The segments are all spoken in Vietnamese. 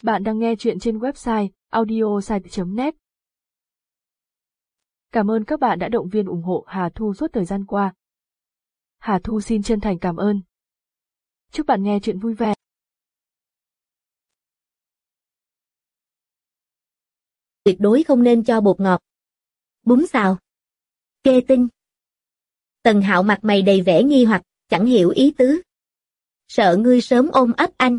Bạn đang nghe chuyện trên website audiosite.net. Cảm ơn các bạn đã động viên ủng hộ Hà Thu suốt thời gian qua. Hà Thu xin chân thành cảm ơn. Chúc bạn nghe chuyện vui vẻ. Tuyệt đối không nên cho bột ngọt. Bún xào. Kê tinh. Tần Hạo mặt mày đầy vẻ nghi hoặc, chẳng hiểu ý tứ. Sợ ngươi sớm ôm ấp anh.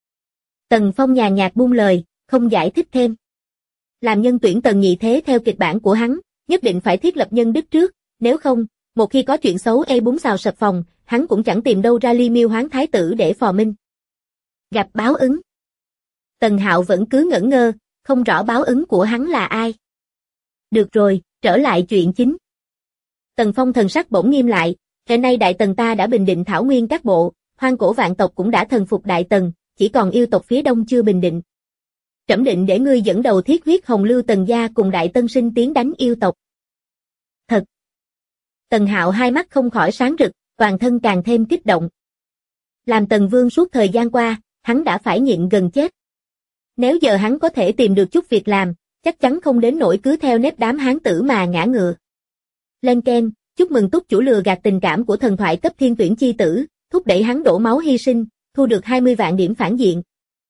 Tần Phong nhàn nhạt buông lời, không giải thích thêm. Làm nhân tuyển Tần Nhị Thế theo kịch bản của hắn, nhất định phải thiết lập nhân đức trước, nếu không, một khi có chuyện xấu bún xào sập phòng, hắn cũng chẳng tìm đâu ra ly miêu hoán thái tử để phò minh. Gặp báo ứng. Tần Hạo vẫn cứ ngẩn ngơ, không rõ báo ứng của hắn là ai. Được rồi, trở lại chuyện chính. Tần Phong thần sắc bỗng nghiêm lại, hiện nay Đại Tần ta đã bình định thảo nguyên các bộ, hoang cổ vạn tộc cũng đã thần phục Đại Tần, chỉ còn yêu tộc phía đông chưa bình định. Trẫm định để ngươi dẫn đầu thiết huyết hồng lưu Tần gia cùng Đại Tân Sinh tiến đánh yêu tộc. Thật. Tần Hạo hai mắt không khỏi sáng rực, toàn thân càng thêm kích động. Làm Tần Vương suốt thời gian qua, hắn đã phải nhịn gần chết. Nếu giờ hắn có thể tìm được chút việc làm, chắc chắn không đến nỗi cứ theo nếp đám hán tử mà ngã ngựa. Lên keng, chúc mừng túc chủ lừa gạt tình cảm của thần thoại cấp thiên tuyển chi tử, thúc đẩy hắn đổ máu hy sinh, thu được 20 vạn điểm phản diện.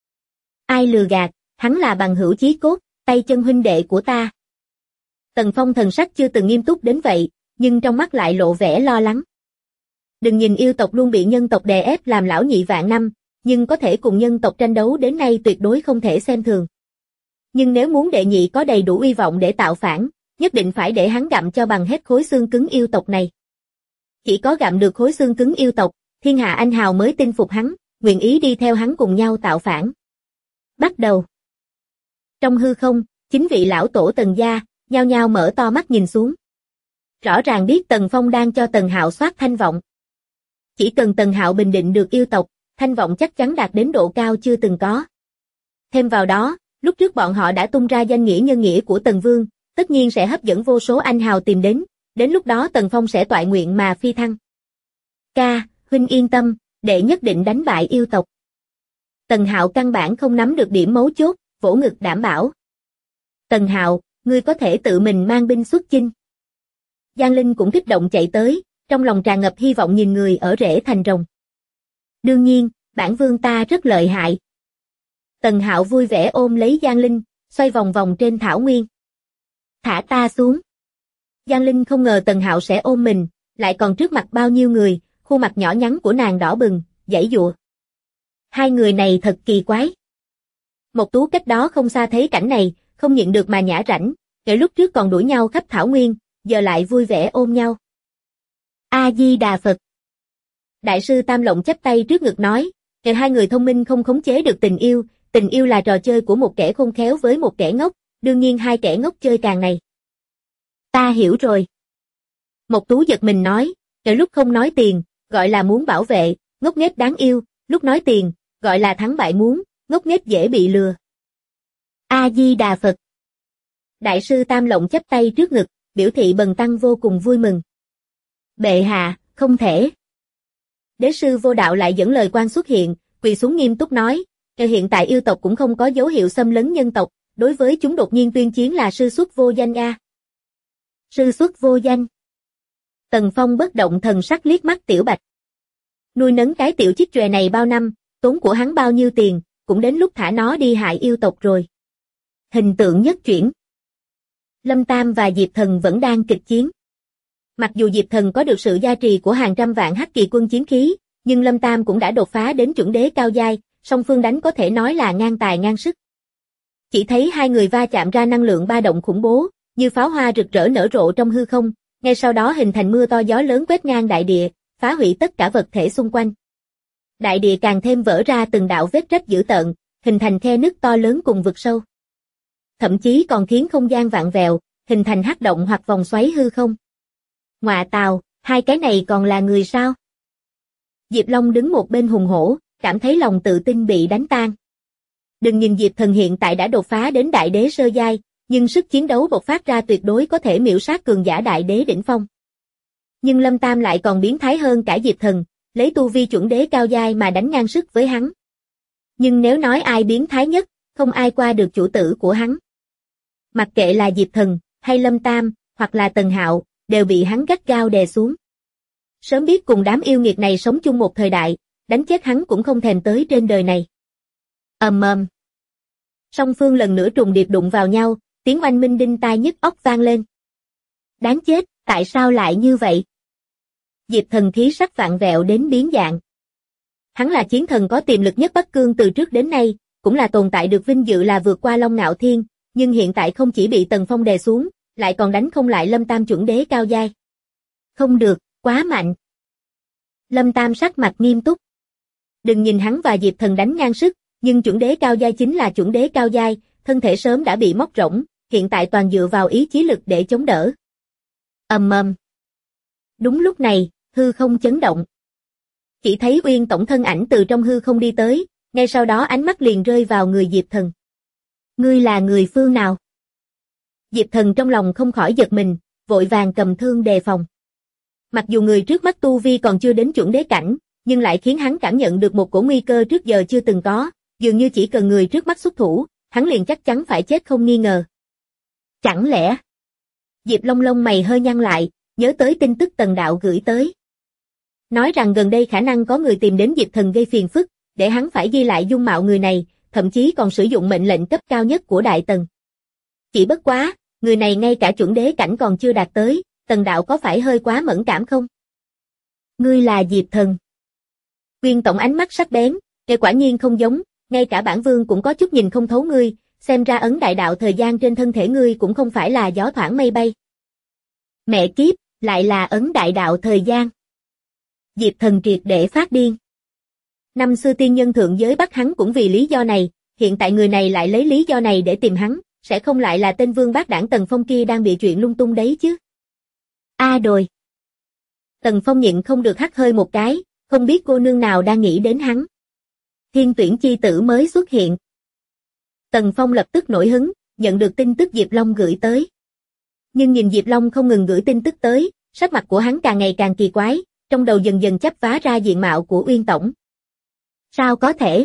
Ai lừa gạt, hắn là bằng hữu chí cốt, tay chân huynh đệ của ta. Tần Phong thần sắc chưa từng nghiêm túc đến vậy, nhưng trong mắt lại lộ vẻ lo lắng. Đừng nhìn yêu tộc luôn bị nhân tộc đè ép làm lão nhị vạn năm, nhưng có thể cùng nhân tộc tranh đấu đến nay tuyệt đối không thể xem thường. Nhưng nếu muốn đệ nhị có đầy đủ uy vọng để tạo phản, nhất định phải để hắn gặm cho bằng hết khối xương cứng yêu tộc này. Chỉ có gặm được khối xương cứng yêu tộc, thiên hạ anh hào mới tin phục hắn, nguyện ý đi theo hắn cùng nhau tạo phản. Bắt đầu. Trong hư không, chính vị lão tổ Tần gia, nhao nhao mở to mắt nhìn xuống. Rõ ràng biết Tần Phong đang cho Tần Hạo soát thanh vọng. Chỉ cần Tần Hạo bình định được yêu tộc, thanh vọng chắc chắn đạt đến độ cao chưa từng có. Thêm vào đó, lúc trước bọn họ đã tung ra danh nghĩa nhân nghĩa của Tần Vương, tất nhiên sẽ hấp dẫn vô số anh hào tìm đến lúc đó Tần Phong sẽ toại nguyện mà phi thăng. Ca, huynh yên tâm, đệ nhất định đánh bại yêu tộc. Tần Hạo căn bản không nắm được điểm mấu chốt, vỗ ngực đảm bảo. Tần Hạo, ngươi có thể tự mình mang binh xuất chinh. Giang Linh cũng kích động chạy tới, trong lòng tràn ngập hy vọng nhìn người ở rễ thành rồng. Đương nhiên, bản vương ta rất lợi hại. Tần Hạo vui vẻ ôm lấy Giang Linh, xoay vòng vòng trên thảo nguyên. Thả ta xuống. Giang Linh không ngờ Tần Hạo sẽ ôm mình, lại còn trước mặt bao nhiêu người, khuôn mặt nhỏ nhắn của nàng đỏ bừng, giãy giụa. Hai người này thật kỳ quái. Một Tú cách đó không xa thấy cảnh này, không nhịn được mà nhả rãnh, kể lúc trước còn đuổi nhau khắp thảo nguyên, giờ lại vui vẻ ôm nhau. A Di Đà Phật. Đại sư Tam Lộng chắp tay trước ngực nói, kể hai người thông minh không khống chế được tình yêu là trò chơi của một kẻ khôn khéo với một kẻ ngốc, đương nhiên hai kẻ ngốc chơi càng này. Ta hiểu rồi. Một Tú giật mình nói, kể lúc không nói tiền, gọi là muốn bảo vệ, ngốc nghếch đáng yêu, lúc nói tiền, gọi là thắng bại muốn, ngốc nghếch dễ bị lừa. A Di Đà Phật. Đại sư Tam Lộng chắp tay trước ngực, biểu thị bần tăng vô cùng vui mừng. Bệ hạ, không thể. Đế sư Vô Đạo lại dẫn lời quan xuất hiện, quỳ xuống nghiêm túc nói, hiện tại yêu tộc cũng không có dấu hiệu xâm lấn nhân tộc, đối với chúng đột nhiên tuyên chiến là sư xuất vô danh a. Sư xuất vô danh. Tần Phong bất động thần sắc liếc mắt Tiểu Bạch. Nuôi nấng cái tiểu chích chòe này bao năm, tốn của hắn bao nhiêu tiền, cũng đến lúc thả nó đi hại yêu tộc rồi. Hình tượng nhất chuyển. Lâm Tam và Diệp Thần vẫn đang kịch chiến. Mặc dù Diệp Thần có được sự gia trì của hàng trăm vạn hắc kỳ quân chiến khí, nhưng Lâm Tam cũng đã đột phá đến chuẩn đế cao giai, song phương đánh có thể nói là ngang tài ngang sức. Chỉ thấy hai người va chạm ra năng lượng ba động khủng bố, như pháo hoa rực rỡ nở rộ trong hư không, ngay sau đó hình thành mưa to gió lớn quét ngang đại địa, phá hủy tất cả vật thể xung quanh. Đại địa càng thêm vỡ ra từng đạo vết rách dữ tợn, hình thành khe nứt to lớn cùng vực sâu. Thậm chí còn khiến không gian vặn vẹo, hình thành hắc động hoặc vòng xoáy hư không. Ngọa tào, hai cái này còn là người sao? Diệp Long đứng một bên hùng hổ, cảm thấy lòng tự tin bị đánh tan. Đừng nhìn Diệp Thần hiện tại đã đột phá đến đại đế sơ giai, nhưng sức chiến đấu bộc phát ra tuyệt đối có thể miểu sát cường giả đại đế đỉnh phong. Nhưng Lâm Tam lại còn biến thái hơn cả Diệp Thần, lấy tu vi chuẩn đế cao giai mà đánh ngang sức với hắn. Nhưng nếu nói ai biến thái nhất, không ai qua được chủ tử của hắn. Mặc kệ là Diệp Thần, hay Lâm Tam, hoặc là Tần Hạo, đều bị hắn gắt gao đè xuống. Sớm biết cùng đám yêu nghiệt này sống chung một thời đại, đánh chết hắn cũng không thèm tới trên đời này. Ầm ầm. Song phương lần nữa trùng điệp đụng vào nhau, tiếng oanh minh đinh tai nhức óc vang lên. Đáng chết, tại sao lại như vậy? Diệp Thần khí sắc vạn vẹo đến biến dạng. Hắn là chiến thần có tiềm lực nhất Bắc Cương từ trước đến nay, cũng là tồn tại được vinh dự là vượt qua Long Ngạo Thiên, nhưng hiện tại không chỉ bị Tần Phong đè xuống, lại còn đánh không lại Lâm Tam chuẩn đế cao giai. Không được, quá mạnh. Lâm Tam sắc mặt nghiêm túc. Đừng nhìn hắn và Diệp Thần đánh ngang sức, nhưng chuẩn đế cao giai chính là chuẩn đế cao giai, thân thể sớm đã bị móc rỗng, hiện tại toàn dựa vào ý chí lực để chống đỡ. Ầm ầm. Đúng lúc này, hư không chấn động. Chỉ thấy Uyên Tổng thân ảnh từ trong hư không đi tới, ngay sau đó ánh mắt liền rơi vào người Diệp Thần. Ngươi là người phương nào? Diệp Thần trong lòng không khỏi giật mình, vội vàng cầm thương đề phòng. Mặc dù người trước mắt tu vi còn chưa đến chuẩn đế cảnh, nhưng lại khiến hắn cảm nhận được một cổ nguy cơ trước giờ chưa từng có, dường như chỉ cần người trước mắt xuất thủ, hắn liền chắc chắn phải chết không nghi ngờ. Chẳng lẽ? Diệp Long lông mày hơi nhăn lại, nhớ tới tin tức Tần Đạo gửi tới. Nói rằng gần đây khả năng có người tìm đến Diệp Thần gây phiền phức, để hắn phải ghi lại dung mạo người này, thậm chí còn sử dụng mệnh lệnh cấp cao nhất của Đại Tần. Chỉ bất quá, người này ngay cả chuẩn đế cảnh còn chưa đạt tới, Tần Đạo có phải hơi quá mẫn cảm không? Ngươi là Diệp Thần. Uyên Tổng ánh mắt sắc bén, quả nhiên không giống, ngay cả bản vương cũng có chút nhìn không thấu ngươi, xem ra ấn đại đạo thời gian trên thân thể ngươi cũng không phải là gió thoảng mây bay. Mẹ kiếp, lại là ấn đại đạo thời gian. Diệp Thần triệt để phát điên. Năm xưa tiên nhân thượng giới bắt hắn cũng vì lý do này, hiện tại người này lại lấy lý do này để tìm hắn, sẽ không lại là tên vương bác đảng Tần Phong kia đang bị chuyện lung tung đấy chứ. Đồi. Tần Phong nhịn không được hắt hơi một cái, không biết cô nương nào đang nghĩ đến hắn. Thiên tuyển chi tử mới xuất hiện. Tần Phong lập tức nổi hứng, nhận được tin tức Diệp Long gửi tới. Nhưng nhìn Diệp Long không ngừng gửi tin tức tới, sắc mặt của hắn càng ngày càng kỳ quái, trong đầu dần dần chắp vá ra diện mạo của Uyên Tổng. Sao có thể?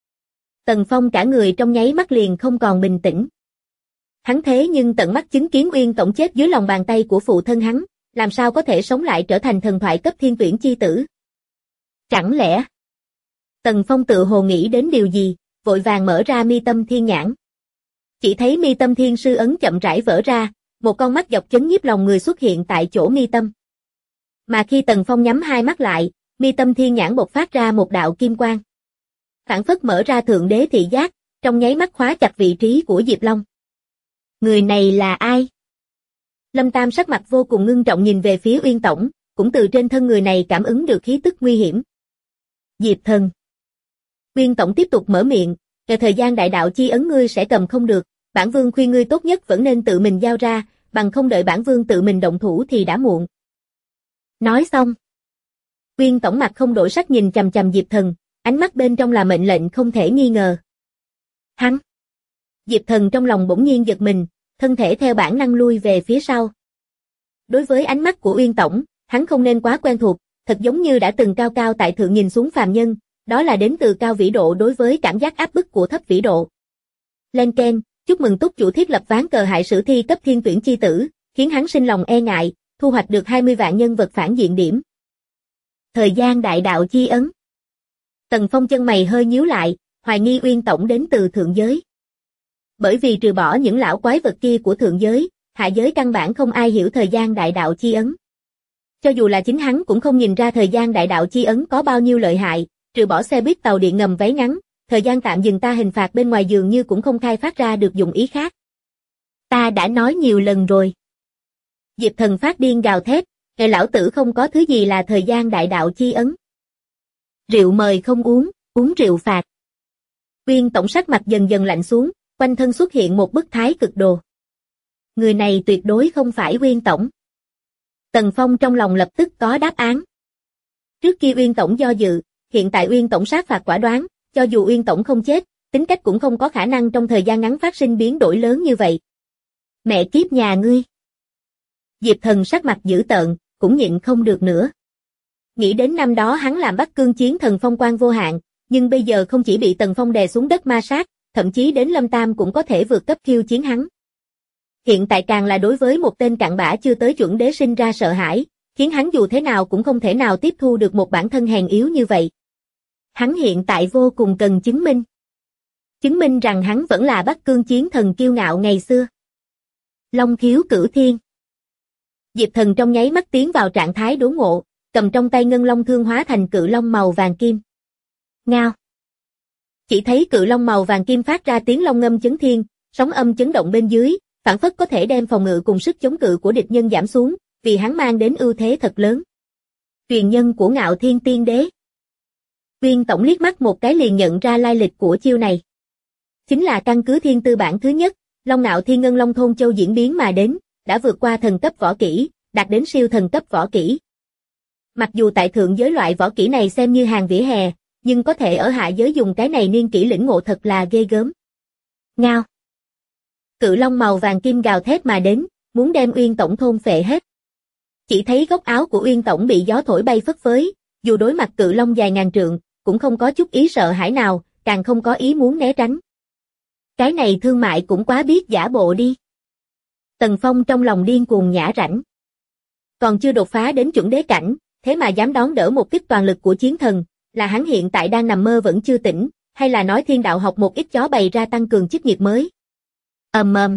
Tần Phong cả người trong nháy mắt liền không còn bình tĩnh. Hắn thế nhưng tận mắt chứng kiến Uyên Tổng chết dưới lòng bàn tay của phụ thân hắn, làm sao có thể sống lại trở thành thần thoại cấp thiên tuyển chi tử? Chẳng lẽ? Tần Phong tự hồ nghĩ đến điều gì, vội vàng mở ra mi tâm thiên nhãn. Chỉ thấy mi tâm thiên sư ấn chậm rãi vỡ ra, một con mắt dọc chấn nhiếp lòng người xuất hiện tại chỗ mi tâm. Mà khi Tần Phong nhắm hai mắt lại, mi tâm thiên nhãn bộc phát ra một đạo kim quang. Phảng phất mở ra thượng đế thị giác, trong nháy mắt khóa chặt vị trí của Diệp Long. Người này là ai? Lâm Tam sắc mặt vô cùng ngưng trọng nhìn về phía Uyên Tổng, cũng từ trên thân người này cảm ứng được khí tức nguy hiểm. Diệp Thần. Uyên Tổng tiếp tục mở miệng, thời gian đại đạo chi ấn ngươi sẽ cầm không được, bản vương khuyên ngươi tốt nhất vẫn nên tự mình giao ra, bằng không đợi bản vương tự mình động thủ thì đã muộn. Nói xong. Uyên Tổng mặt không đổi sắc nhìn chằm chằm Diệp Thần, ánh mắt bên trong là mệnh lệnh không thể nghi ngờ. Hắn. Diệp Thần trong lòng bỗng nhiên giật mình, thân thể theo bản năng lui về phía sau. Đối với ánh mắt của Uyên Tổng, hắn không nên quá quen thuộc, thật giống như đã từng cao cao tại thượng nhìn xuống phàm nhân, đó là đến từ cao vĩ độ đối với cảm giác áp bức của thấp vĩ độ. Lên keng, chúc mừng túc chủ thiết lập ván cờ hại sử thi cấp thiên tuyển chi tử, khiến hắn sinh lòng e ngại, thu hoạch được 20 vạn nhân vật phản diện điểm. Thời gian đại đạo chi ấn. Tần Phong chân mày hơi nhíu lại, hoài nghi Uyên Tổng đến từ thượng giới. Bởi vì trừ bỏ những lão quái vật kia của thượng giới, hạ giới căn bản không ai hiểu thời gian đại đạo chi ấn. Cho dù là chính hắn cũng không nhìn ra thời gian đại đạo chi ấn có bao nhiêu lợi hại, trừ bỏ xe buýt tàu điện ngầm váy ngắn, thời gian tạm dừng ta hình phạt bên ngoài dường như cũng không khai phát ra được dụng ý khác. Ta đã nói nhiều lần rồi. Diệp Thần phát điên gào thét, lão tử không có thứ gì là thời gian đại đạo chi ấn. Rượu mời không uống, uống rượu phạt. Uyên Tổng sắc mặt dần dần lạnh xuống, quanh thân xuất hiện một bức thái cực đồ. Người này tuyệt đối không phải Uyên Tổng. Tần Phong trong lòng lập tức có đáp án. Trước kia Uyên Tổng do dự, hiện tại Uyên Tổng sát phạt quả đoán, cho dù Uyên Tổng không chết, tính cách cũng không có khả năng trong thời gian ngắn phát sinh biến đổi lớn như vậy. Mẹ kiếp nhà ngươi. Diệp Thần sắc mặt dữ tợn, cũng nhịn không được nữa. Nghĩ đến năm đó hắn làm Bắc Cương chiến thần phong quang vô hạn, nhưng bây giờ không chỉ bị Tần Phong đè xuống đất ma sát, thậm chí đến Lâm Tam cũng có thể vượt cấp khiêu chiến hắn. Hiện tại càng là đối với một tên cặn bã chưa tới chuẩn đế sinh ra sợ hãi, khiến hắn dù thế nào cũng không thể nào tiếp thu được một bản thân hèn yếu như vậy. Hắn hiện tại vô cùng cần chứng minh. Chứng minh rằng hắn vẫn là Bắc Cương chiến thần kiêu ngạo ngày xưa. Long khiếu cửu thiên. Diệp Thần trong nháy mắt tiến vào trạng thái đốn ngộ, cầm trong tay ngân long thương hóa thành cự long màu vàng kim. Ngao. Chỉ thấy cự long màu vàng kim phát ra tiếng long ngâm chấn thiên, sóng âm chấn động bên dưới, phản phất có thể đem phòng ngự cùng sức chống cự của địch nhân giảm xuống, vì hắn mang đến ưu thế thật lớn. Truyền nhân của Ngạo Thiên Tiên Đế. Uyên Tổng liếc mắt một cái liền nhận ra lai lịch của chiêu này. Chính là căn cứ thiên tư bản thứ nhất, Long Ngạo Thiên Ngân Long Thôn Châu diễn biến mà đến, đã vượt qua thần cấp võ kỹ, đạt đến siêu thần cấp võ kỹ. Mặc dù tại thượng giới loại võ kỹ này xem như hàng vỉa hè, nhưng có thể ở hạ giới dùng cái này niên kỷ lĩnh ngộ thật là ghê gớm. Ngao. Cự long màu vàng kim gào thét mà đến, muốn đem Uyên Tổng thôn phệ hết. Chỉ thấy góc áo của Uyên Tổng bị gió thổi bay phất phới, dù đối mặt cự long dài ngàn trượng, cũng không có chút ý sợ hãi nào, càng không có ý muốn né tránh. Cái này thương mại cũng quá biết giả bộ đi. Tần Phong trong lòng điên cuồng nhả rãnh. Còn chưa đột phá đến chuẩn đế cảnh, thế mà dám đón đỡ một kích toàn lực của chiến thần, là hắn hiện tại đang nằm mơ vẫn chưa tỉnh, hay là nói thiên đạo học một ít chó bày ra tăng cường chức nghiệp mới. Ầm.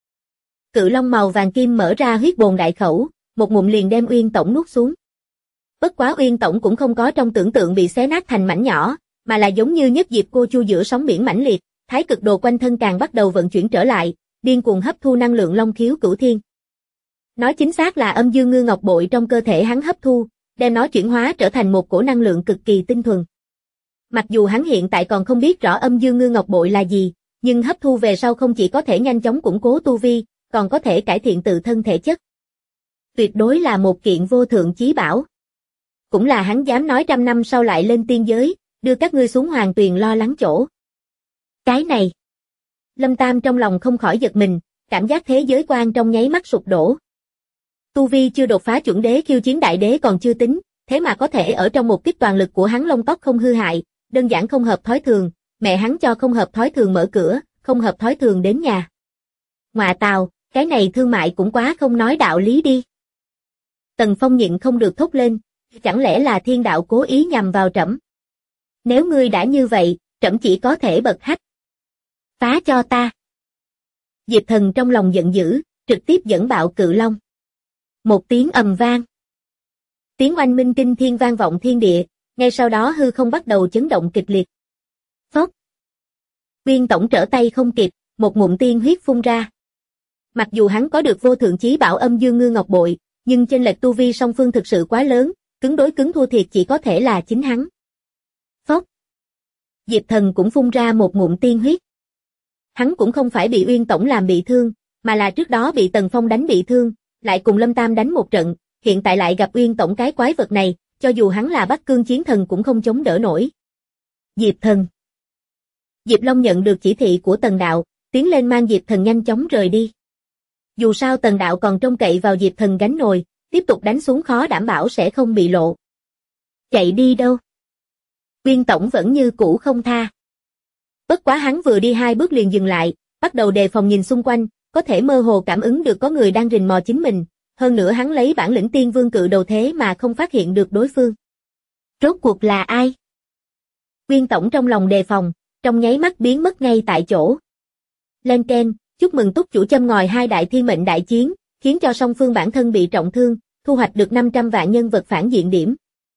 Cự long màu vàng kim mở ra huyết bồn đại khẩu, một ngụm liền đem Uyên Tổng nuốt xuống. Bất quá Uyên Tổng cũng không có trong tưởng tượng bị xé nát thành mảnh nhỏ, mà là giống như nhất diệp cô chu giữa sóng biển mãnh liệt, thái cực đồ quanh thân càng bắt đầu vận chuyển trở lại, điên cuồng hấp thu năng lượng long khiếu cửu thiên. Nói chính xác là âm dương ngư ngọc bội trong cơ thể hắn hấp thu, đem nó chuyển hóa trở thành một cổ năng lượng cực kỳ tinh thuần. Mặc dù hắn hiện tại còn không biết rõ âm dương ngư ngọc bội là gì, nhưng hấp thu về sau không chỉ có thể nhanh chóng củng cố tu vi, còn có thể cải thiện tự thân thể chất. Tuyệt đối là một kiện vô thượng chí bảo. Cũng là hắn dám nói 100 năm sau lại lên tiên giới, đưa các ngươi xuống hoàng tuyền lo lắng chỗ. Cái này. Lâm Tam trong lòng không khỏi giật mình, cảm giác thế giới quan trong nháy mắt sụp đổ. Tu vi chưa đột phá chuẩn đế khiêu chiến đại đế còn chưa tính, thế mà có thể ở trong một kích toàn lực của hắn lông tóc không hư hại, đơn giản không hợp thói thường, mẹ hắn cho không hợp thói thường mở cửa, không hợp thói thường đến nhà. Ngoạ tào, cái này thương mại cũng quá không nói đạo lý đi. Tần Phong nhịn không được thốt lên, chẳng lẽ là thiên đạo cố ý nhằm vào trẫm? Nếu ngươi đã như vậy, trẫm chỉ có thể bật hách. Phá cho ta. Diệp Thần trong lòng giận dữ, trực tiếp dẫn bạo cự long. Một tiếng ầm vang. Tiếng oanh minh kinh thiên vang vọng thiên địa, ngay sau đó hư không bắt đầu chấn động kịch liệt. Phốc. Uyên Tổng trở tay không kịp, một ngụm tiên huyết phun ra. Mặc dù hắn có được vô thượng chí bảo âm dương ngư ngọc bội, nhưng chênh lệch tu vi song phương thực sự quá lớn, cứng đối cứng thua thiệt chỉ có thể là chính hắn. Phốc. Diệp Thần cũng phun ra một ngụm tiên huyết. Hắn cũng không phải bị Uyên Tổng làm bị thương, mà là trước đó bị Tần Phong đánh bị thương, lại cùng Lâm Tam đánh một trận, hiện tại lại gặp Uyên Tổng cái quái vật này, cho dù hắn là Bắc Cương chiến thần cũng không chống đỡ nổi. Diệp Thần. Diệp Long nhận được chỉ thị của Tần Đạo, tiến lên mang Diệp Thần nhanh chóng rời đi. Dù sao Tần Đạo còn trông cậy vào Diệp Thần gánh nồi, tiếp tục đánh xuống khó đảm bảo sẽ không bị lộ. Chạy đi đâu? Uyên Tổng vẫn như cũ không tha. Bất quá hắn vừa đi 2 bước liền dừng lại, bắt đầu đề phòng nhìn xung quanh, có thể mơ hồ cảm ứng được có người đang rình mò chính mình, hơn nữa hắn lấy bản lĩnh tiên vương cự đầu thế mà không phát hiện được đối phương. Rốt cuộc là ai? Uyên Tổng trong lòng đề phòng, trong nháy mắt biến mất ngay tại chỗ. Lên keng, chúc mừng túc chủ châm ngòi 2 đại thiên mệnh đại chiến, khiến cho song phương bản thân bị trọng thương, thu hoạch được 500 vạn nhân vật phản diện điểm.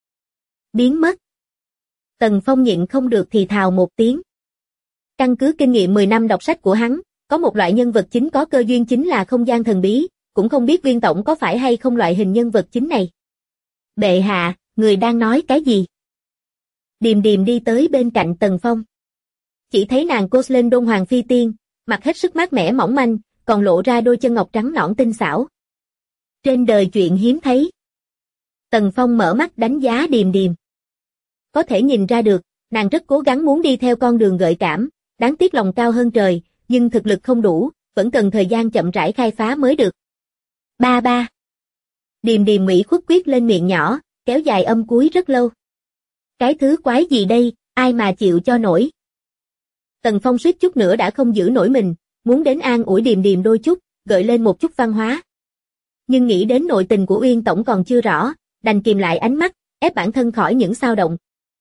Biến mất. Tần Phong nhịn không được thì thào một tiếng. Căn cứ kinh nghiệm 10 năm đọc sách của hắn, có một loại nhân vật chính có cơ duyên chính là không gian thần bí, cũng không biết Uyên Tổng có phải hay không loại hình nhân vật chính này. Bệ hạ, người đang nói cái gì? Điềm Điềm đi tới bên cạnh Tần Phong. Chỉ thấy nàng cos lên đôn hoàng phi tiên, mặc hết sức mát mẻ mỏng manh, còn lộ ra đôi chân ngọc trắng nõn tinh xảo. Trên đời chuyện hiếm thấy. Tần Phong mở mắt đánh giá Điềm Điềm. Có thể nhìn ra được, nàng rất cố gắng muốn đi theo con đường gợi cảm, đáng tiếc lòng cao hơn trời, nhưng thực lực không đủ, vẫn cần thời gian chậm rãi khai phá mới được. Ba ba. Điềm Điềm ủy khuất quyết lên miệng nhỏ, kéo dài âm cuối rất lâu. Cái thứ quái gì đây, ai mà chịu cho nổi. Tần Phong suýt chút nữa đã không giữ nổi mình, muốn đến an ủi Điềm Điềm đôi chút, gợi lên một chút văn hóa. Nhưng nghĩ đến nội tình của Uyên tổng còn chưa rõ, đành kìm lại ánh mắt, ép bản thân khỏi những xao động.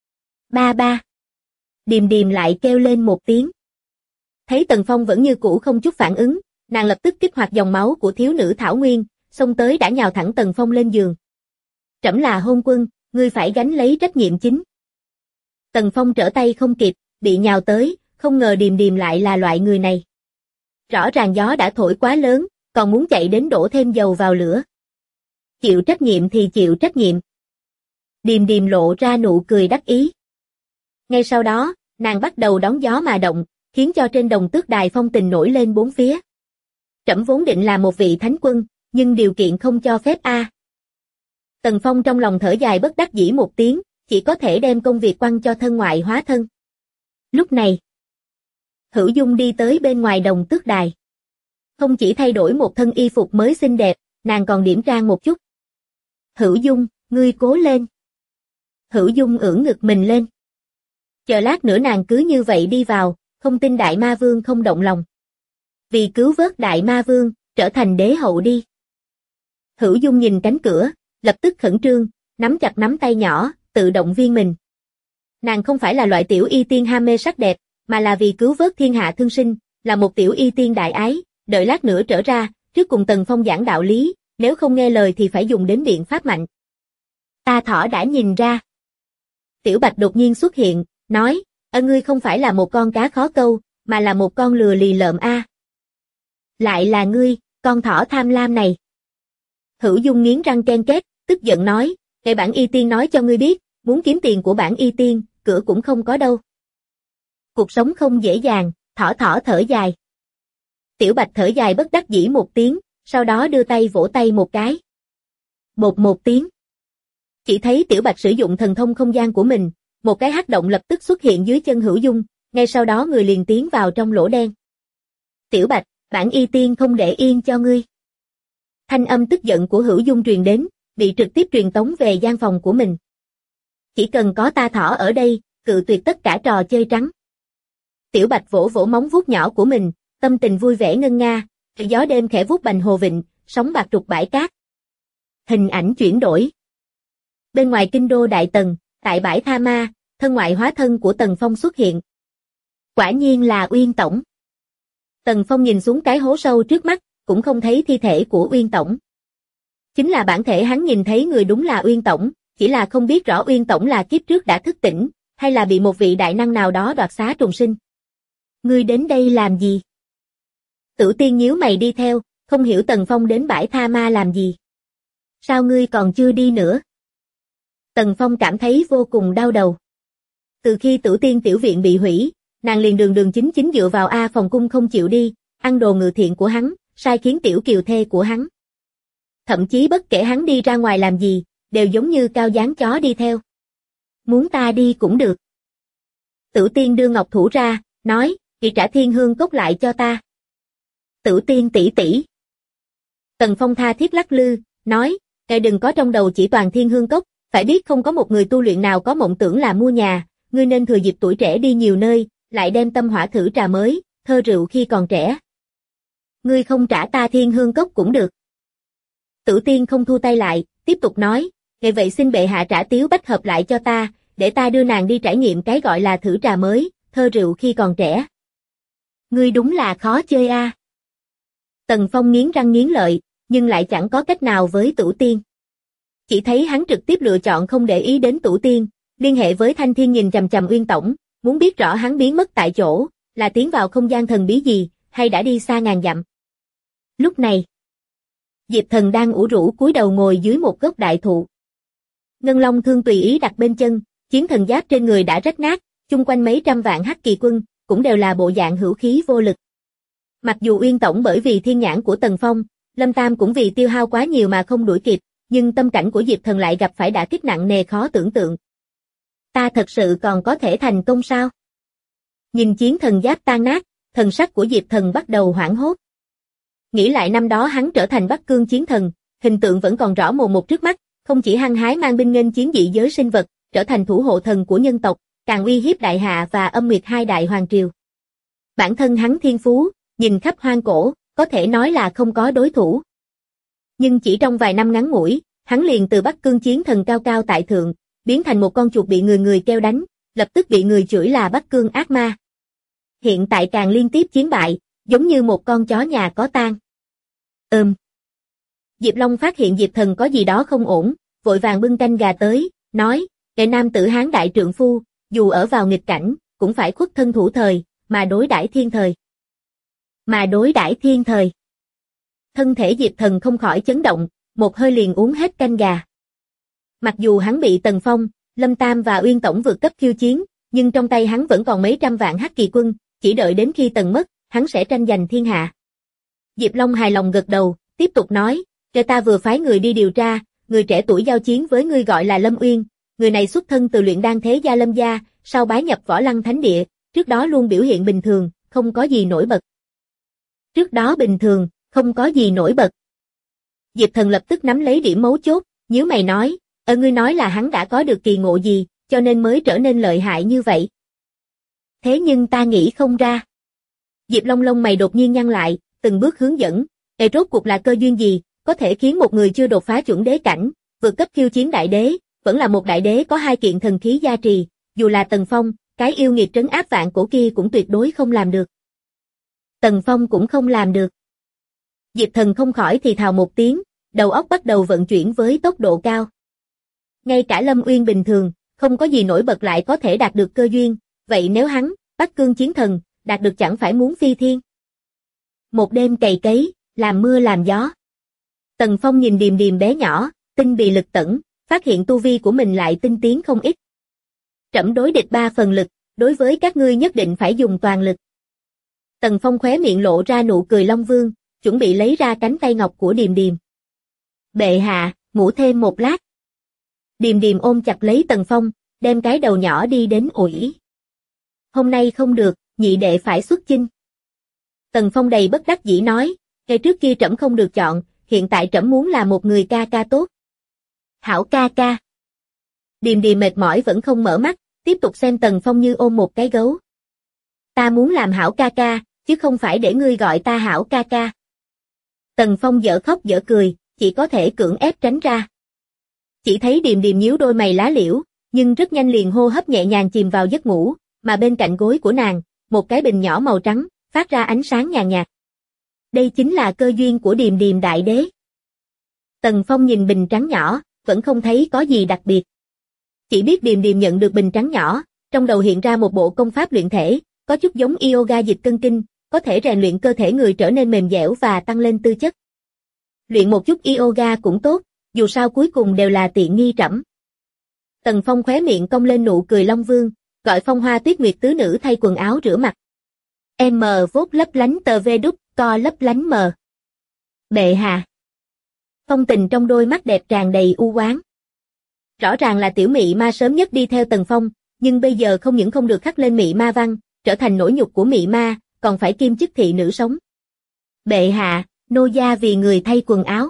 Ba ba. Điềm Điềm lại kêu lên một tiếng. Thấy Tần Phong vẫn như cũ không chút phản ứng, nàng lập tức kích hoạt dòng máu của thiếu nữ Thảo Nguyên, xông tới đã nhào thẳng Tần Phong lên giường. Trẫm là hôn quân, ngươi phải gánh lấy trách nhiệm chính. Tần Phong trở tay không kịp, bị nhào tới, không ngờ Điềm Điềm lại là loại người này. Rõ ràng gió đã thổi quá lớn, còn muốn chạy đến đổ thêm dầu vào lửa. Chịu trách nhiệm thì chịu trách nhiệm. Điềm Điềm lộ ra nụ cười đắc ý. Ngay sau đó, nàng bắt đầu đón gió mà động, khiến cho trên đồng tước đài phong tình nổi lên bốn phía. Trẫm vốn định là một vị thánh quân, nhưng điều kiện không cho phép a. Tần Phong trong lòng thở dài bất đắc dĩ một tiếng, chỉ có thể đem công việc quăng cho thân ngoại hóa thân. Lúc này, Hữu Dung đi tới bên ngoài đồng tước đài. Không chỉ thay đổi một thân y phục mới xinh đẹp, nàng còn điểm trang một chút. Hữu Dung, ngươi cố lên. Hữu Dung ưỡn ngực mình lên. Chờ lát nữa nàng cứ như vậy đi vào, không tin Đại Ma Vương không động lòng. Vì cứu vớt Đại Ma Vương, trở thành đế hậu đi. Hữu Dung nhìn cánh cửa, lập tức khẩn trương, nắm chặt nắm tay nhỏ, tự động viên mình. Nàng không phải là loại tiểu y tiên ham mê sắc đẹp, mà là vì cứu vớt thiên hạ thương sinh, là một tiểu y tiên đại ái, đợi lát nữa trở ra, trước cùng Tần Phong giảng đạo lý, nếu không nghe lời thì phải dùng đến biện pháp mạnh. Ta thỏ đã nhìn ra. Tiểu Bạch đột nhiên xuất hiện, nói, ngươi không phải là một con cá khó câu, mà là một con lừa lì lợm a. Lại là ngươi, con thỏ tham lam này. Hữu Dung nghiến răng ken két, tức giận nói, để bản y tiên nói cho ngươi biết, muốn kiếm tiền của bản y tiên, cửa cũng không có đâu. Cuộc sống không dễ dàng, thỏ thở dài. Tiểu Bạch thở dài bất đắc dĩ một tiếng, sau đó đưa tay vỗ tay một cái. Bột một tiếng. Chỉ thấy Tiểu Bạch sử dụng thần thông không gian của mình, một cái hắc động lập tức xuất hiện dưới chân Hữu Dung, ngay sau đó người liền tiến vào trong lỗ đen. Tiểu Bạch, bản y tiên không để yên cho ngươi. Thanh âm tức giận của Hữu Dung truyền đến, bị trực tiếp truyền tống về gian phòng của mình. Chỉ cần có ta thỏ ở đây, cự tuyệt tất cả trò chơi trắng. Tiểu Bạch vỗ vỗ móng vuốt nhỏ của mình, tâm tình vui vẻ ngân nga, gió đêm khẽ vuốt bành hồ vịnh, sóng bạc trục bãi cát. Hình ảnh chuyển đổi. Bên ngoài kinh đô Đại Tần, tại bãi Tha Ma, thân ngoại hóa thân của Tần Phong xuất hiện. Quả nhiên là Uyên tổng. Tần Phong nhìn xuống cái hố sâu trước mắt, cũng không thấy thi thể của Uyên tổng. Chính là bản thể hắn nhìn thấy người đúng là Uyên tổng, chỉ là không biết rõ Uyên tổng là kiếp trước đã thức tỉnh, hay là bị một vị đại năng nào đó đoạt xá trùng sinh. Ngươi đến đây làm gì? Tử Tiên nhíu mày đi theo, không hiểu Tần Phong đến bãi Tha Ma làm gì. Sao ngươi còn chưa đi nữa? Tần Phong cảm thấy vô cùng đau đầu. Từ khi Tử Tiên tiểu viện bị hủy, nàng liền đường chính dựa vào A Phòng Cung không chịu đi, ăn đồ ngự thiện của hắn, sai khiến tiểu kiều thê của hắn. Thậm chí bất kể hắn đi ra ngoài làm gì, đều giống như cao dáng chó đi theo. Muốn ta đi cũng được. Tử Tiên đưa ngọc thủ ra, nói, chị trả thiên hương cốc lại cho ta. Tử Tiên tỷ tỷ. Tần Phong tha thiết lắc lư, nói, ngài đừng có trong đầu chỉ toàn thiên hương cốc, phải biết không có một người tu luyện nào có mộng tưởng là mua nhà, ngươi nên thừa dịp tuổi trẻ đi nhiều nơi, lại đem tâm hỏa thử trà mới, thơ rượu khi còn trẻ. Ngươi không trả ta thiên hương cốc cũng được. Tử Tiên không thu tay lại, tiếp tục nói, vậy vậy xin bệ hạ trả Tiếu Bách Hợp lại cho ta, để ta đưa nàng đi trải nghiệm cái gọi là thử trà mới, thơ rượu khi còn trẻ. Ngươi đúng là khó chơi a. Tần Phong nghiến răng nghiến lợi, nhưng lại chẳng có cách nào với Tử Tiên. Chỉ thấy hắn trực tiếp lựa chọn không để ý đến Tử Tiên, liên hệ với Thanh Thiên nhìn chằm chằm Uyên tổng, muốn biết rõ hắn biến mất tại chỗ, là tiến vào không gian thần bí gì, hay đã đi xa ngàn dặm. Lúc này, Diệp Thần đang ủ rũ cúi đầu ngồi dưới một gốc đại thụ. Ngân Long thương tùy ý đặt bên chân, chiến thần giáp trên người đã rách nát, chung quanh mấy trăm vạn hắc kỳ quân, cũng đều là bộ dạng hữu khí vô lực. Mặc dù Uyên tổng bởi vì thiên nhãn của Tần Phong, Lâm Tam cũng vì tiêu hao quá nhiều mà không đuổi kịp, nhưng tâm cảnh của Diệp Thần lại gặp phải đả kích nặng nề khó tưởng tượng. Ta thật sự còn có thể thành công sao? Nhìn chiến thần giáp tan nát, thần sắc của Diệp Thần bắt đầu hoảng hốt. Nghĩ lại năm đó hắn trở thành Bắc Cương chiến thần, hình tượng vẫn còn rõ mồn một trước mắt, không chỉ hăng hái mang binh nghênh chiến dị giới sinh vật, trở thành thủ hộ thần của nhân tộc, càng uy hiếp đại hạ và âm nguyệt hai đại hoàng triều. Bản thân hắn thiên phú, nhìn khắp hoang cổ, có thể nói là không có đối thủ. Nhưng chỉ trong vài năm ngắn ngủi, hắn liền từ Bắc Cương chiến thần cao cao tại thượng, biến thành một con chuột bị người người kêu đánh, lập tức bị người chửi là Bắc Cương ác ma. Hiện tại càng liên tiếp chiến bại, giống như một con chó nhà có tang. Diệp Long phát hiện Diệp Thần có gì đó không ổn, vội vàng bưng canh gà tới, nói, kẻ nam tử Hán đại trượng phu, dù ở vào nghịch cảnh, cũng phải khuất thân thủ thời, mà đối đãi thiên thời. Thân thể Diệp Thần không khỏi chấn động, một hơi liền uống hết canh gà. Mặc dù hắn bị Tần Phong, Lâm Tam và Uyên Tổng vượt cấp khiêu chiến, nhưng trong tay hắn vẫn còn mấy trăm vạn hắc kỳ quân, chỉ đợi đến khi Tần mất, hắn sẽ tranh giành thiên hạ. Diệp Long hài lòng gật đầu, tiếp tục nói, kẻ ta vừa phái người đi điều tra, người trẻ tuổi giao chiến với ngươi gọi là Lâm Uyên, người này xuất thân từ luyện đan thế gia Lâm gia, sau bái nhập Võ Lăng Thánh Địa, trước đó luôn biểu hiện bình thường, không có gì nổi bật. Diệp Thần lập tức nắm lấy điểm mấu chốt, nhíu mày nói, ngươi nói là hắn đã có được kỳ ngộ gì, cho nên mới trở nên lợi hại như vậy. Thế nhưng ta nghĩ không ra. Diệp Long lông mày đột nhiên nhăn lại, từng bước hướng dẫn, rốt cuộc là cơ duyên gì, có thể khiến một người chưa đột phá chuẩn đế cảnh, vượt cấp khiêu chiến đại đế, vẫn là một đại đế có hai kiện thần khí gia trì, dù là Tần Phong, cái yêu nghiệt trấn áp vạn cổ kia cũng tuyệt đối không làm được. Tần Phong cũng không làm được. Diệp Thần không khỏi thì thào một tiếng, đầu óc bắt đầu vận chuyển với tốc độ cao. Ngay cả Lâm Uyên bình thường, không có gì nổi bật lại có thể đạt được cơ duyên, vậy nếu hắn, Bắc Cương chiến thần, đạt được chẳng phải muốn phi thiên. Một đêm cày cấy, làm mưa làm gió. Tần Phong nhìn Điềm Điềm bé nhỏ, tinh bì lực tẩn, phát hiện tu vi của mình lại tinh tiến không ít. Trẫm đối địch 3 phần lực, đối với các ngươi nhất định phải dùng toàn lực. Tần Phong khóe miệng lộ ra nụ cười Long Vương, chuẩn bị lấy ra cánh tay ngọc của Điềm Điềm. Bệ hạ, ngủ thêm một lát. Điềm Điềm ôm chặt lấy Tần Phong, đem cái đầu nhỏ đi đến ủi. Hôm nay không được, nhị đệ phải xuất chinh. Tần Phong đầy bất đắc dĩ nói, ngày trước kia trẫm không được chọn, hiện tại trẫm muốn là một người ca ca tốt. Hảo ca ca. Điềm Điềm mệt mỏi vẫn không mở mắt, tiếp tục xem Tần Phong như ôm một cái gấu. Ta muốn làm hảo ca ca, chứ không phải để ngươi gọi ta hảo ca ca. Tần Phong dở khóc dở cười, chỉ có thể cưỡng ép tránh ra. Chỉ thấy Điềm Điềm nhíu đôi mày lá liễu, nhưng rất nhanh liền hô hấp nhẹ nhàng chìm vào giấc ngủ, mà bên cạnh gối của nàng, một cái bình nhỏ màu trắng, phát ra ánh sáng nhàn nhạt. Đây chính là cơ duyên của Điềm Điềm đại đế. Tần Phong nhìn bình trắng nhỏ, vẫn không thấy có gì đặc biệt. Chỉ biết Điềm Điềm nhận được bình trắng nhỏ, trong đầu hiện ra một bộ công pháp luyện thể, có chút giống yoga dịch cân kinh, có thể rèn luyện cơ thể người trở nên mềm dẻo và tăng lên tư chất. Luyện một chút yoga cũng tốt, dù sao cuối cùng đều là tiện nghi trẫm. Tần Phong khóe miệng cong lên nụ cười Long Vương, gọi Phong Hoa Tuyết Nguyệt tứ nữ thay quần áo rửa mặt. M vốt lấp lánh tờ v đúc, co lấp lánh mờ. Bệ hạ. Phong Tình trong đôi mắt đẹp tràn đầy u oán. Rõ ràng là tiểu mị ma sớm nhất đi theo Tần Phong, nhưng bây giờ không những không được khắc lên mị ma văn, trở thành nỗi nhục của mị ma, còn phải kiêm chức thị nữ sống. Bệ hạ, nô gia vì người thay quần áo.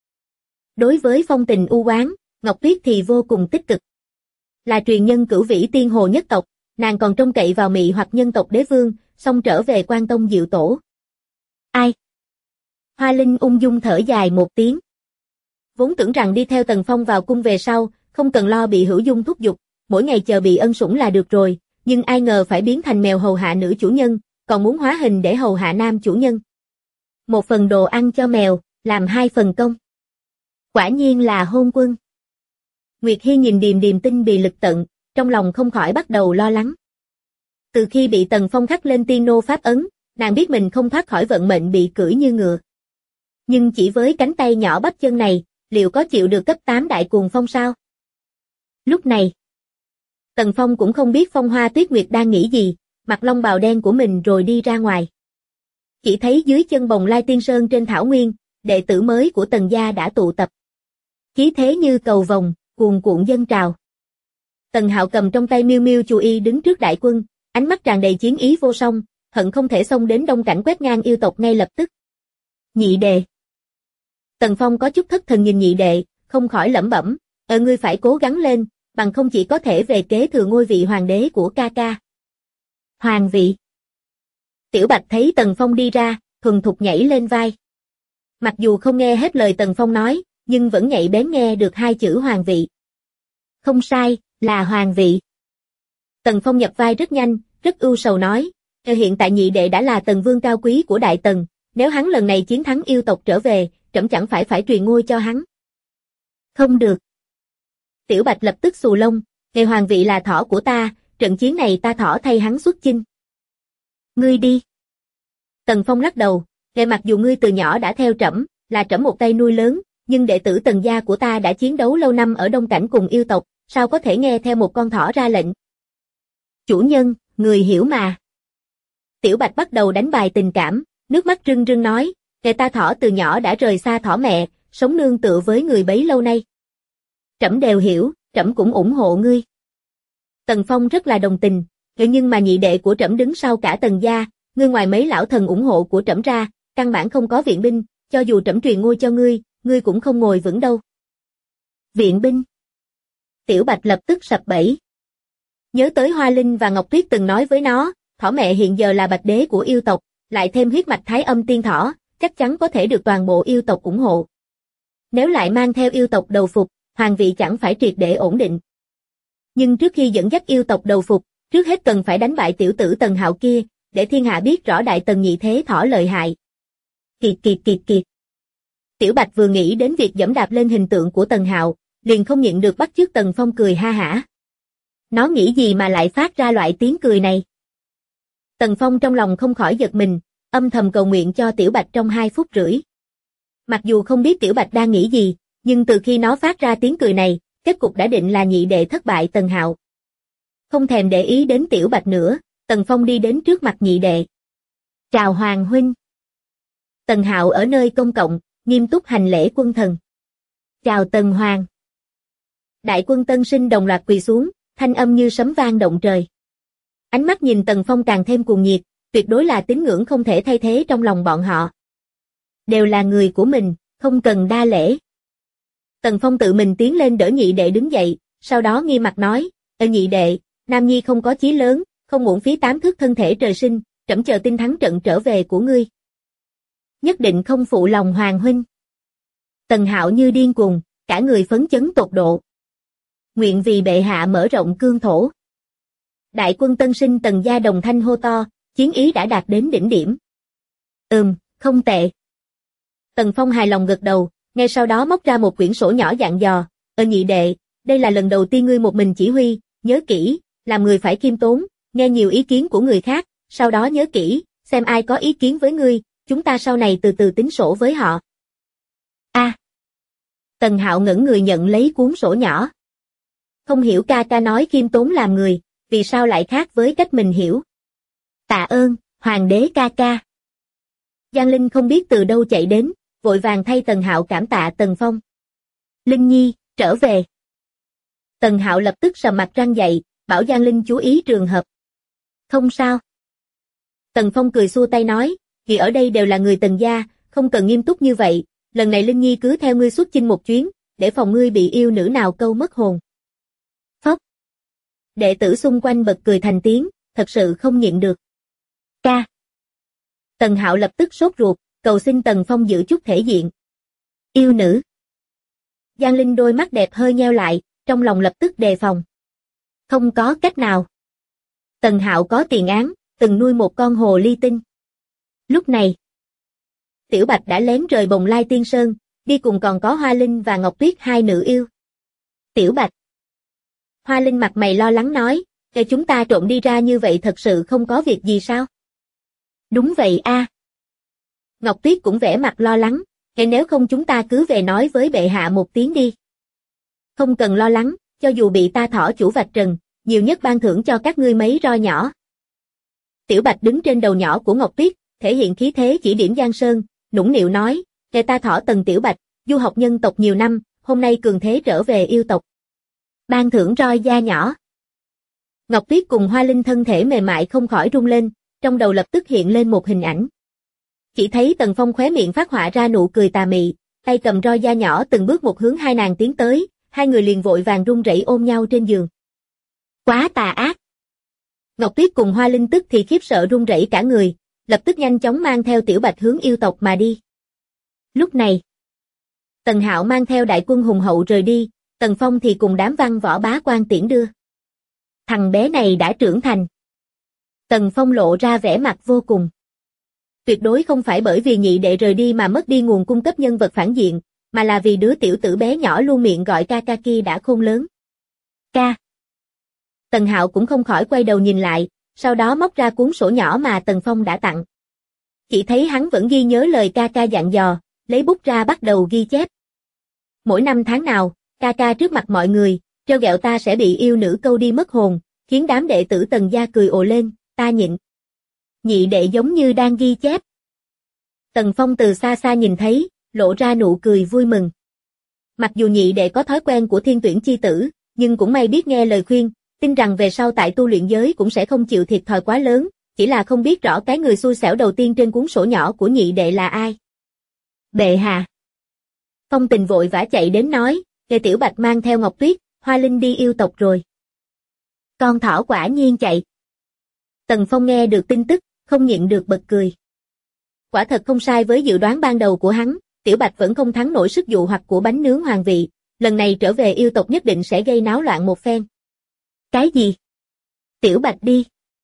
Đối với Phong Tình u oán, Ngọc Tuyết thì vô cùng tích cực. Là truyền nhân cửu vĩ tiên hồ nhất tộc, nàng còn trông cậy vào mị hoặc nhân tộc đế vương, xong trở về Quan Tông diệu tổ. Ai? Hoa Linh ung dung thở dài một tiếng. Vốn tưởng rằng đi theo Tần Phong vào cung về sau, không cần lo bị Hữu Dung thúc giục, mỗi ngày chờ bị ân sủng là được rồi, nhưng ai ngờ phải biến thành mèo hầu hạ nữ chủ nhân, còn muốn hóa hình để hầu hạ nam chủ nhân. Một phần đồ ăn cho mèo, làm 2 phần công. Quả nhiên là hôn quân. Nguyệt Hi nhìn Điềm Điềm tinh bì lực tận, trong lòng không khỏi bắt đầu lo lắng. Từ khi bị Tần Phong khắc lên tiên nô pháp ấn, nàng biết mình không thoát khỏi vận mệnh bị cưỡi như ngựa. Nhưng chỉ với cánh tay nhỏ bắp chân này, liệu có chịu được cấp 8 đại cuồng phong sao? Lúc này, Tần Phong cũng không biết Phong Hoa Tuyết Nguyệt đang nghĩ gì, mặc long bào đen của mình rồi đi ra ngoài. Chỉ thấy dưới chân Bồng Lai Tiên Sơn trên thảo nguyên, đệ tử mới của Tần gia đã tụ tập. Khí thế như cầu vồng, cuồn cuộn dâng trào. Tần Hạo cầm trong tay miêu miêu chù y đứng trước đại quân, ánh mắt tràn đầy chiến ý vô song, hận không thể xông đến đông cảnh quét ngang yêu tộc ngay lập tức. Nhị đệ. Tần Phong có chút thất thần nhìn nhị đệ, không khỏi lẩm bẩm, ngươi phải cố gắng lên, bằng không chỉ có thể về kế thừa ngôi vị hoàng đế của ca ca. Hoàng vị. Tiểu Bạch thấy Tần Phong đi ra, thuần thục nhảy lên vai. Mặc dù không nghe hết lời Tần Phong nói, nhưng vẫn nhạy bén nghe được hai chữ hoàng vị. Không sai, là hoàng vị. Tần Phong nhập vai rất nhanh, rất ưu sầu nói, hiện tại nhị đệ đã là Tần Vương cao quý của Đại Tần, nếu hắn lần này chiến thắng yêu tộc trở về, trẫm chẳng phải truyền ngôi cho hắn. Không được. Tiểu Bạch lập tức xù lông, hoàng vị là thỏ của ta, trận chiến này ta thỏ thay hắn xuất chinh. Ngươi đi. Tần Phong lắc đầu, mặc dù ngươi từ nhỏ đã theo trẫm, là trẫm một tay nuôi lớn, nhưng đệ tử Tần gia của ta đã chiến đấu lâu năm ở Đông Cảnh cùng yêu tộc, sao có thể nghe theo một con thỏ ra lệnh. Chủ nhân, người hiểu mà. Tiểu Bạch bắt đầu đánh bài tình cảm, nước mắt rưng rưng nói, ta thỏ từ nhỏ đã rời xa thỏ mẹ, sống nương tựa với người bấy lâu nay. Trẫm đều hiểu, trẫm cũng ủng hộ ngươi. Tần Phong rất là đồng tình, nhưng mà nhị đệ của trẫm đứng sau cả Tần gia, ngươi ngoài mấy lão thần ủng hộ của trẫm ra, căn bản không có viện binh, cho dù trẫm truyền ngôi cho ngươi cũng không ngồi vững đâu. Viện binh? Tiểu Bạch lập tức sập bẫy. Nhớ tới Hoa Linh và Ngọc Tuyết từng nói với nó, thỏ mẹ hiện giờ là bạch đế của yêu tộc, lại thêm huyết mạch Thái Âm tiên thỏ, chắc chắn có thể được toàn bộ yêu tộc ủng hộ. Nếu lại mang theo yêu tộc đầu phục, hoàng vị chẳng phải triệt để ổn định. Nhưng trước khi dẫn dắt yêu tộc đầu phục, trước hết cần phải đánh bại tiểu tử Tần Hạo kia, để thiên hạ biết rõ Đại Tần nhị thế thỏ lợi hại. Kiệt. Tiểu Bạch vừa nghĩ đến việc giẫm đạp lên hình tượng của Tần Hạo, liền không nhịn được bắt chước Tần Phong cười ha hả. Nó nghĩ gì mà lại phát ra loại tiếng cười này? Tần Phong trong lòng không khỏi giật mình, âm thầm cầu nguyện cho Tiểu Bạch trong 2 phút rưỡi. Mặc dù không biết Tiểu Bạch đang nghĩ gì, nhưng từ khi nó phát ra tiếng cười này, kết cục đã định là nhị đệ thất bại Tần Hạo. Không thèm để ý đến Tiểu Bạch nữa, Tần Phong đi đến trước mặt nhị đệ. Chào Hoàng huynh. Tần Hạo ở nơi công cộng, nghiêm túc hành lễ quân thần. Chào Tần Hoàng. Đại quân tân sinh đồng loạt quỳ xuống, thanh âm như sấm vang động trời. Ánh mắt nhìn Tần Phong càng thêm cuồng nhiệt, tuyệt đối là tín ngưỡng không thể thay thế trong lòng bọn họ. Đều là người của mình, không cần đa lễ. Tần Phong tự mình tiến lên đỡ nhị đệ đứng dậy, sau đó nghiêm mặt nói, nhị đệ, Nam Nhi không có chí lớn, không uổng phí 8 thước thân thể trời sinh, trẫm chờ tin thắng trận trở về của ngươi. Nhất định không phụ lòng Hoàng huynh. Tần Hạo như điên cuồng, cả người phấn chấn tột độ. Nguyện vì bệ hạ mở rộng cương thổ. Đại quân tân sinh Tần gia đồng thanh hô to, chiến ý đã đạt đến đỉnh điểm. Không tệ. Tần Phong hài lòng gật đầu, ngay sau đó móc ra một quyển sổ nhỏ dặn dò, nhị đệ, đây là lần đầu tiên ngươi một mình chỉ huy, nhớ kỹ, làm người phải khiêm tốn, nghe nhiều ý kiến của người khác, sau đó nhớ kỹ, xem ai có ý kiến với ngươi, chúng ta sau này từ từ tính sổ với họ. Tần Hạo ngẩng người nhận lấy cuốn sổ nhỏ. Không hiểu ca ca nói khiêm tốn làm người, vì sao lại khác với cách mình hiểu. Tạ ơn, Hoàng đế ca ca. Giang Linh không biết từ đâu chạy đến, vội vàng thay Tần Hạo cảm tạ Tần Phong. Linh Nhi, trở về. Tần Hạo lập tức sầm mặt răng dậy, bảo Giang Linh chú ý trường hợp. Không sao. Tần Phong cười xua tay nói, vì ở đây đều là người Tần gia, không cần nghiêm túc như vậy, lần này Linh Nhi cứ theo ngươi xuất chinh một chuyến, để phòng ngươi bị yêu nữ nào câu mất hồn. Phốc. Đệ tử xung quanh bật cười thành tiếng, thật sự không nhịn được. Ca. Tần Hạo lập tức sốt ruột, cầu xin Tần Phong giữ chút thể diện. Yêu nữ. Giang Linh đôi mắt đẹp hơi nheo lại, trong lòng lập tức đề phòng. Không có cách nào. Tần Hạo có tiền án, từng nuôi một con hồ ly tinh. Lúc này, Tiểu Bạch đã lén rời Bồng Lai Tiên Sơn, đi cùng còn có Hoa Linh và Ngọc Tuyết hai nữ yêu. Tiểu Bạch. Hoa Linh mặt mày lo lắng nói, chúng ta trộm đi ra như vậy thật sự không có việc gì sao? Đúng vậy a. Ngọc Tuyết cũng vẻ mặt lo lắng, nếu không chúng ta cứ về nói với bệ hạ một tiếng đi. Không cần lo lắng, cho dù bị ta thỏ chủ vạch trần, nhiều nhất ban thưởng cho các ngươi mấy roi nhỏ. Tiểu Bạch đứng trên đầu nhỏ của Ngọc Tuyết, thể hiện khí thế chỉ điểm Giang Sơn, nũng nịu nói, ta thỏ Tần Tiểu Bạch, du học nhân tộc nhiều năm, hôm nay cường thế trở về yêu tộc. Ban thưởng roi da nhỏ. Ngọc Tuyết cùng Hoa Linh thân thể mềm mại không khỏi rung lên, trong đầu lập tức hiện lên một hình ảnh. Chỉ thấy Tần Phong khóe miệng phát họa ra nụ cười tà mị, tay cầm roi da nhỏ từng bước một hướng hai nàng tiến tới, hai người liền vội vàng run rẩy ôm nhau trên giường. Quá tà ác. Ngọc Tuyết cùng Hoa Linh tức thì khiếp sợ run rẩy cả người, lập tức nhanh chóng mang theo Tiểu Bạch hướng yêu tộc mà đi. Lúc này, Tần Hạo mang theo đại quân hùng hậu rời đi, Tần Phong thì cùng đám văn võ bá quan tiễn đưa. Thằng bé này đã trưởng thành. Tần Phong lộ ra vẻ mặt vô cùng. Tuyệt đối không phải bởi vì nhị đệ rời đi mà mất đi nguồn cung cấp nhân vật phản diện, mà là vì đứa tiểu tử bé nhỏ luôn miệng gọi ca ca kia đã khôn lớn. Ca. Tần Hạo cũng không khỏi quay đầu nhìn lại, sau đó móc ra cuốn sổ nhỏ mà Tần Phong đã tặng. Chỉ thấy hắn vẫn ghi nhớ lời ca ca dặn dò, lấy bút ra bắt đầu ghi chép. Mỗi năm tháng nào, ca ca trước mặt mọi người, trêu ghẹo ta sẽ bị yêu nữ câu đi mất hồn, khiến đám đệ tử Tần gia cười ồ lên, ta nhịn. Nhị đệ giống như đang ghi chép. Tần Phong từ xa xa nhìn thấy, lộ ra nụ cười vui mừng. Mặc dù nhị đệ có thói quen của thiên tuyển chi tử, nhưng cũng may biết nghe lời khuyên, tin rằng về sau tại tu luyện giới cũng sẽ không chịu thiệt thòi quá lớn, chỉ là không biết rõ cái người xui xẻo đầu tiên trên cuốn sổ nhỏ của nhị đệ là ai. Bệ hạ. Phong Tình vội vã chạy đến nói, Kề Tiểu Bạch mang theo Ngọc Tuyết, Hoa Linh đi yêu tộc rồi. Con thỏ quả nhiên chạy. Tần Phong nghe được tin tức, không nhịn được bật cười. Quả thật không sai với dự đoán ban đầu của hắn, Tiểu Bạch vẫn không thắng nổi sức dụ hoặc của bánh nướng hoàng vị, lần này trở về yêu tộc nhất định sẽ gây náo loạn một phen. Cái gì? Tiểu Bạch đi.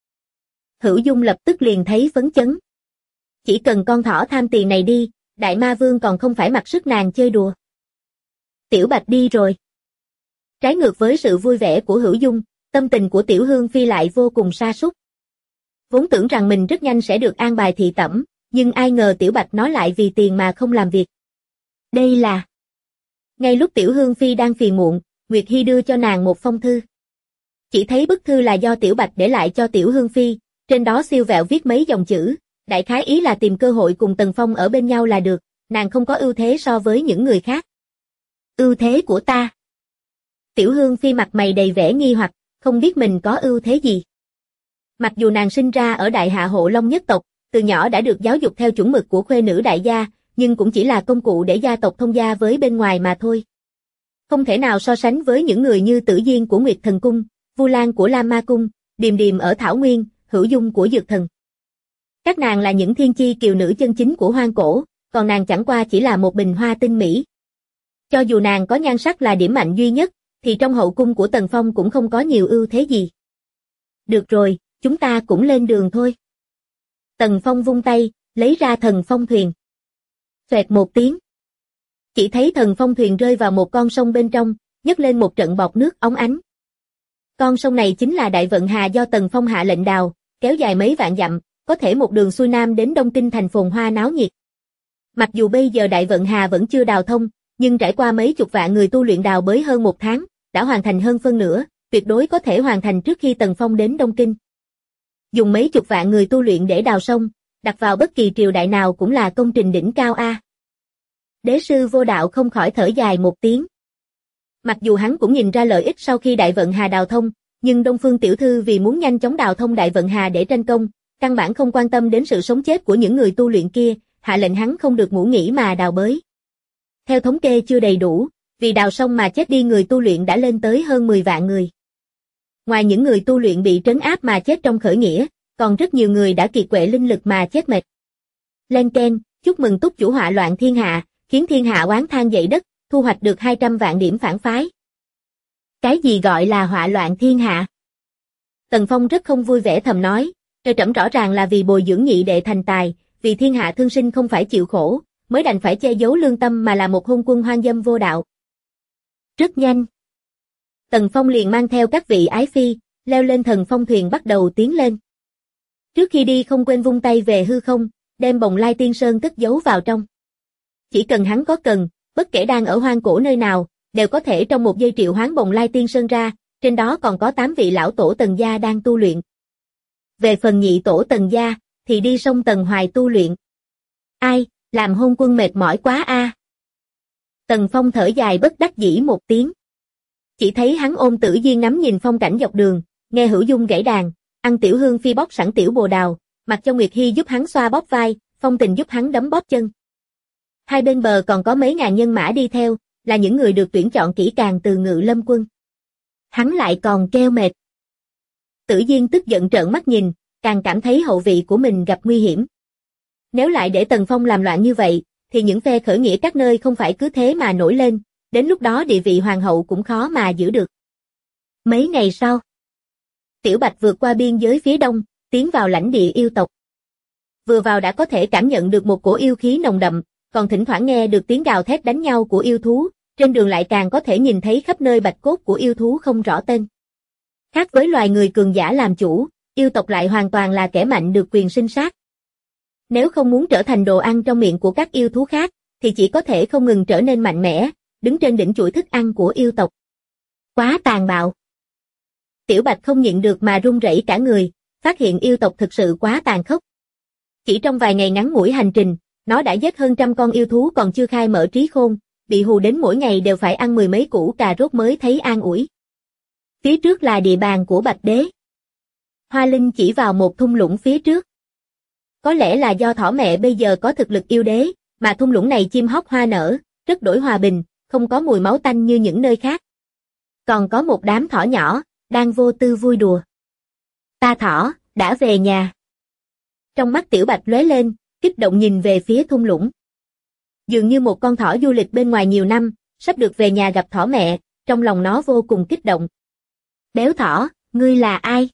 Hữu Dung lập tức liền thấy phấn chấn. Chỉ cần con thỏ tham tiền này đi, Đại Ma Vương còn không phải mặc sức nàng chơi đùa. Tiểu Bạch đi rồi. Trái ngược với sự vui vẻ của Hữu Dung, tâm tình của Tiểu Hương Phi lại vô cùng sa sút. Vốn tưởng rằng mình rất nhanh sẽ được an bài thị tẩm, nhưng ai ngờ Tiểu Bạch nói lại vì tiền mà không làm việc. Đây là... Ngay lúc Tiểu Hương Phi đang phiền muộn, Nguyệt Hy đưa cho nàng một phong thư. Chỉ thấy bức thư là do Tiểu Bạch để lại cho Tiểu Hương Phi, trên đó siêu vẹo viết mấy dòng chữ, đại khái ý là tìm cơ hội cùng Tần Phong ở bên nhau là được, nàng không có ưu thế so với những người khác. Ưu thế của ta? Tiểu Hương Phi mặt mày đầy vẻ nghi hoặc, không biết mình có ưu thế gì. Mặc dù nàng sinh ra ở Đại Hạ Hộ Long nhất tộc, từ nhỏ đã được giáo dục theo chuẩn mực của khuê nữ đại gia, nhưng cũng chỉ là công cụ để gia tộc thông gia với bên ngoài mà thôi. Không thể nào so sánh với những người như Tử Diên của Nguyệt Thần Cung, Vu Lan của Lam Ma Cung, Điềm Điềm ở Thảo Nguyên, Hữu Dung của Dược Thần. Các nàng là những thiên chi kiều nữ chân chính của hoang cổ, còn nàng chẳng qua chỉ là một bình hoa tinh mỹ. Cho dù nàng có nhan sắc là điểm mạnh duy nhất, thì trong hậu cung của Tần Phong cũng không có nhiều ưu thế gì. Được rồi, chúng ta cũng lên đường thôi. Tần Phong vung tay, lấy ra thần phong thuyền. Xoẹt một tiếng. Chỉ thấy thần phong thuyền rơi vào một con sông bên trong, nhấc lên một trận bọt nước óng ánh. Con sông này chính là Đại Vận Hà do Tần Phong hạ lệnh đào, kéo dài mấy vạn dặm, có thể một đường xuôi nam đến Đông Kinh thành phồn hoa náo nhiệt. Mặc dù bây giờ Đại Vận Hà vẫn chưa đào thông, nhưng trải qua mấy chục vạn người tu luyện đào bới hơn một tháng, đã hoàn thành hơn phân nửa, tuyệt đối có thể hoàn thành trước khi Tần Phong đến Đông Kinh. Dùng mấy chục vạn người tu luyện để đào sông, đặt vào bất kỳ triều đại nào cũng là công trình đỉnh cao a. Đế sư Vô Đạo không khỏi thở dài một tiếng. Mặc dù hắn cũng nhìn ra lợi ích sau khi Đại Vận Hà đào thông, nhưng Đông Phương tiểu thư vì muốn nhanh chóng đào thông Đại Vận Hà để tranh công, căn bản không quan tâm đến sự sống chết của những người tu luyện kia, hạ lệnh hắn không được ngủ nghỉ mà đào bới. Theo thống kê chưa đầy đủ, vì đào sông mà chết đi người tu luyện đã lên tới hơn 10 vạn người. Ngoài những người tu luyện bị trấn áp mà chết trong khởi nghĩa, còn rất nhiều người đã kiệt quệ linh lực mà chết mệt. Lên keng, chúc mừng túc chủ họa loạn thiên hạ, khiến thiên hạ oán than dậy đất, thu hoạch được 200 vạn điểm phản phái. Cái gì gọi là họa loạn thiên hạ? Tần Phong rất không vui vẻ thầm nói, trời trẫm rõ ràng là vì bồi dưỡng nhị đệ thành tài, vì thiên hạ thương sinh không phải chịu khổ, mới đành phải che giấu lương tâm mà là một hôn quân hoang dâm vô đạo. Rất nhanh. Tần Phong liền mang theo các vị ái phi, leo lên thần phong thuyền bắt đầu tiến lên. Trước khi đi không quên vung tay về hư không, đem Bồng Lai Tiên Sơn cất giấu vào trong. Chỉ cần hắn có cần, bất kể đang ở hoang cổ nơi nào, đều có thể trong một giây triệu hoán Bồng Lai Tiên Sơn ra, trên đó còn có 8 vị lão tổ Tần gia đang tu luyện. Về phần nhị tổ Tần gia, thì đi sông Tần Hoài tu luyện. Ai, làm hôn quân mệt mỏi quá a. Tần Phong thở dài bất đắc dĩ một tiếng. Chỉ thấy hắn ôm Tử Diên nắm nhìn phong cảnh dọc đường, nghe Hữu Dung gảy đàn, ăn Tiểu Hương Phi bóc sẵn tiểu bồ đào, mặc cho Nguyệt Hy giúp hắn xoa bóp vai, Phong Tình giúp hắn đấm bóp chân. Hai bên bờ còn có mấy ngàn nhân mã đi theo, là những người được tuyển chọn kỹ càng từ Ngự Lâm quân. Hắn lại còn keo mệt. Tử Diên tức giận trợn mắt nhìn, càng cảm thấy hậu vị của mình gặp nguy hiểm. Nếu lại để Tần Phong làm loạn như vậy, thì những phe khởi nghĩa các nơi không phải cứ thế mà nổi lên, đến lúc đó địa vị hoàng hậu cũng khó mà giữ được. Mấy ngày sau, Tiểu Bạch vượt qua biên giới phía đông, tiến vào lãnh địa yêu tộc. Vừa vào đã có thể cảm nhận được một cổ yêu khí nồng đậm, còn thỉnh thoảng nghe được tiếng gào thét đánh nhau của yêu thú, trên đường lại càng có thể nhìn thấy khắp nơi bạch cốt của yêu thú không rõ tên. Khác với loài người cường giả làm chủ, yêu tộc lại hoàn toàn là kẻ mạnh được quyền sinh sát. Nếu không muốn trở thành đồ ăn trong miệng của các yêu thú khác, thì chỉ có thể không ngừng trở nên mạnh mẽ, đứng trên đỉnh chuỗi thức ăn của yêu tộc. Quá tàn bạo. Tiểu Bạch không nhịn được mà run rẩy cả người, phát hiện yêu tộc thực sự quá tàn khốc. Chỉ trong vài ngày ngắn ngủi hành trình, nó đã giết hơn 100 con yêu thú còn chưa khai mở trí khôn, bị hù đến mỗi ngày đều phải ăn 10 mấy củ cà rốt mới thấy an ủi. Phía trước là địa bàn của Bạch Đế. Hoa Linh chỉ vào một thung lũng phía trước. Có lẽ là do thỏ mẹ bây giờ có thực lực yêu đế, mà thung lũng này chim hót hoa nở, rất đổi hòa bình, không có mùi máu tanh như những nơi khác. Còn có một đám thỏ nhỏ, đang vô tư vui đùa. Ta thỏ, đã về nhà. Trong mắt Tiểu Bạch lóe lên, kích động nhìn về phía thung lũng. Dường như một con thỏ du lịch bên ngoài nhiều năm, sắp được về nhà gặp thỏ mẹ, trong lòng nó vô cùng kích động. Béo thỏ, ngươi là ai?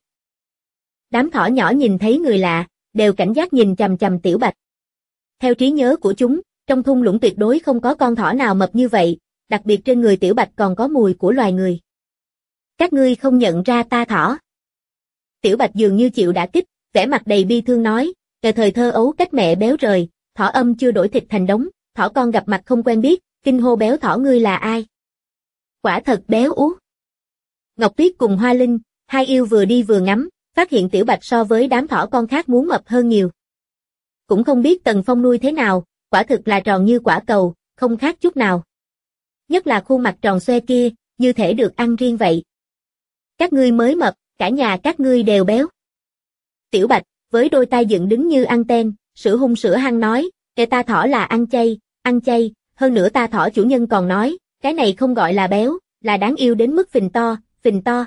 Đám thỏ nhỏ nhìn thấy người lạ, đều cảnh giác nhìn chằm chằm Tiểu Bạch. Theo trí nhớ của chúng, trong thung lũng tuyệt đối không có con thỏ nào mập như vậy, đặc biệt trên người Tiểu Bạch còn có mùi của loài người. Các ngươi không nhận ra ta thỏ. Tiểu Bạch dường như chịu đả kích, vẻ mặt đầy bi thương nói, thời thơ ấu cách mẹ béo rời, thỏ âm chưa đổi thịt thành đống, thỏ con gặp mặt không quen biết, kinh hô béo thỏ ngươi là ai? Quả thật béo ú. Ngọc Tuyết cùng Hoa Linh, hai yêu vừa đi vừa ngắm, phát hiện Tiểu Bạch so với đám thỏ con khác muốn mập hơn nhiều. Cũng không biết Tần Phong nuôi thế nào, quả thực là tròn như quả cầu, không khác chút nào. Nhất là khuôn mặt tròn xoe kia, như thể được ăn riêng vậy. Các ngươi mới mập, cả nhà các ngươi đều béo. Tiểu Bạch, với đôi tay dựng đứng như anten, sữa hung sữa hăng nói, ta thỏ là ăn chay, hơn nữa ta thỏ chủ nhân còn nói, cái này không gọi là béo, là đáng yêu đến mức phình to, phình to.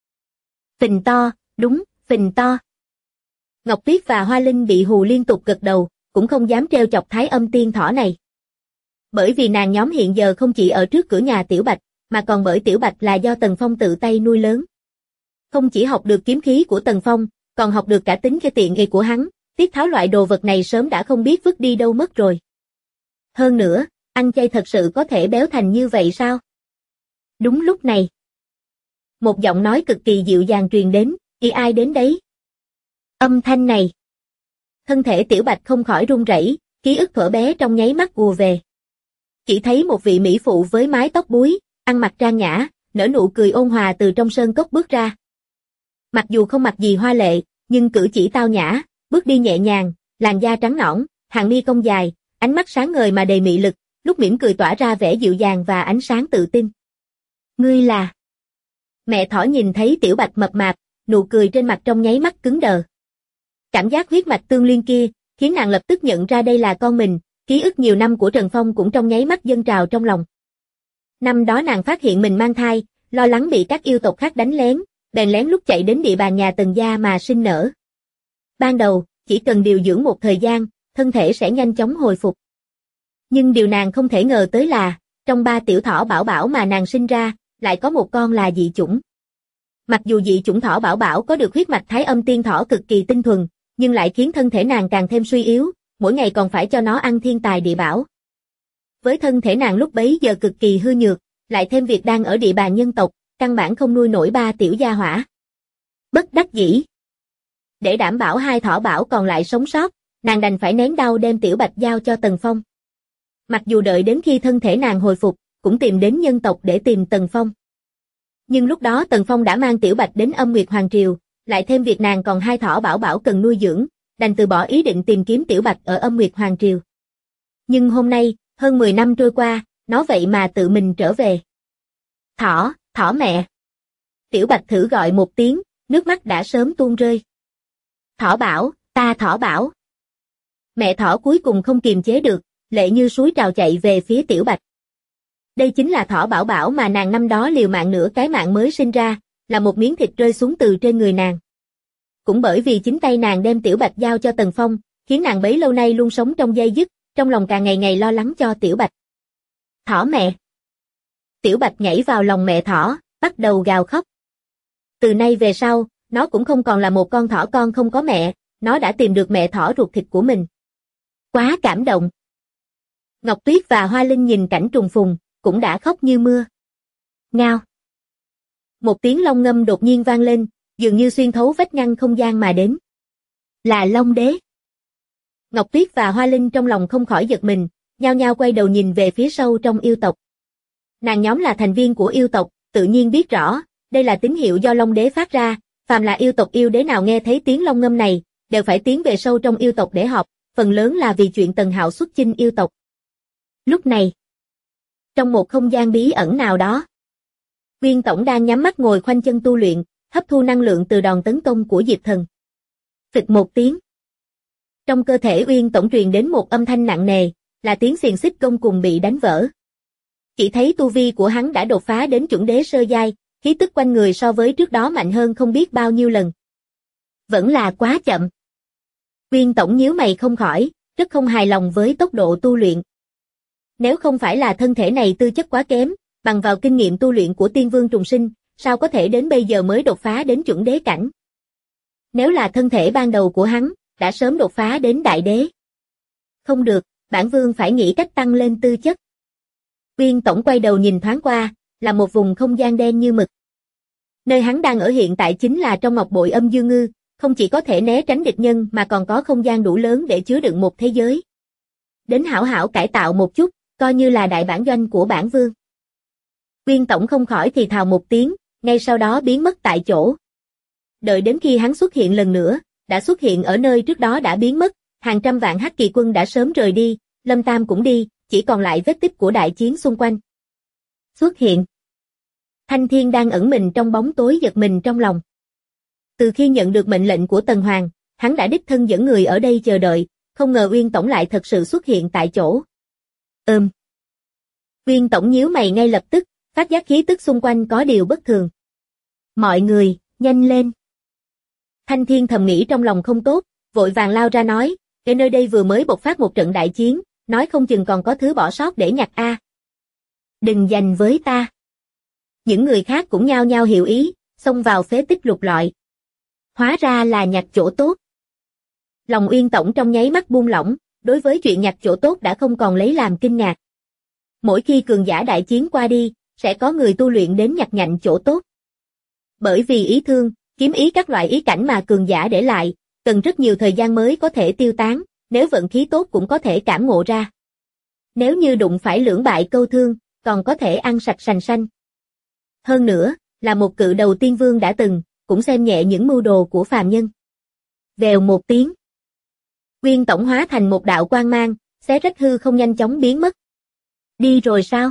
Phình to, đúng, phình to. Ngọc Tuyết và Hoa Linh bị hù liên tục gật đầu, cũng không dám trêu chọc Thái Âm tiên thỏ này. Bởi vì nàng nhóm hiện giờ không chỉ ở trước cửa nhà Tiểu Bạch, mà còn bởi Tiểu Bạch là do Tần Phong tự tay nuôi lớn. Không chỉ học được kiếm khí của Tần Phong, còn học được cả tính cái tiện nghi của hắn, tiết tháo loại đồ vật này sớm đã không biết vứt đi đâu mất rồi. Hơn nữa, ăn chay thật sự có thể béo thành như vậy sao? Đúng lúc này, một giọng nói cực kỳ dịu dàng truyền đến, ai đến đấy? Âm thanh này. Thân thể Tiểu Bạch không khỏi run rẩy, ký ức thuở bé trong nháy mắt ùa về. Chỉ thấy một vị mỹ phụ với mái tóc búi, ăn mặc trang nhã, nở nụ cười ôn hòa từ trong sơn cốc bước ra. Mặc dù không mặc gì hoa lệ, nhưng cử chỉ tao nhã, bước đi nhẹ nhàng, làn da trắng nõn, hàng mi cong dài, ánh mắt sáng ngời mà đầy mị lực, lúc mỉm cười tỏa ra vẻ dịu dàng và ánh sáng tự tin. Ngươi là... Mẹ thỏ nhìn thấy Tiểu Bạch mập mạp, nụ cười trên mặt trong nháy mắt cứng đờ. Cảm giác huyết mạch tương liên kia, khiến nàng lập tức nhận ra đây là con mình, ký ức nhiều năm của Trần Phong cũng trong nháy mắt dâng trào trong lòng. Năm đó nàng phát hiện mình mang thai, lo lắng bị các yêu tộc khác đánh lén, bèn lén lút chạy đến địa bàn nhà Tần gia mà sinh nở. Ban đầu, chỉ cần điều dưỡng một thời gian, thân thể sẽ nhanh chóng hồi phục. Nhưng điều nàng không thể ngờ tới là, trong 3 tiểu thỏ bảo bảo mà nàng sinh ra, lại có một con là dị chủng. Mặc dù dị chủng thỏ bảo bảo có được huyết mạch Thái Âm tiên thỏ cực kỳ tinh thuần, nhưng lại khiến thân thể nàng càng thêm suy yếu, mỗi ngày còn phải cho nó ăn thiên tài địa bảo. Với thân thể nàng lúc bấy giờ cực kỳ hư nhược, lại thêm việc đang ở địa bàn nhân tộc, căn bản không nuôi nổi 3 tiểu gia hỏa. Bất đắc dĩ. Để đảm bảo 2 thỏ bảo còn lại sống sót, nàng đành phải nén đau đem Tiểu Bạch giao cho Tần Phong. Mặc dù đợi đến khi thân thể nàng hồi phục, cũng tìm đến nhân tộc để tìm Tần Phong. Nhưng lúc đó Tần Phong đã mang Tiểu Bạch đến Âm Nguyệt Hoàng Triều, lại thêm việc nàng còn 2 thỏ bảo bảo cần nuôi dưỡng, đành từ bỏ ý định tìm kiếm Tiểu Bạch ở Âm Nguyệt Hoàng Triều. Nhưng hôm nay, hơn 10 năm trôi qua, nó vậy mà tự mình trở về. Thỏ mẹ. Tiểu Bạch thử gọi một tiếng, nước mắt đã sớm tuôn rơi. Thỏ bảo, ta thỏ bảo. Mẹ thỏ cuối cùng không kiềm chế được, lệ như suối trào chạy về phía Tiểu Bạch. Đây chính là thỏ bảo bảo mà nàng năm đó liều mạng nửa cái mạng mới sinh ra, là một miếng thịt rơi xuống từ trên người nàng. cũng bởi vì chính tay nàng đem Tiểu Bạch giao cho Tần Phong, khiến nàng bấy lâu nay luôn sống trong day dứt, trong lòng càng ngày ngày lo lắng cho Tiểu Bạch. Thỏ mẹ. Tiểu Bạch nhảy vào lòng mẹ thỏ, bắt đầu gào khóc. Từ nay về sau, nó cũng không còn là một con thỏ con không có mẹ, nó đã tìm được mẹ thỏ ruột thịt của mình. Quá cảm động. Ngọc Tuyết và Hoa Linh nhìn cảnh trùng phùng, cũng đã khóc như mưa. Ngao. Một tiếng long ngâm đột nhiên vang lên, dường như xuyên thấu vách ngăn không gian mà đến. Là Long Đế. Ngọc Tuyết và Hoa Linh trong lòng không khỏi giật mình, nhao nhao quay đầu nhìn về phía sâu trong yêu tộc. Nàng nhóm là thành viên của yêu tộc, tự nhiên biết rõ, đây là tín hiệu do Long Đế phát ra, phàm là yêu tộc yêu đế nào nghe thấy tiếng long ngâm này, đều phải tiến về sâu trong yêu tộc để họp, phần lớn là vì chuyện Tần Hạo xuất chinh yêu tộc. Lúc này, trong một không gian bí ẩn nào đó, Uyên Tổng đang nhắm mắt ngồi khoanh chân tu luyện, hấp thu năng lượng từ đòn tấn công của Diệp Thần. Phịch một tiếng. Trong cơ thể Uyên Tổng truyền đến một âm thanh nặng nề, là tiếng xiềng xích gông cùng bị đánh vỡ. Chỉ thấy tu vi của hắn đã đột phá đến chuẩn đế sơ giai, khí tức quanh người so với trước đó mạnh hơn không biết bao nhiêu lần. Vẫn là quá chậm. Uyên Tổng nhíu mày không khỏi, rất không hài lòng với tốc độ tu luyện. Nếu không phải là thân thể này tư chất quá kém, bằng vào kinh nghiệm tu luyện của Tiên Vương Trùng Sinh, sao có thể đến bây giờ mới đột phá đến chuẩn đế cảnh? Nếu là thân thể ban đầu của hắn, đã sớm đột phá đến đại đế. Không được, bản vương phải nghĩ cách tăng lên tư chất. Uyên Tổng quay đầu nhìn thoáng qua, là một vùng không gian đen như mực. Nơi hắn đang ở hiện tại chính là trong ngọc bội âm dương ngư, không chỉ có thể né tránh địch nhân mà còn có không gian đủ lớn để chứa đựng một thế giới. Đến hảo hảo cải tạo một chút, coi như là đại bản doanh của bản vương. Uyên Tổng không khỏi thì thào một tiếng, ngay sau đó biến mất tại chỗ. Đợi đến khi hắn xuất hiện lần nữa, đã xuất hiện ở nơi trước đó đã biến mất, hàng trăm vạn Hắc Kỳ quân đã sớm rời đi, Lâm Tam cũng đi, chỉ còn lại vết tích của đại chiến xung quanh. Xuất hiện. Thanh Thiên đang ẩn mình trong bóng tối giật mình trong lòng. Từ khi nhận được mệnh lệnh của Tần Hoàng, hắn đã đích thân dẫn người ở đây chờ đợi, không ngờ Uyên Tổng lại thật sự xuất hiện tại chỗ. Uyên Tổng nhíu mày ngay lập tức, phát giác khí tức xung quanh có điều bất thường. Mọi người, nhanh lên. Thanh Thiên thầm nghĩ trong lòng không tốt, vội vàng lao ra nói, cái nơi đây vừa mới bộc phát một trận đại chiến, nói không chừng còn có thứ bỏ sót để nhặt a. Đừng giành với ta. Những người khác cũng nhao nhao hiểu ý, xông vào phế tích lục lọi. Hóa ra là nhặt chỗ tốt. Lòng Uyên Tổng trong nháy mắt buông lỏng, đối với chuyện nhặt chỗ tốt đã không còn lấy làm kinh ngạc. Mỗi khi cường giả đại chiến qua đi, sẽ có người tu luyện đến nhặt nhạnh chỗ tốt. Bởi vì ý thương, kiếm ý các loại ý cảnh mà cường giả để lại, cần rất nhiều thời gian mới có thể tiêu tán, nếu vận khí tốt cũng có thể cảm ngộ ra. Nếu như đụng phải lưỡng bại câu thương, còn có thể ăn sạch sành xanh. Hơn nữa, là một cự đầu tiên vương đã từng, cũng xem nhẹ những mưu đồ của phàm nhân. Vèo một tiếng. Uyên Tổng hóa thành một đạo quang mang, xé rách hư không nhanh chóng biến mất. Đi rồi sao?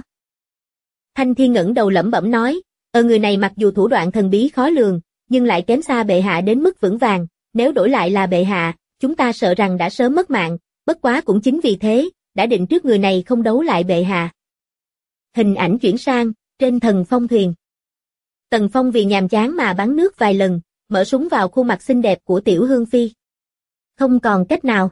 Thanh Thiên ngẩng đầu lẩm bẩm nói, người này mặc dù thủ đoạn thần bí khó lường, nhưng lại kém xa bệ hạ đến mức vững vàng, nếu đổi lại là bệ hạ, chúng ta sợ rằng đã sớm mất mạng, bất quá cũng chính vì thế, đã định trước người này không đấu lại bệ hạ. Hình ảnh chuyển sang, trên Thần Phong thuyền. Tần Phong vì nhàm chán mà bắn nước vài lần, mở súng vào khuôn mặt xinh đẹp của Tiểu Hương Phi. Không còn cách nào.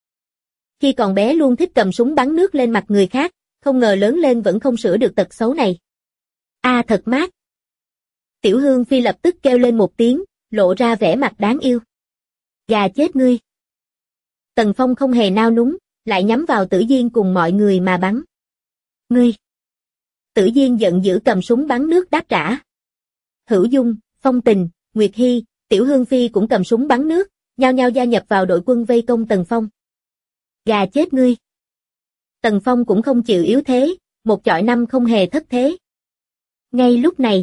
Khi còn bé luôn thích cầm súng bắn nước lên mặt người khác, không ngờ lớn lên vẫn không sửa được tật xấu này. Thật mát. Tiểu Hương Phi lập tức kêu lên một tiếng, lộ ra vẻ mặt đáng yêu. Gà chết ngươi. Tần Phong không hề nao núng, lại nhắm vào Tử Diên cùng mọi người mà bắn. Ngươi. Tử Diên giận dữ cầm súng bắn nước đáp trả. Hữu Dung, Phong Tình, Nguyệt Hy, Tiểu Hương Phi cũng cầm súng bắn nước, nhao nhao gia nhập vào đội quân vây công Tần Phong. Gà chết ngươi. Tần Phong cũng không chịu yếu thế, một chọi năm không hề thất thế. Ngay lúc này,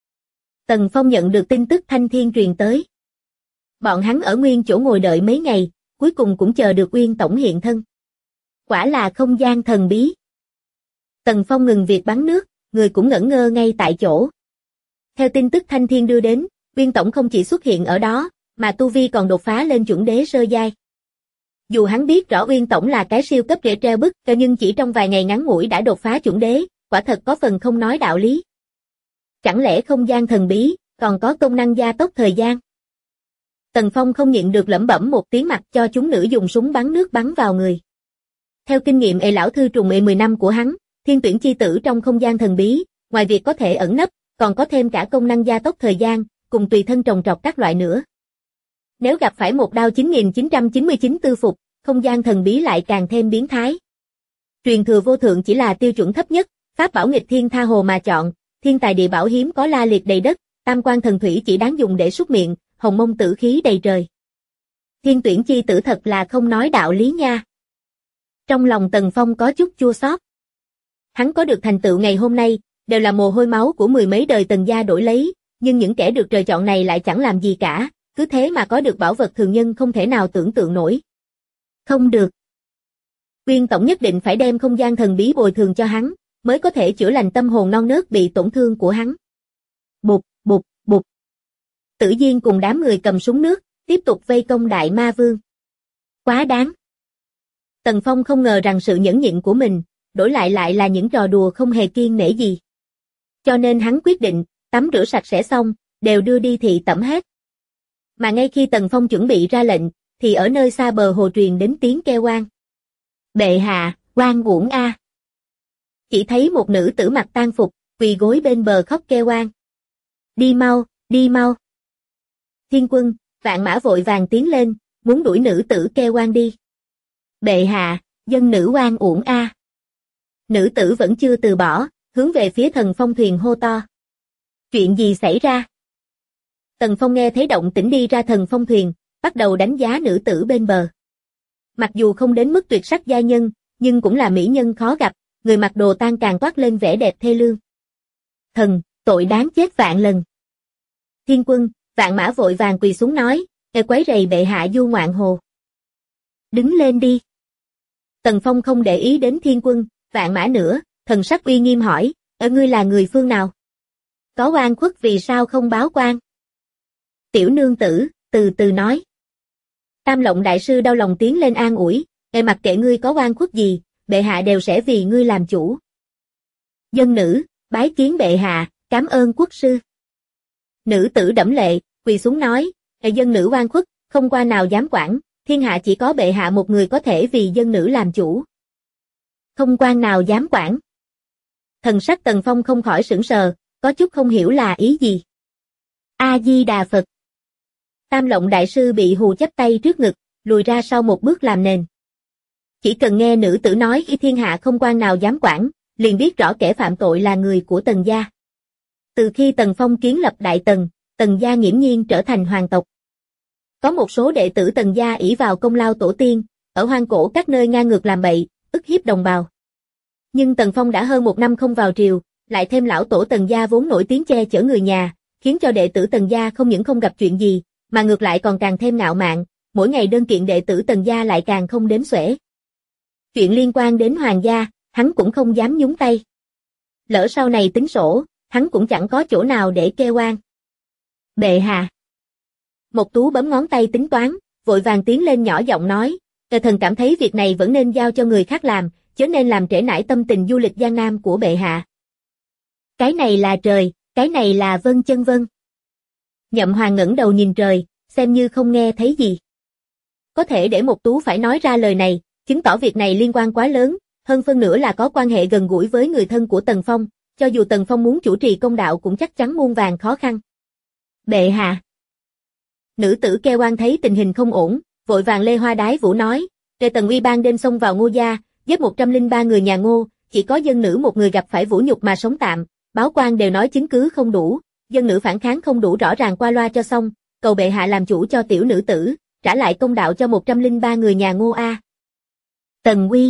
Tần Phong nhận được tin tức Thanh Thiên truyền tới. Bọn hắn ở nguyên chỗ ngồi đợi mấy ngày, cuối cùng cũng chờ được Uyên Tổng hiện thân. Quả là không gian thần bí. Tần Phong ngừng việc bắn nước, người cũng ngẩn ngơ ngay tại chỗ. Theo tin tức Thanh Thiên đưa đến, Uyên Tổng không chỉ xuất hiện ở đó, mà tu vi còn đột phá lên chuẩn đế sơ giai. Dù hắn biết rõ Uyên Tổng là cái siêu cấp rễ treo bức, nhưng chỉ trong vài ngày ngắn ngủi đã đột phá chuẩn đế, quả thật có phần không nói đạo lý. Chẳng lẽ không gian thần bí, còn có công năng gia tốc thời gian? Tần Phong không nhịn được lẩm bẩm một tiếng, mặc cho chúng nữ dùng súng bắn nước bắn vào người. Theo kinh nghiệm lão thư trùng 10 năm của hắn, thiên tuyển chi tử trong không gian thần bí, ngoài việc có thể ẩn nấp, còn có thêm cả công năng gia tốc thời gian, cùng tùy thân trồng trọt các loại nữa. Nếu gặp phải một đao 9999 tư phục, không gian thần bí lại càng thêm biến thái. Truyền thừa vô thượng chỉ là tiêu chuẩn thấp nhất, pháp bảo nghịch thiên tha hồ mà chọn, thiên tài địa bảo hiếm có la liệt đầy đất, tam quan thần thủy chỉ đáng dùng để súc miệng, hồng mông tử khí đầy trời. Thiên tuyển chi tử thật là không nói đạo lý nha. Trong lòng Tần Phong có chút chua xót. Hắn có được thành tựu ngày hôm nay, đều là mồ hôi máu của mười mấy đời Tần gia đổi lấy, nhưng những kẻ được trời chọn này lại chẳng làm gì cả, cứ thế mà có được bảo vật thường nhân không thể nào tưởng tượng nổi. Không được. Quyên tổng nhất định phải đem không gian thần bí bồi thường cho hắn, mới có thể chữa lành tâm hồn non nớt bị tổn thương của hắn. Bụp, bụp, bụp. Tử Diên cùng đám người cầm súng nước, tiếp tục vây công Đại Ma Vương. Quá đáng. Tần Phong không ngờ rằng sự nhẫn nhịn của mình, đổi lại là những trò đùa không hề kiêng nể gì. Cho nên hắn quyết định, tắm rửa sạch sẽ xong, đều đưa đi thị tẩm hết. Mà ngay khi Tần Phong chuẩn bị ra lệnh, thì ở nơi xa bờ hồ truyền đến tiếng kêu oan. Bệ hạ, oan uổng a. Chỉ thấy một nữ tử mặc tang phục, quỳ gối bên bờ khóc kêu oan. Đi mau, đi mau. Thiên Quân, Vạn Mã vội vàng tiến lên, muốn đuổi nữ tử kêu oan đi. Bệ hạ, dân nữ oan uổng a. Nữ tử vẫn chưa từ bỏ, hướng về phía Thần Phong thuyền hô to. Chuyện gì xảy ra? Tần Phong nghe thấy động tĩnh đi ra Thần Phong thuyền, bắt đầu đánh giá nữ tử bên bờ. Mặc dù không đến mức tuyệt sắc giai nhân, nhưng cũng là mỹ nhân khó gặp, người mặc đồ tang càng toát lên vẻ đẹp thê lương. Thần, tội đáng chết vạn lần. Thiên Quân, Vạn Mã vội vàng quỳ xuống nói, quấy rầy bệ hạ du ngoạn hồ. Đứng lên đi. Tần Phong không để ý đến Thiên Quân, Vạn Mã nữa, thần sắc uy nghiêm hỏi, ngươi là người phương nào? Có oan khuất vì sao không báo quan? Tiểu nương tử, từ từ nói. Tam Lộng đại sư đau lòng tiến lên an ủi, mặc kệ ngươi có oan khuất gì, bệ hạ đều sẽ vì ngươi làm chủ. Dân nữ, bái kiến bệ hạ, cảm ơn quốc sư. Nữ tử đẫm lệ, quỳ xuống nói, dân nữ oan khuất, không qua nào dám quản, thiên hạ chỉ có bệ hạ một người có thể vì dân nữ làm chủ. Không quan nào dám quản. Thần sắc Tần Phong không khỏi sửng sờ, có chút không hiểu là ý gì. A-di-đà Phật. Tam Lộng đại sư bị hù chắp tay trước ngực, lùi ra sau một bước làm nền. Chỉ cần nghe nữ tử nói thiên hạ không quan nào dám quản, liền biết rõ kẻ phạm tội là người của Tần gia. Từ khi Tần Phong kiến lập Đại Tần, Tần gia nghiễm nhiên trở thành hoàng tộc. Có một số đệ tử Tần gia ỷ vào công lao tổ tiên, ở hoang cổ các nơi ngang ngược làm bậy, ức hiếp đồng bào. Nhưng Tần Phong đã hơn một năm không vào triều, lại thêm lão tổ Tần gia vốn nổi tiếng che chở người nhà, khiến cho đệ tử Tần gia không những không gặp chuyện gì, mà ngược lại còn càng thêm ngạo mạn, mỗi ngày đơn kiện đệ tử Tần gia lại càng không đếm xuể. Chuyện liên quan đến hoàng gia, hắn cũng không dám nhúng tay. Lỡ sau này tính sổ, hắn cũng chẳng có chỗ nào để kêu oan. Bệ hạ. Mộc Tú bấm ngón tay tính toán, vội vàng tiến lên nhỏ giọng nói, thần cảm thấy việc này vẫn nên giao cho người khác làm, chớ nên làm trễ nải tâm tình du lịch Giang Nam của bệ hạ. Cái này là trời, cái này là vân chân vân. Nhậm Hoàng ngẩng đầu nhìn trời, xem như không nghe thấy gì. Có thể để Mộc Tú phải nói ra lời này, chứng tỏ việc này liên quan quá lớn, hơn phân nửa là có quan hệ gần gũi với người thân của Tần Phong, cho dù Tần Phong muốn chủ trì công đạo cũng chắc chắn muôn vàn khó khăn. Bệ hạ. Nữ tử kêu oan thấy tình hình không ổn, vội vàng lê hoa đái vũ nói, Tần Uy ban đêm xông vào Ngô gia, giết 103 người nhà Ngô, chỉ có dân nữ một người gặp phải vũ nhục mà sống tạm, báo quan đều nói chứng cứ không đủ, dân nữ phản kháng không đủ rõ ràng qua loa cho xong, cầu bệ hạ làm chủ cho tiểu nữ tử, trả lại công đạo cho 103 người nhà Ngô a. Tần Uy.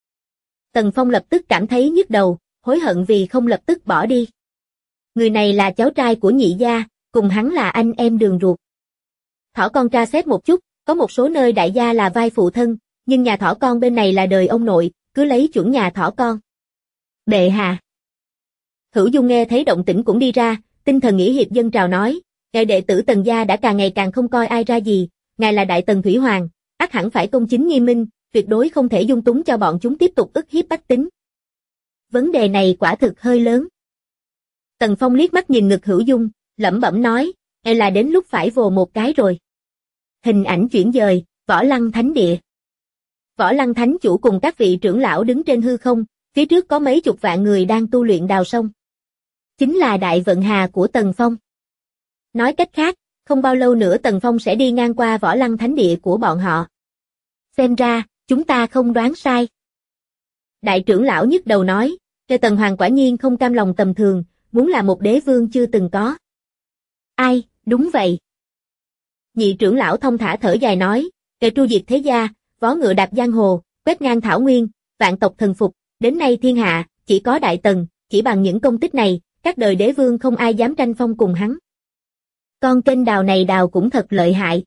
Tần Phong lập tức cảm thấy nhức đầu, hối hận vì không lập tức bỏ đi. Người này là cháu trai của nhị gia, cùng hắn là anh em đường ruột. Thỏ con tra xét một chút, có một số nơi đại gia là vai phụ thân, nhưng nhà thỏ con bên này là đời ông nội, cứ lấy chuẩn nhà thỏ con. Bệ hạ. Hữu Dung nghe thấy động tĩnh cũng đi ra, tinh thần nghĩa hiệp dân trào nói, ngài đệ tử Tần gia đã càng ngày càng không coi ai ra gì, ngài là Đại Tần Thủy Hoàng, ắt hẳn phải công chính nghiêm minh, tuyệt đối không thể dung túng cho bọn chúng tiếp tục ức hiếp bách tính. Vấn đề này quả thực hơi lớn. Tần Phong liếc mắt nhìn ngực Hữu Dung, lẩm bẩm nói, là đến lúc phải vồ một cái rồi. Hình ảnh chuyển dời, Võ Lăng Thánh Địa. Võ Lăng Thánh Chủ cùng các vị trưởng lão đứng trên hư không, phía trước có mấy chục vạn người đang tu luyện đào sông. Chính là đại vận hà của Tần Phong. Nói cách khác, không bao lâu nữa Tần Phong sẽ đi ngang qua Võ Lăng Thánh Địa của bọn họ. Xem ra, chúng ta không đoán sai. Đại trưởng lão nhức đầu nói, Tần Hoàng quả nhiên không cam lòng tầm thường, muốn là một đế vương chưa từng có. Ai, đúng vậy. Nhị trưởng lão thông thả thở dài nói, tru diệt thế gia, vó ngựa đạp giang hồ, quét ngang thảo nguyên, vạn tộc thần phục, đến nay thiên hạ, chỉ có Đại Tần, chỉ bằng những công tích này, các đời đế vương không ai dám tranh phong cùng hắn. Con kênh đào này đào cũng thật lợi hại.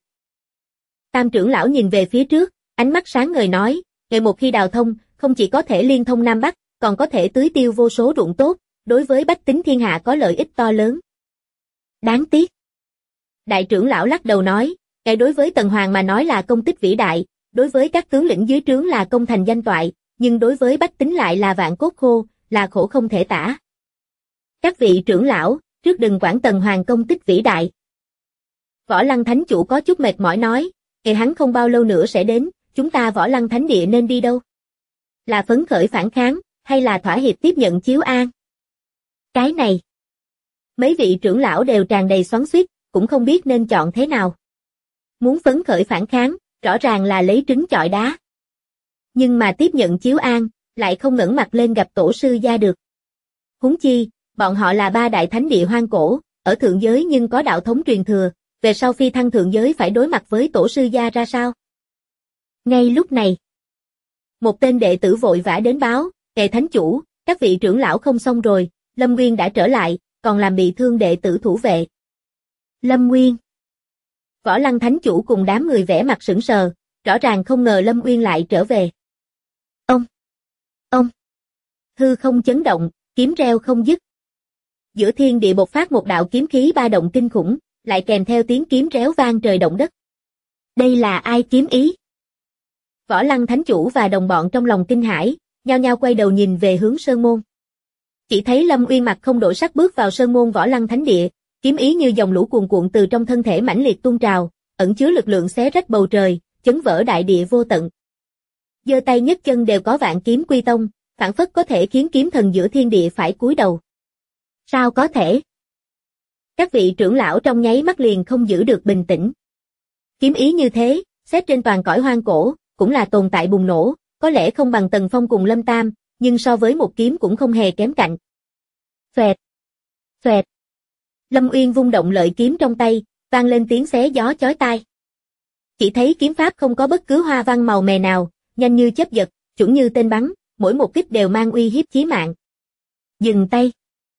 Tam trưởng lão nhìn về phía trước, ánh mắt sáng ngời nói, một khi đào thông, không chỉ có thể liên thông Nam Bắc, còn có thể tưới tiêu vô số ruộng tốt, đối với bách tính thiên hạ có lợi ích to lớn. Đáng tiếc. Đại trưởng lão lắc đầu nói, đối với Tần Hoàng mà nói là công tích vĩ đại, đối với các tướng lĩnh dưới trướng là công thành danh toại, nhưng đối với bách tính lại là vạn cốt khô, là khổ không thể tả. Các vị trưởng lão, trước đừng quản Tần Hoàng công tích vĩ đại. Võ Lăng Thánh Chủ có chút mệt mỏi nói, hắn không bao lâu nữa sẽ đến, chúng ta Võ Lăng Thánh Địa nên đi đâu? Là phấn khởi phản kháng, hay là thỏa hiệp tiếp nhận chiếu an? Cái này. Mấy vị trưởng lão đều tràn đầy xoắn xuýt, cũng không biết nên chọn thế nào. Muốn phấn khởi phản kháng, rõ ràng là lấy trứng chọi đá. Nhưng mà tiếp nhận chiếu an, lại không ngẩng mặt lên gặp tổ sư gia được. Huống chi, bọn họ là ba đại thánh địa hoang cổ, ở thượng giới nhưng có đạo thống truyền thừa, về sau phi thăng thượng giới phải đối mặt với tổ sư gia ra sao? Ngay lúc này, một tên đệ tử vội vã đến báo, Thánh Chủ, các vị trưởng lão không xong rồi, Lâm Nguyên đã trở lại, còn làm bị thương đệ tử thủ vệ. Lâm Nguyên. Võ Lăng Thánh Chủ cùng đám người vẻ mặt sững sờ, rõ ràng không ngờ Lâm Nguyên lại trở về. Ông. Hư không chấn động, kiếm reo không dứt. Giữa thiên địa bộc phát một đạo kiếm khí ba động kinh khủng, lại kèm theo tiếng kiếm réo vang trời động đất. Đây là ai kiếm ý? Võ Lăng Thánh Chủ và đồng bọn trong lòng kinh hãi, nhao nhao quay đầu nhìn về hướng Sơn Môn. Chỉ thấy Lâm Uyên mặt không đổi sắc bước vào Sơn Môn Võ Lăng Thánh Địa, kiếm ý như dòng lũ cuồn cuộn từ trong thân thể mãnh liệt tuôn trào, ẩn chứa lực lượng xé rách bầu trời, chấn vỡ đại địa vô tận. Giơ tay nhấc chân đều có vạn kiếm quy tông, phảng phất có thể khiến kiếm thần giữa thiên địa phải cúi đầu. Sao có thể? Các vị trưởng lão trong nháy mắt liền không giữ được bình tĩnh. Kiếm ý như thế, xét trên toàn cõi hoang cổ, cũng là tồn tại bùng nổ, có lẽ không bằng Tần Phong cùng Lâm Tam, nhưng so với một kiếm cũng không hề kém cạnh. Phẹt, phẹt. Lâm Uyên vung động lợi kiếm trong tay, vang lên tiếng xé gió chói tai. Chỉ thấy kiếm pháp không có bất cứ hoa văn màu mè nào, nhanh như chớp giật, chuẩn như tên bắn, mỗi một kích đều mang uy hiếp chí mạng. Dừng tay.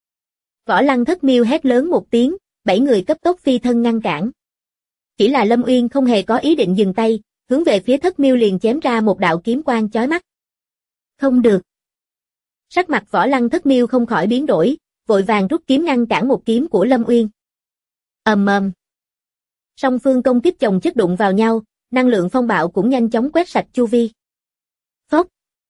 Võ Lăng Thất Miêu hét lớn một tiếng, 7 người cấp tốc phi thân ngăn cản. Chỉ là Lâm Uyên không hề có ý định dừng tay, hướng về phía Thất Miêu liền chém ra một đạo kiếm quang chói mắt. Không được. Sắc mặt Võ Lăng Thất Miêu không khỏi biến đổi, vội vàng rút kiếm ngăn cản một kiếm của Lâm Uyên. Ầm ầm. Song phương công kích chồng chất đụng vào nhau, năng lượng phong bạo cũng nhanh chóng quét sạch chu vi. Phốc.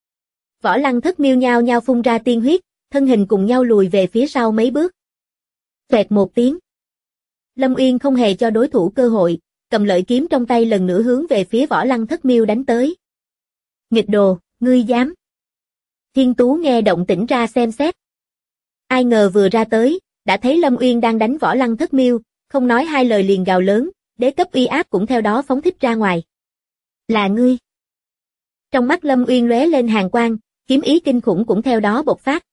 Võ Lăng Thất Miêu nhao nhao phun ra tiên huyết, thân hình cùng nhau lùi về phía sau mấy bước. Phẹt một tiếng. Lâm Uyên không hề cho đối thủ cơ hội, cầm lợi kiếm trong tay lần nữa hướng về phía Võ Lăng Thất Miêu đánh tới. Nghịch đồ, ngươi dám. Thiên Tú nghe động tĩnh ra xem xét. Ai ngờ vừa ra tới, đã thấy Lâm Uyên đang đánh Võ Lăng Thất Miêu, không nói hai lời liền gào lớn, đế cấp uy áp cũng theo đó phóng thích ra ngoài. Là ngươi. Trong mắt Lâm Uyên lóe lên hàn quang, kiếm ý kinh khủng cũng theo đó bộc phát.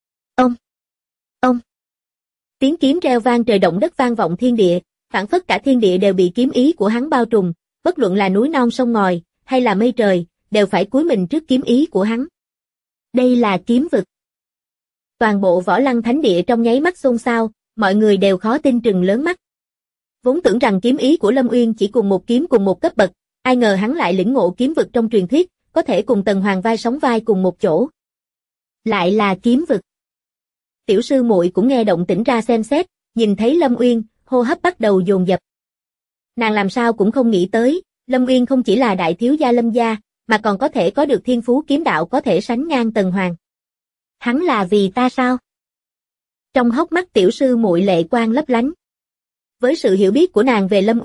Ông. Tiếng kiếm reo vang trời động đất vang vọng thiên địa, phảng phất cả thiên địa đều bị kiếm ý của hắn bao trùm, bất luận là núi non sông ngòi, hay là mây trời, đều phải cúi mình trước kiếm ý của hắn. Đây là kiếm vực. Toàn bộ Võ Lăng Thánh Địa trong nháy mắt xôn xao, mọi người đều khó tin trừng lớn mắt. Vốn tưởng rằng kiếm ý của Lâm Uyên chỉ cùng một kiếm cùng một cấp bậc, ai ngờ hắn lại lĩnh ngộ kiếm vực trong truyền thuyết, có thể cùng Tần Hoàng vai sóng vai cùng một chỗ. Lại là kiếm vực. Tiểu sư muội cũng nghe động tĩnh ra xem xét, nhìn thấy Lâm Uyên, hô hấp bắt đầu dồn dập. Nàng làm sao cũng không nghĩ tới, Lâm Uyên không chỉ là đại thiếu gia Lâm gia, mà còn có thể có được thiên phú kiếm đạo có thể sánh ngang Tần Hoàng. Hắn là vì ta sao? Trong hốc mắt tiểu sư muội lệ quang lấp lánh. Với sự hiểu biết của nàng về Lâm Uyên,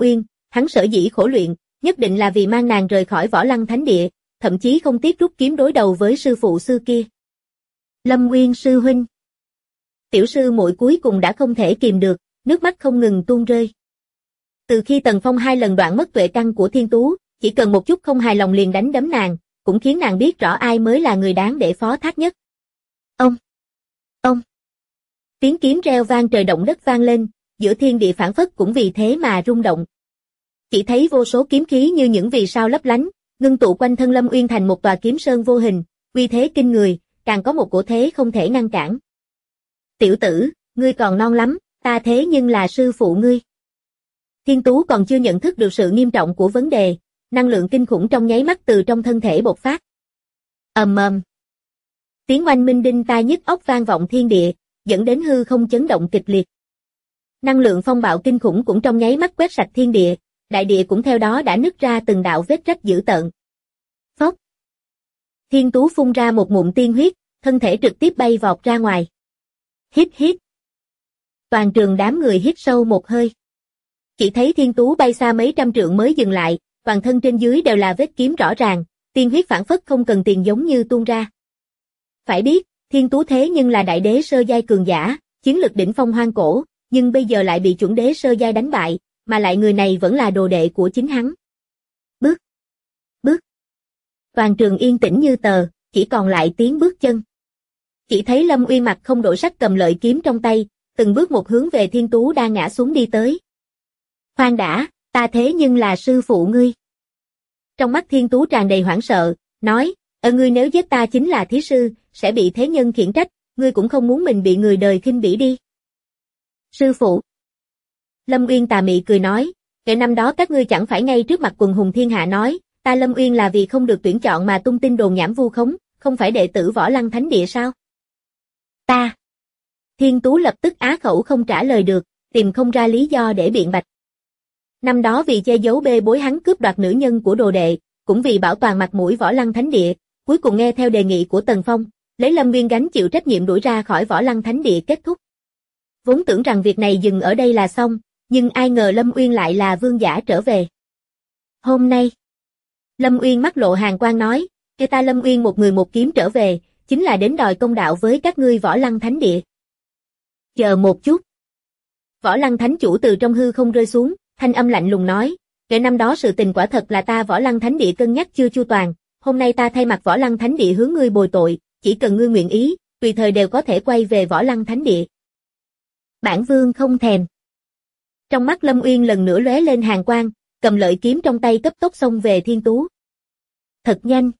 hắn sở dĩ khổ luyện, nhất định là vì mang nàng rời khỏi Võ Lăng Thánh Địa, thậm chí không tiếc rút kiếm đối đầu với sư phụ xưa kia. Lâm Nguyên sư huynh. Tiểu sư muội cuối cùng đã không thể kìm được, nước mắt không ngừng tuôn rơi. Từ khi Tần Phong 2 lần đoạn mất tuệ căn của Thiên Tú, chỉ cần một chút không hài lòng liền đánh đấm nàng, cũng khiến nàng biết rõ ai mới là người đáng để phó thác nhất. Ông. Tiếng kiếm reo vang trời động đất vang lên, giữa thiên địa phảng phất cũng vì thế mà rung động. Chỉ thấy vô số kiếm khí như những vì sao lấp lánh, ngưng tụ quanh thân Lâm Uyên thành một tòa kiếm sơn vô hình, uy thế kinh người, càng có một cổ thế không thể ngăn cản. Tiểu tử, ngươi còn non lắm, ta thế nhưng là sư phụ ngươi. Thiên Tú còn chưa nhận thức được sự nghiêm trọng của vấn đề, năng lượng kinh khủng trong nháy mắt từ trong thân thể bộc phát. Ầm ầm. Tiếng oanh minh đinh tai nhức óc vang vọng thiên địa, dẫn đến hư không chấn động kịch liệt. Năng lượng phong bạo kinh khủng cũng trong nháy mắt quét sạch thiên địa, đại địa cũng theo đó đã nứt ra từng đạo vết rách dữ tợn. Phốc. Thiên Tú phun ra một ngụm tiên huyết, thân thể trực tiếp bay vọt ra ngoài. Hít hít. Toàn trường đám người hít sâu một hơi. Chỉ thấy Thiên Tú bay xa mấy trăm trượng mới dừng lại, toàn thân trên dưới đều là vết kiếm rõ ràng, tiên huyết phảng phất không cần tiền giống như tuôn ra. Phải biết, Thiên Tú thế nhưng là đại đế sơ giai cường giả, chiến lực đỉnh phong hoang cổ, nhưng bây giờ lại bị chuẩn đế sơ giai đánh bại, mà lại người này vẫn là đồ đệ của chính hắn. Bước. Toàn trường yên tĩnh như tờ, chỉ còn lại tiếng bước chân. Chỉ thấy Lâm Uyên mặt không đổi sắc cầm lợi kiếm trong tay, từng bước một hướng về Thiên Tú đang ngã xuống đi tới. Khoan đã, ta thế nhưng là sư phụ ngươi. Trong mắt Thiên Tú tràn đầy hoảng sợ, nói, ngươi nếu giết ta chính là thí sư, sẽ bị thế nhân khiển trách, ngươi cũng không muốn mình bị người đời khinh bỉ đi. Sư phụ. Lâm Uyên tà mị cười nói, kể năm đó các ngươi chẳng phải ngay trước mặt quần hùng thiên hạ nói, ta Lâm Uyên là vì không được tuyển chọn mà tung tin đồn nhảm vu khống, không phải đệ tử Võ Lăng Thánh Địa sao? Ta. Thiên Tú lập tức á khẩu không trả lời được, tìm không ra lý do để biện bạch. Năm đó vì che giấu bê bối hắn cướp đoạt nữ nhân của đồ đệ, cũng vì bảo toàn mặt mũi Võ Lăng Thánh Địa, cuối cùng nghe theo đề nghị của Tần Phong, lấy Lâm Nguyên gánh chịu trách nhiệm đuổi ra khỏi Võ Lăng Thánh Địa kết thúc. Vốn tưởng rằng việc này dừng ở đây là xong, nhưng ai ngờ Lâm Uyên lại là vương giả trở về. Hôm nay, Lâm Uyên mắt lộ hàn quang nói, kêu ta Lâm Uyên một người một kiếm trở về, chính là đến đòi công đạo với các ngươi Võ Lăng Thánh Địa. Chờ một chút. Võ Lăng Thánh Chủ từ trong hư không rơi xuống, thanh âm lạnh lùng nói, kể năm đó sự tình quả thật là ta Võ Lăng Thánh Địa cân nhắc chưa chu toàn, hôm nay ta thay mặt Võ Lăng Thánh Địa hướng ngươi bồi tội, chỉ cần ngươi nguyện ý, tùy thời đều có thể quay về Võ Lăng Thánh Địa. Bản vương không thèm. Trong mắt Lâm Uyên lần nữa lóe lên hàn quang, cầm lợi kiếm trong tay cấp tốc xông về Thiên Tú. Thật nhanh.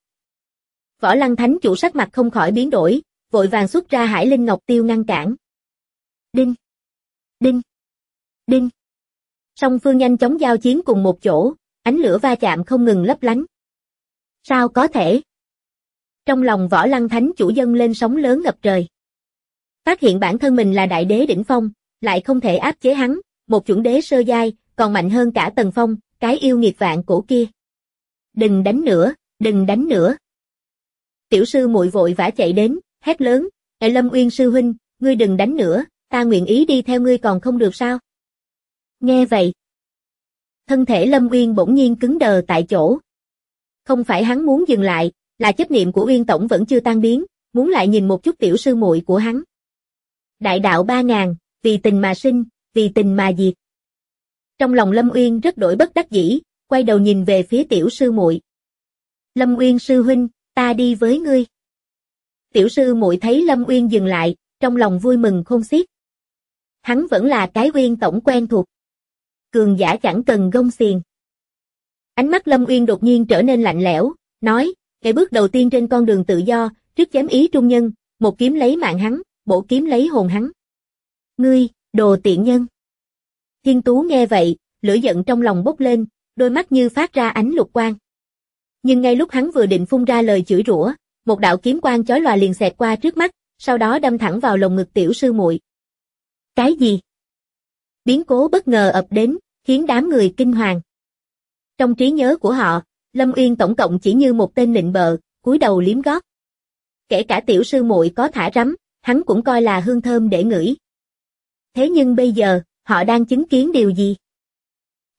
Võ Lăng Thánh Chủ sắc mặt không khỏi biến đổi, vội vàng xuất ra Hải Linh Ngọc Tiêu ngăn cản. Đinh. Đinh. Đinh. Song phương nhanh chóng giao chiến cùng một chỗ, ánh lửa va chạm không ngừng lấp lánh. Sao có thể? Trong lòng Võ Lăng Thánh Chủ dâng lên sóng lớn ngập trời. Phát hiện bản thân mình là đại đế đỉnh phong, lại không thể áp chế hắn, một chuẩn đế sơ giai, còn mạnh hơn cả Tần Phong, cái yêu nghiệt vạn cổ kia. Đừng đánh nữa, đừng đánh nữa. Tiểu sư muội vội vã chạy đến, hét lớn, Lâm Uyên sư huynh, ngươi đừng đánh nữa, ta nguyện ý đi theo ngươi còn không được sao? Nghe vậy, thân thể Lâm Uyên bỗng nhiên cứng đờ tại chỗ. Không phải hắn muốn dừng lại, là chấp niệm của Uyên Tổng vẫn chưa tan biến, muốn lại nhìn một chút tiểu sư muội của hắn. Đại đạo 3000, vì tình mà sinh, vì tình mà diệt. Trong lòng Lâm Uyên rất đổi bất đắc dĩ, quay đầu nhìn về phía tiểu sư muội. Lâm Uyên sư huynh, ta đi với ngươi. Tiểu sư muội thấy Lâm Uyên dừng lại, trong lòng vui mừng khôn xiết. Hắn vẫn là cái Uyên Tổng quen thuộc. Cường giả chẳng cần gông xiềng. Ánh mắt Lâm Uyên đột nhiên trở nên lạnh lẽo, nói, cái bước đầu tiên trên con đường tự do, trước chém ý trung nhân, một kiếm lấy mạng hắn, bổ kiếm lấy hồn hắn. Ngươi, đồ tiện nhân. Thiên Tú nghe vậy, lửa giận trong lòng bốc lên, đôi mắt như phát ra ánh lục quang. Nhưng ngay lúc hắn vừa định phun ra lời chửi rủa, một đạo kiếm quang chói lòa liền xẹt qua trước mắt, sau đó đâm thẳng vào lồng ngực tiểu sư muội. Cái gì? Biến cố bất ngờ ập đến, khiến đám người kinh hoàng. Trong trí nhớ của họ, Lâm Uyên tổng cộng chỉ như một tên nịnh bợ, cúi đầu liếm gót. Kể cả tiểu sư muội có thả rắm, hắn cũng coi là hương thơm để ngửi. Thế nhưng bây giờ, họ đang chứng kiến điều gì?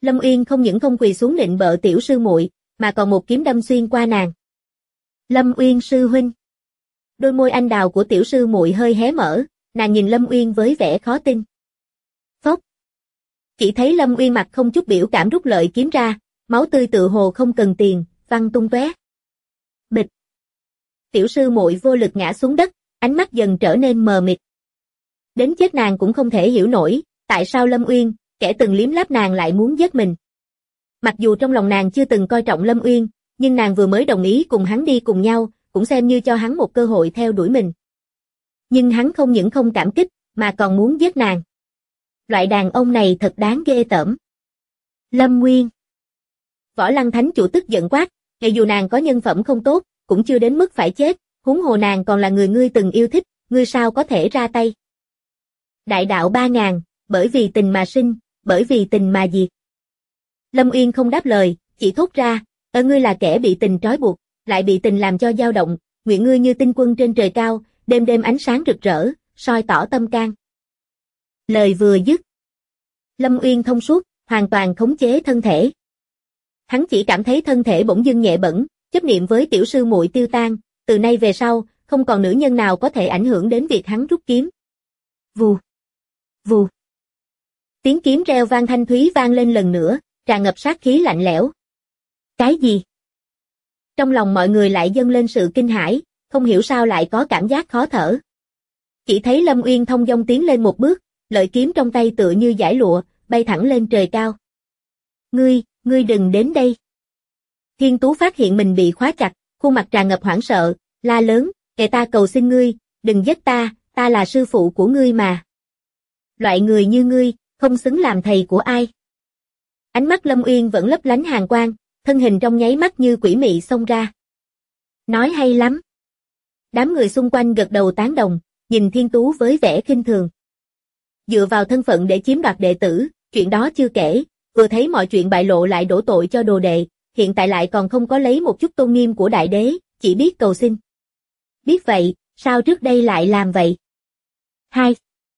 Lâm Uyên không những không quỳ xuống nịnh bợ tiểu sư muội, mà còn một kiếm đâm xuyên qua nàng. Lâm Uyên sư huynh. Đôi môi anh đào của tiểu sư muội hơi hé mở, nàng nhìn Lâm Uyên với vẻ khó tin. Phốc. Chỉ thấy Lâm Uyên mặt không chút biểu cảm rút lợi kiếm ra, máu tươi tựa hồ không cần tiền, văng tung tóe. Bịch. Tiểu sư muội vô lực ngã xuống đất, ánh mắt dần trở nên mờ mịt. Đến chết nàng cũng không thể hiểu nổi, tại sao Lâm Uyên, kẻ từng liếm láp nàng lại muốn giết mình. Mặc dù trong lòng nàng chưa từng coi trọng Lâm Uyên, nhưng nàng vừa mới đồng ý cùng hắn đi cùng nhau, cũng xem như cho hắn một cơ hội theo đuổi mình. Nhưng hắn không những không cảm kích, mà còn muốn giết nàng. Loại đàn ông này thật đáng ghê tởm. Lâm Nguyên. Võ Lăng Thánh chủ tức giận quát, ngay dù nàng có nhân phẩm không tốt, cũng chưa đến mức phải chết, huống hồ nàng còn là người ngươi từng yêu thích, ngươi sao có thể ra tay. Đại đạo 3000, bởi vì tình mà sinh, bởi vì tình mà diệt. Lâm Uyên không đáp lời, chỉ thốt ra, ngươi là kẻ bị tình trói buộc, lại bị tình làm cho dao động, nguyện ngươi như tinh quân trên trời cao, đêm đêm ánh sáng rực rỡ, soi tỏ tâm can. Lời vừa dứt, Lâm Uyên thông suốt, hoàn toàn khống chế thân thể. Hắn chỉ cảm thấy thân thể bỗng dưng nhẹ bẫng, chấp niệm với tiểu sư muội tiêu tan, từ nay về sau, không còn nữ nhân nào có thể ảnh hưởng đến việc hắn rút kiếm. Vù, vù. Tiếng kiếm reo vang thanh thúy vang lên lần nữa, tràn ngập sát khí lạnh lẽo. Cái gì? Trong lòng mọi người lại dâng lên sự kinh hãi, không hiểu sao lại có cảm giác khó thở. Chỉ thấy Lâm Uyên thông dong tiến lên một bước, lợi kiếm trong tay tựa như dải lụa, bay thẳng lên trời cao. Ngươi đừng đến đây. Thiên Tú phát hiện mình bị khóa chặt, khuôn mặt tràn ngập hoảng sợ, la lớn, kệ ta cầu xin ngươi, đừng giết ta, ta là sư phụ của ngươi mà. Loại người như ngươi, không xứng làm thầy của ai. Ánh mắt Lâm Uyên vẫn lấp lánh hàn quang, thân hình trong nháy mắt như quỷ mị xông ra. Nói hay lắm. Đám người xung quanh gật đầu tán đồng, nhìn Thiên Tú với vẻ khinh thường. Dựa vào thân phận để chiếm đoạt đệ tử, chuyện đó chưa kể, vừa thấy mọi chuyện bại lộ lại đổ tội cho đồ đệ, hiện tại lại còn không có lấy một chút tôn nghiêm của đại đế, chỉ biết cầu xin. Biết vậy, sao trước đây lại làm vậy? 2.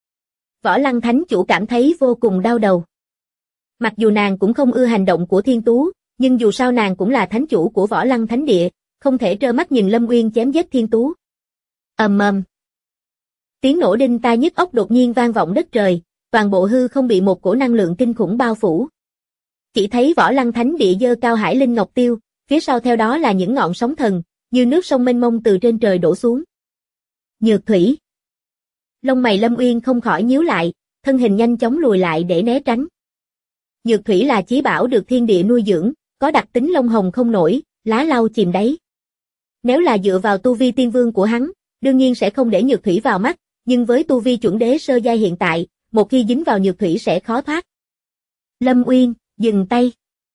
Võ Lăng Thánh chủ cảm thấy vô cùng đau đầu. Mặc dù nàng cũng không ưa hành động của Thiên Tú, nhưng dù sao nàng cũng là thánh chủ của Võ Lăng Thánh địa, không thể trơ mắt nhìn Lâm Uyên chém giết Thiên Tú. Ầm ầm. Tiếng nổ đinh tai nhức óc đột nhiên vang vọng đất trời, toàn bộ hư không bị một cổ năng lượng kinh khủng bao phủ. Chỉ thấy Võ Lăng Thánh địa giơ cao hải linh ngọc tiêu, phía sau theo đó là những ngọn sóng thần, như nước sông mênh mông từ trên trời đổ xuống. Nhược thủy. Lông mày Lâm Uyên không khỏi nhíu lại, thân hình nhanh chóng lùi lại để né tránh. Nhược thủy là chí bảo được thiên địa nuôi dưỡng, có đặc tính lông hồng không nổi, lá lau chìm đáy. Nếu là dựa vào tu vi tiên vương của hắn, đương nhiên sẽ không để nhược thủy vào mắt, nhưng với tu vi chuẩn đế sơ giai hiện tại, một khi dính vào nhược thủy sẽ khó thoát. Lâm Uyên, dừng tay.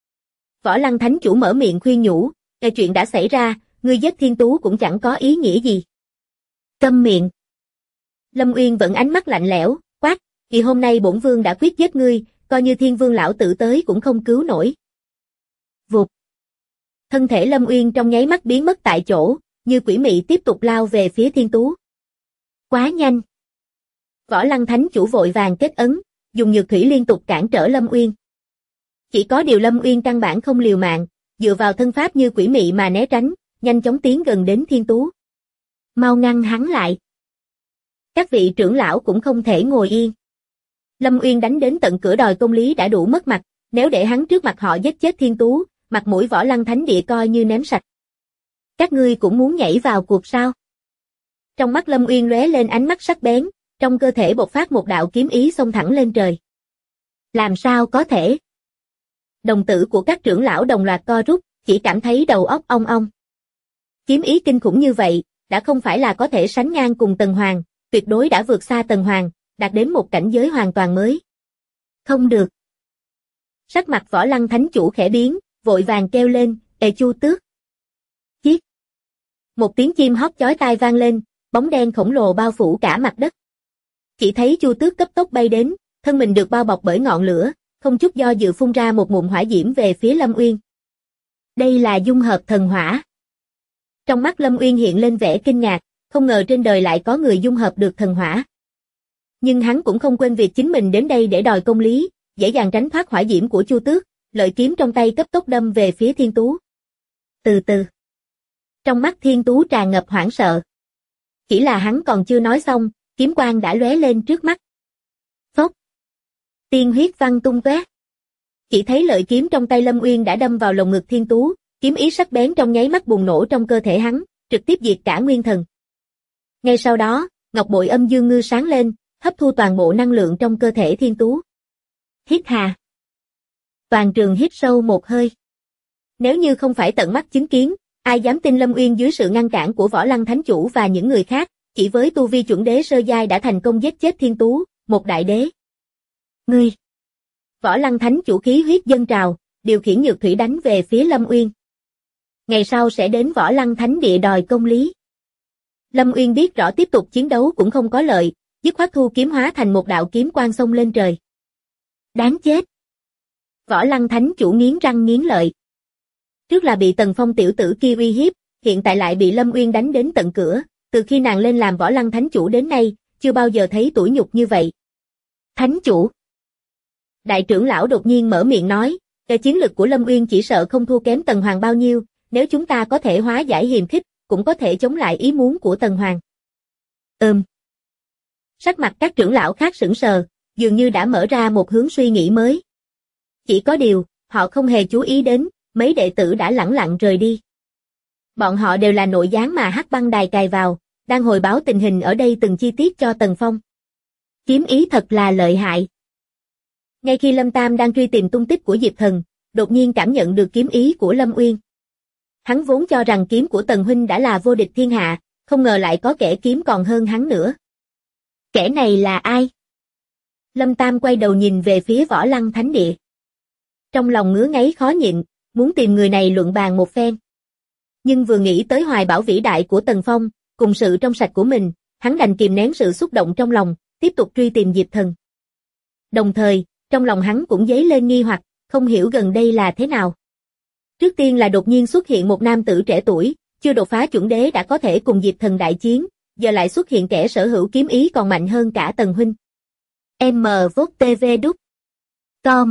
Võ Lăng Thánh chủ mở miệng khuyên nhủ, chuyện đã xảy ra, ngươi giết Thiên Tú cũng chẳng có ý nghĩa gì. Câm miệng. Lâm Uyên vẫn ánh mắt lạnh lẽo, quát, vì hôm nay bổn vương đã quyết giết ngươi, coi như Thiên Vương lão tử tới cũng không cứu nổi. Vụt. Thân thể Lâm Uyên trong nháy mắt biến mất tại chỗ, như quỷ mị tiếp tục lao về phía Thiên Tú. Quá nhanh. Võ Lăng Thánh chủ vội vàng kết ấn, dùng nhược thủy liên tục cản trở Lâm Uyên. Chỉ có điều Lâm Uyên căn bản không liều mạng, dựa vào thân pháp như quỷ mị mà né tránh, nhanh chóng tiến gần đến Thiên Tú. Mau ngăn hắn lại. Các vị trưởng lão cũng không thể ngồi yên. Lâm Uyên đánh đến tận cửa đòi công lý đã đủ mất mặt, nếu để hắn trước mặt họ giết chết Thiên Tú, mặt mũi Võ Lăng Thánh địa coi như ném sạch. Các ngươi cũng muốn nhảy vào cuộc sao? Trong mắt Lâm Uyên lóe lên ánh mắt sắc bén, trong cơ thể bộc phát một đạo kiếm ý xông thẳng lên trời. Làm sao có thể? Đồng tử của các trưởng lão đồng loạt co rút, chỉ cảm thấy đầu óc ong ong. Kiếm ý kinh khủng như vậy, đã không phải là có thể sánh ngang cùng Tần Hoàng, tuyệt đối đã vượt xa Tần Hoàng, đạt đến một cảnh giới hoàn toàn mới. Không được. Sắc mặt Võ Lăng Thánh chủ khẽ biến, vội vàng kêu lên, Chu Tước. Chiếc. Một tiếng chim hót chói tai vang lên, bóng đen khổng lồ bao phủ cả mặt đất. Chỉ thấy Chu Tước cấp tốc bay đến, thân mình được bao bọc bởi ngọn lửa, không chút do dự phun ra một ngụm hỏa diễm về phía Lâm Uyên. Đây là dung hợp thần hỏa. Trong mắt Lâm Uyên hiện lên vẻ kinh ngạc, không ngờ trên đời lại có người dung hợp được thần hỏa. Nhưng hắn cũng không quên việc chính mình đến đây để đòi công lý, dễ dàng tránh thoát hỏa diễm của Chu Tước, lợi kiếm trong tay cấp tốc đâm về phía Thiên Tú. Từ từ. Trong mắt Thiên Tú tràn ngập hoảng sợ. Chỉ là hắn còn chưa nói xong, kiếm quang đã lóe lên trước mắt. Phốc. Tiên huyết văng tung tóe. Chỉ thấy lợi kiếm trong tay Lâm Uyên đã đâm vào lồng ngực Thiên Tú, kiếm ý sắc bén trong nháy mắt bùng nổ trong cơ thể hắn, trực tiếp diệt cả nguyên thần. Ngay sau đó, ngọc bội âm dương ngư sáng lên, hấp thu toàn bộ năng lượng trong cơ thể Thiên Tú. Hít hà. Toàn trường hít sâu một hơi. Nếu như không phải tận mắt chứng kiến, ai dám tin Lâm Uyên dưới sự ngăn cản của Võ Lăng Thánh Chủ và những người khác, chỉ với tu vi chuẩn đế sơ giai đã thành công giết chết Thiên Tú, một đại đế. Ngươi! Võ Lăng Thánh Chủ khí huyết dâng trào, điều khiển nhược thủy đánh về phía Lâm Uyên. Ngày sau sẽ đến Võ Lăng Thánh Địa đòi công lý. Lâm Uyên biết rõ tiếp tục chiến đấu cũng không có lợi, dứt khoát thu kiếm hóa thành một đạo kiếm quang xông lên trời. Đáng chết! Võ Lăng Thánh Chủ nghiến răng nghiến lợi. Trước là bị Tần Phong tiểu tử kia uy hiếp, hiện tại lại bị Lâm Uyên đánh đến tận cửa, từ khi nàng lên làm Võ Lăng Thánh Chủ đến nay, chưa bao giờ thấy tủi nhục như vậy. Thánh Chủ! Đại trưởng lão đột nhiên mở miệng nói, cái chiến lực của Lâm Uyên chỉ sợ không thua kém Tần Hoàng bao nhiêu, nếu chúng ta có thể hóa giải hiềm khích, cũng có thể chống lại ý muốn của Tần Hoàng. Sắc mặt các trưởng lão khác sững sờ, dường như đã mở ra một hướng suy nghĩ mới. Chỉ có điều, họ không hề chú ý đến, mấy đệ tử đã lẳng lặng rời đi. Bọn họ đều là nội gián mà Hắc Băng Đài cài vào, đang hồi báo tình hình ở đây từng chi tiết cho Tần Phong. Kiếm ý thật là lợi hại. Ngay khi Lâm Tam đang truy tìm tung tích của Diệp Thần, đột nhiên cảm nhận được kiếm ý của Lâm Uyên. Hắn vốn cho rằng kiếm của Tần huynh đã là vô địch thiên hạ, không ngờ lại có kẻ kiếm còn hơn hắn nữa. Kẻ này là ai? Lâm Tam quay đầu nhìn về phía Võ Lăng Thánh Địa. Trong lòng ngứa ngáy khó nhịn, muốn tìm người này luận bàn một phen. Nhưng vừa nghĩ tới hoài bão vĩ đại của Tần Phong, cùng sự trong sạch của mình, hắn đành kìm nén sự xúc động trong lòng, tiếp tục truy tìm Diệp Thần. Đồng thời, trong lòng hắn cũng dấy lên nghi hoặc, không hiểu gần đây là thế nào. Trước tiên là đột nhiên xuất hiện một nam tử trẻ tuổi, chưa đột phá chuẩn đế đã có thể cùng Diệp Thần đại chiến, giờ lại xuất hiện kẻ sở hữu kiếm ý còn mạnh hơn cả Tần huynh. M.V. đúc. Com.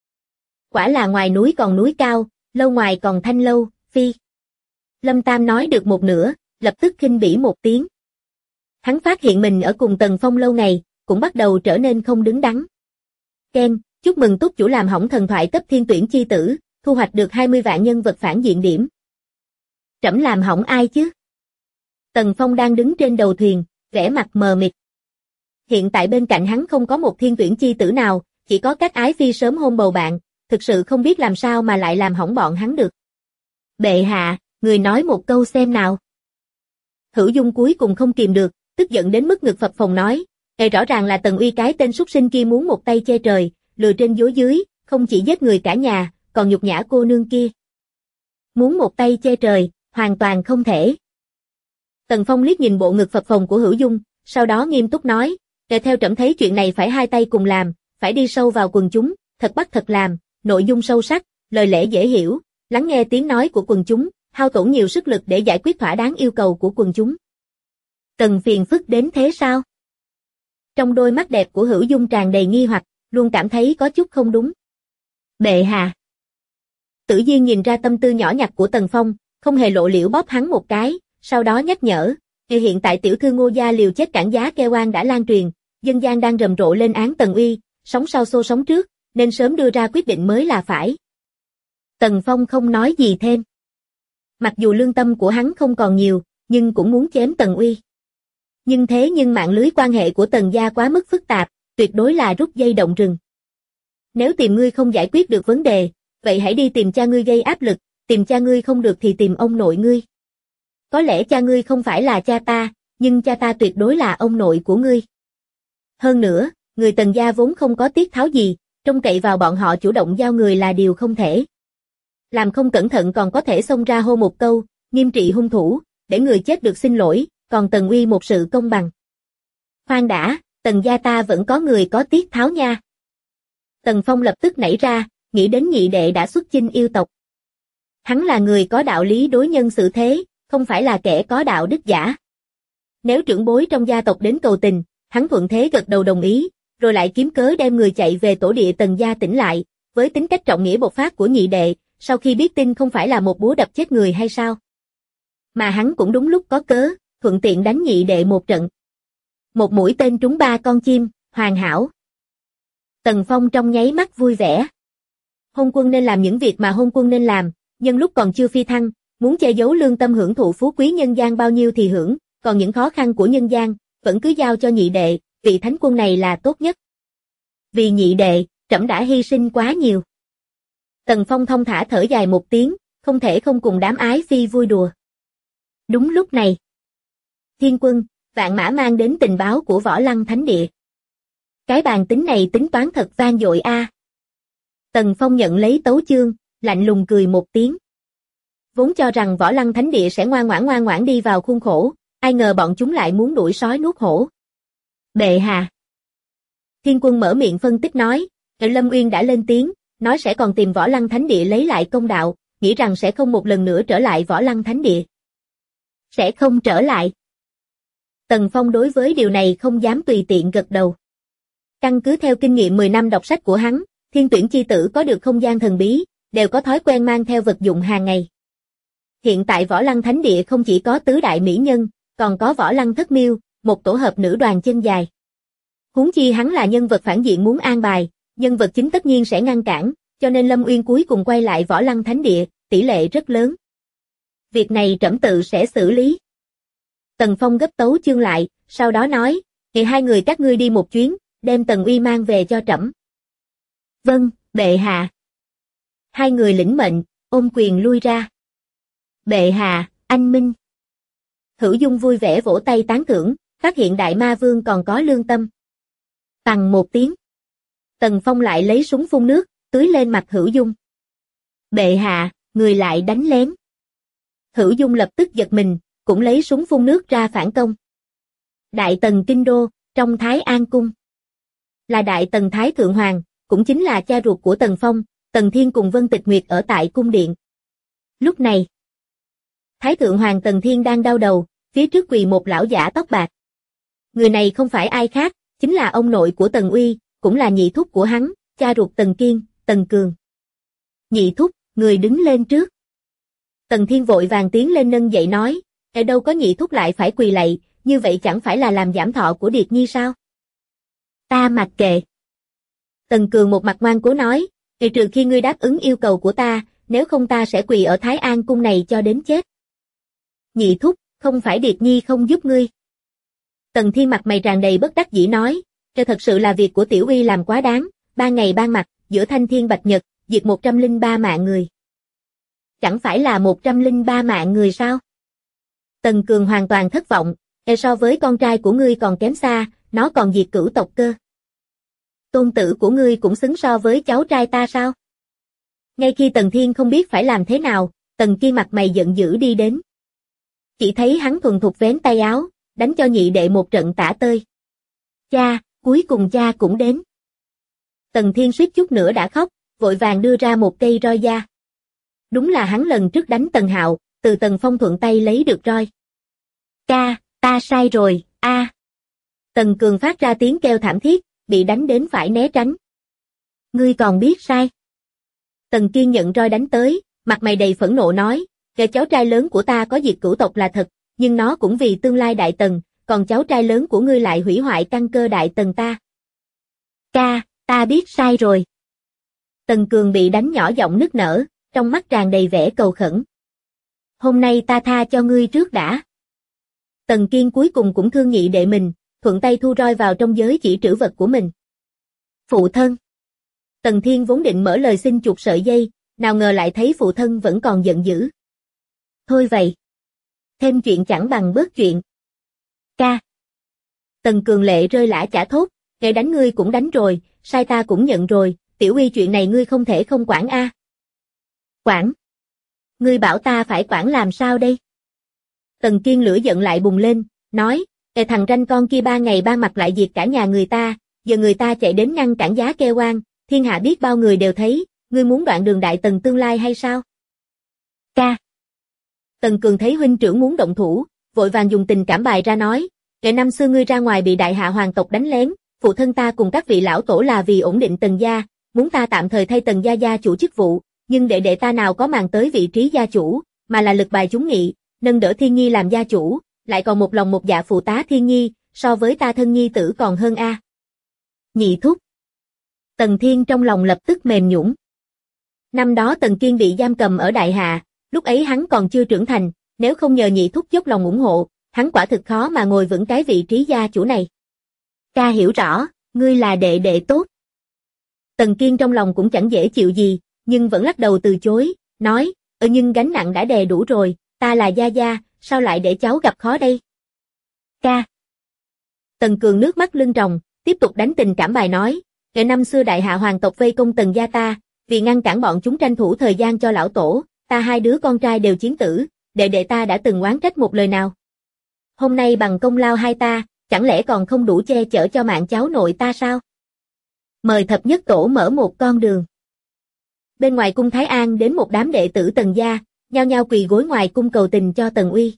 Quả là ngoài núi còn núi cao, lâu ngoài còn thanh lâu, phi. Lâm Tam nói được một nửa, lập tức khinh bỉ một tiếng. Hắn phát hiện mình ở cùng Tần Phong lâu ngày, cũng bắt đầu trở nên không đứng đắn. Ken, chúc mừng túc chủ làm hỏng thần thoại cấp thiên tuyển chi tử, thu hoạch được 20 vạn nhân vật phản diện điểm. Trẫm làm hỏng ai chứ? Tần Phong đang đứng trên đầu thuyền, vẻ mặt mờ mịt. Hiện tại bên cạnh hắn không có một thiên tuyển chi tử nào, chỉ có các ái phi sớm hôn bầu bạn, thực sự không biết làm sao mà lại làm hỏng bọn hắn được. Bệ hạ, người nói một câu xem nào. Hữu Dung cuối cùng không kìm được, tức giận đến mức ngực phập phồng nói, rõ ràng là Tần Uy cái tên súc sinh kia muốn một tay che trời, lừa trên dối dưới, không chỉ giết người cả nhà, còn nhục nhã cô nương kia. Muốn một tay che trời, hoàn toàn không thể. Tần Phong liếc nhìn bộ ngực phập phồng của Hữu Dung, sau đó nghiêm túc nói, theo trẫm thấy chuyện này phải hai tay cùng làm, phải đi sâu vào quần chúng, thật bắt thật làm, nội dung sâu sắc, lời lẽ dễ hiểu, lắng nghe tiếng nói của quần chúng, hao tổn nhiều sức lực để giải quyết thỏa đáng yêu cầu của quần chúng. Cần phiền phức đến thế sao? Trong đôi mắt đẹp của Hữu Dung tràn đầy nghi hoặc, luôn cảm thấy có chút không đúng. Bệ hạ. Tử Diên nhìn ra tâm tư nhỏ nhặt của Tần Phong, không hề lộ liễu bóp hắn một cái, sau đó nhắc nhở, hiện tại tiểu thư Ngô gia liều chết cản giá kêu oan đã lan truyền, dân gian đang rầm rộ lên án Tần Uy, sóng sau xô sóng trước, nên sớm đưa ra quyết định mới là phải. Tần Phong không nói gì thêm. Mặc dù lương tâm của hắn không còn nhiều, nhưng cũng muốn chém Tần Uy. Nhưng mạng lưới quan hệ của Tần gia quá mức phức tạp, tuyệt đối là rút dây động rừng. Nếu tìm ngươi không giải quyết được vấn đề, vậy hãy đi tìm cha ngươi gây áp lực, tìm cha ngươi không được thì tìm ông nội ngươi. Có lẽ cha ngươi không phải là cha ta, nhưng cha ta tuyệt đối là ông nội của ngươi. Hơn nữa, người Tần gia vốn không có tiết tháo gì, trông cậy vào bọn họ chủ động giao người là điều không thể. Làm không cẩn thận còn có thể xông ra hô một câu, nghiêm trị hung thủ, để người chết được xin lỗi, còn Tần Uy một sự công bằng. Khoan đã, Tần gia ta vẫn có người có tiết tháo nha. Tần Phong lập tức nảy ra, nghĩ đến nhị đệ đã xuất chinh yêu tộc. Hắn là người có đạo lý đối nhân xử thế, không phải là kẻ có đạo đức giả. Nếu trưởng bối trong gia tộc đến cầu tình, hắn thuận thế gật đầu đồng ý, rồi lại kiếm cớ đem người chạy về tổ địa Tần gia tỉnh lại, với tính cách trọng nghĩa bộc phát của nhị đệ, sau khi biết tin không phải là một búa đập chết người hay sao? Mà hắn cũng đúng lúc có cớ, thuận tiện đánh nhị đệ một trận. Một mũi tên trúng 3 con chim, hoàn hảo. Tần Phong trong nháy mắt vui vẻ. Hôn quân nên làm những việc mà hôn quân nên làm, nhân lúc còn chưa phi thăng, muốn che giấu lương tâm hưởng thụ phú quý nhân gian bao nhiêu thì hưởng, còn những khó khăn của nhân gian, vẫn cứ giao cho nhị đệ, vị thánh quân này là tốt nhất. Vì nhị đệ, trẫm đã hy sinh quá nhiều. Tần Phong thong thả thở dài một tiếng, không thể không cùng đám ái phi vui đùa. Đúng lúc này, Thiên Quân, Vạn Mã mang đến tình báo của Võ Lăng Thánh Địa. Cái bàn tính này tính toán thật vang dội a. Tần Phong nhận lấy tấu chương, lạnh lùng cười một tiếng. Vốn cho rằng Võ Lăng Thánh Địa sẽ ngoan ngoãn đi vào khuôn khổ, ai ngờ bọn chúng lại muốn đuổi sói nuốt hổ. Bệ hạ. Thiên Quân mở miệng phân tích nói, Lâm Uyên đã lên tiếng, nói sẽ còn tìm Võ Lăng Thánh Địa lấy lại công đạo, nghĩ rằng sẽ không một lần nữa trở lại Võ Lăng Thánh Địa. Sẽ không trở lại. Tần Phong đối với điều này không dám tùy tiện gật đầu. Căn cứ theo kinh nghiệm 10 năm đọc sách của hắn, Thiên Tuyển chi tử có được không gian thần bí, đều có thói quen mang theo vật dụng hàng ngày. Hiện tại Võ Lăng Thánh Địa không chỉ có tứ đại mỹ nhân, còn có Võ Lăng Thất Miêu, một tổ hợp nữ đoàn chân dài. Huống chi hắn là nhân vật phản diện muốn an bài, nhân vật chính tất nhiên sẽ ngăn cản, cho nên Lâm Uyên cuối cùng quay lại Võ Lăng Thánh Địa, tỷ lệ rất lớn. Việc này trẫm tự sẽ xử lý. Tần Phong gấp tấu chương lại, sau đó nói, thì hai người các ngươi đi một chuyến, đem Tần Uy mang về cho trẫm. Vâng, bệ hạ. Hai người lĩnh mệnh, ôm quyền lui ra. Bệ hạ, anh minh. Hữu Dung vui vẻ vỗ tay tán thưởng, phát hiện Đại Ma Vương còn có lương tâm. Tằng một tiếng. Tần Phong lại lấy súng phun nước, tưới lên mặt Hữu Dung. Bệ hạ, người lại đánh lén. Hữu Dung lập tức giật mình, cũng lấy súng phun nước ra phản công. Đại Tần Kinh Đô, trong Thái An Cung. Là Đại Tần Thái Thượng Hoàng, cũng chính là cha ruột của Tần Phong, Tần Thiên cùng Vân Tịch Nguyệt ở tại cung điện. Lúc này, Thái Thượng Hoàng Tần Thiên đang đau đầu, phía trước quỳ một lão giả tóc bạc. Người này không phải ai khác, chính là ông nội của Tần Uy, cũng là nhị thúc của hắn, cha ruột Tần Kiên, Tần Cường. Nhị thúc, người đứng lên trước. Tần Thiên vội vàng tiến lên nâng dậy nói, ở đâu có nhị thúc lại phải quỳ lạy, như vậy chẳng phải là làm giảm thọ của Điệt Nhi sao? Ta mặc kệ. Tần Cường một mặt ngoan cố nói, trừ khi ngươi đáp ứng yêu cầu của ta, nếu không ta sẽ quỳ ở Thái An Cung này cho đến chết. Nhị thúc, không phải Điệt Nhi không giúp ngươi. Tần Thiên mặt mày tràn đầy bất đắc dĩ nói, thật sự là việc của Tiểu Uy làm quá đáng, ban ngày ban mặt, giữa thanh thiên bạch nhật, diệt 103 mạng người. Chẳng phải là 103 mạng người sao? Tần Cường hoàn toàn thất vọng, so với con trai của ngươi còn kém xa, nó còn diệt cửu tộc cơ. Tôn tử của ngươi cũng xứng so với cháu trai ta sao? Ngay khi Tần Thiên không biết phải làm thế nào, Tần Kiên mặt mày giận dữ đi đến. Chỉ thấy hắn thuần thục vén tay áo, đánh cho nhị đệ một trận tả tơi. Cha, cuối cùng cha cũng đến. Tần Thiên suýt chút nữa đã khóc, vội vàng đưa ra một cây roi da. Đúng là hắn lần trước đánh Tần Hạo, từ Tần Phong thuận tay lấy được roi. Ca, ta sai rồi, a. Tần Cường phát ra tiếng kêu thảm thiết, bị đánh đến phải né tránh. Ngươi còn biết sai. Tần Kiên nhận roi đánh tới, mặt mày đầy phẫn nộ nói, kẻ cháu trai lớn của ta có diệt cửu tộc là thật, nhưng nó cũng vì tương lai Đại Tần, còn cháu trai lớn của ngươi lại hủy hoại căn cơ Đại Tần ta. Ca, ta biết sai rồi. Tần Cường bị đánh nhỏ giọng nức nở, trong mắt tràn đầy vẻ cầu khẩn. Hôm nay ta tha cho ngươi trước đã. Tần Kiên cuối cùng cũng thương nhị đệ mình, thuận tay thu roi vào trong giới chỉ trữ vật của mình. Phụ thân. Tần Thiên vốn định mở lời xin chuộc sợi dây, nào ngờ lại thấy phụ thân vẫn còn giận dữ. Thôi vậy. Thêm chuyện chẳng bằng bớt chuyện. Ca. Tần Cường lệ rơi lã chả thốt, kẻ đánh ngươi cũng đánh rồi, sai ta cũng nhận rồi, Tiểu Uy chuyện này ngươi không thể không quản a. Quản. Ngươi bảo ta phải quản làm sao đây? Tần Kiên lửa giận lại bùng lên, nói, thằng ranh con kia 3 ngày 3 mặt lại diệt cả nhà người ta, giờ người ta chạy đến ngăn cản giá kêu oan, thiên hạ biết bao người đều thấy, ngươi muốn đoạn đường Đại Tần tương lai hay sao? Ca. Tần Cường thấy huynh trưởng muốn động thủ, vội vàng dùng tình cảm bài ra nói, năm xưa ngươi ra ngoài bị đại hạ hoàng tộc đánh lén, phụ thân ta cùng các vị lão tổ là vì ổn định Tần gia, muốn ta tạm thời thay Tần gia gia chủ chức vụ, nhưng đệ đệ ta nào có màng tới vị trí gia chủ, mà là lực bài chúng nghị, nâng đỡ Thiên Nhi làm gia chủ, lại còn một lòng một dạ phụ tá Thiên Nhi, so với ta thân nhi tử còn hơn a. Nhị thúc. Tần Thiên trong lòng lập tức mềm nhũn. Năm đó Tần Kiên bị giam cầm ở Đại Hạ, lúc ấy hắn còn chưa trưởng thành, nếu không nhờ nhị thúc dốc lòng ủng hộ, hắn quả thực khó mà ngồi vững cái vị trí gia chủ này. Ca hiểu rõ, ngươi là đệ đệ tốt. Tần Kiên trong lòng cũng chẳng dễ chịu gì, nhưng vẫn lắc đầu từ chối, nói, nhưng gánh nặng đã đè đủ rồi, ta là gia gia, sao lại để cháu gặp khó đây? Ca. Tần Cường nước mắt lưng tròng, tiếp tục đánh tình cảm bài nói, ngày năm xưa Đại Hạ hoàng tộc vây công Tần gia ta, vì ngăn cản bọn chúng tranh thủ thời gian cho lão tổ, ta hai đứa con trai đều chiến tử, đệ đệ ta đã từng oán trách một lời nào. Hôm nay bằng công lao hai ta, chẳng lẽ còn không đủ che chở cho mạng cháu nội ta sao? Mời thập nhất tổ mở một con đường. Bên ngoài cung Thái An đến một đám đệ tử Tần gia, nhao nhao quỳ gối ngoài cung cầu tình cho Tần Uy.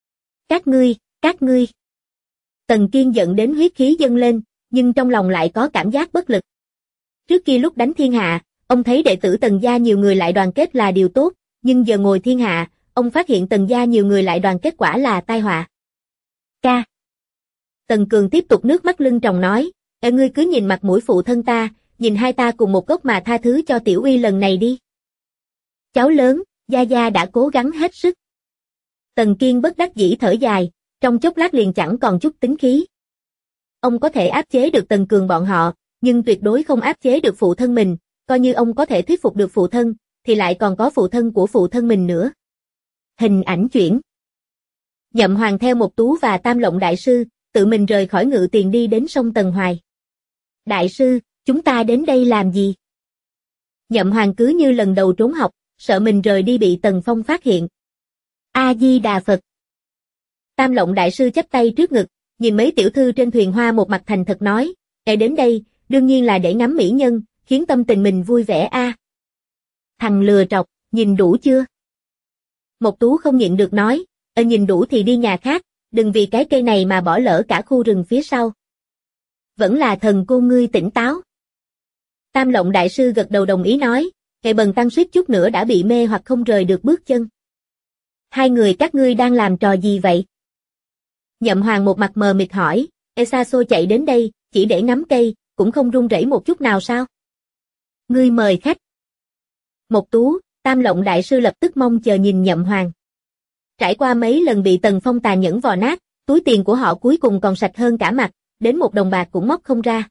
Các ngươi. Tần Kiên giận đến huyết khí dâng lên, nhưng trong lòng lại có cảm giác bất lực. Trước kia lúc đánh thiên hạ, ông thấy đệ tử Tần gia nhiều người lại đoàn kết là điều tốt, nhưng giờ ngồi thiên hạ, ông phát hiện Tần gia nhiều người lại đoàn kết quả là tai họa. Ca. Tần Cường tiếp tục nước mắt lưng tròng nói, ngươi cứ nhìn mặt mũi phụ thân ta, nhìn hai ta cùng một gốc mà tha thứ cho Tiểu Uy lần này đi. Cháu lớn, gia gia đã cố gắng hết sức. Tần Kiên bất đắc dĩ thở dài, trong chốc lát liền chẳng còn chút tính khí. Ông có thể áp chế được Tần Cường bọn họ, nhưng tuyệt đối không áp chế được phụ thân mình, coi như ông có thể thuyết phục được phụ thân, thì lại còn có phụ thân của phụ thân mình nữa. Hình ảnh chuyển. Nhậm Hoàng theo Mộc Tú và Tam Lộng đại sư, tự mình rời khỏi Ngự Tiền đi đến sông Tần Hoài. Đại sư, chúng ta đến đây làm gì? Nhậm Hoàng cứ như lần đầu trốn học, sợ mình rời đi bị Tần Phong phát hiện. A-di-đà Phật. Tam Lộng đại sư chắp tay trước ngực, nhìn mấy tiểu thư trên thuyền hoa một mặt thành thật nói, đến đây, đương nhiên là để ngắm mỹ nhân, khiến tâm tình mình vui vẻ a. Thằng lừa trọc, nhìn đủ chưa? Mộc Tú không nhịn được nói, nhìn đủ thì đi nhà khác, đừng vì cái cây này mà bỏ lỡ cả khu rừng phía sau. Vẫn là thần cô ngươi tỉnh táo. Tam Lộng đại sư gật đầu đồng ý nói, bần tăng suýt chút nữa đã bị mê hoặc không rời được bước chân. Hai người các ngươi đang làm trò gì vậy? Nhậm Hoàng một mặt mờ mịt hỏi, xa xôi chạy đến đây, chỉ để ngắm cây, cũng không run rẩy một chút nào sao? Ngươi mời khách. Mộc Tú, Tam Lộng đại sư lập tức mong chờ nhìn Nhậm Hoàng. Trải qua mấy lần bị Tần Phong tàn nhẫn vò nát, túi tiền của họ cuối cùng còn sạch hơn cả mặt, đến một đồng bạc cũng móc không ra.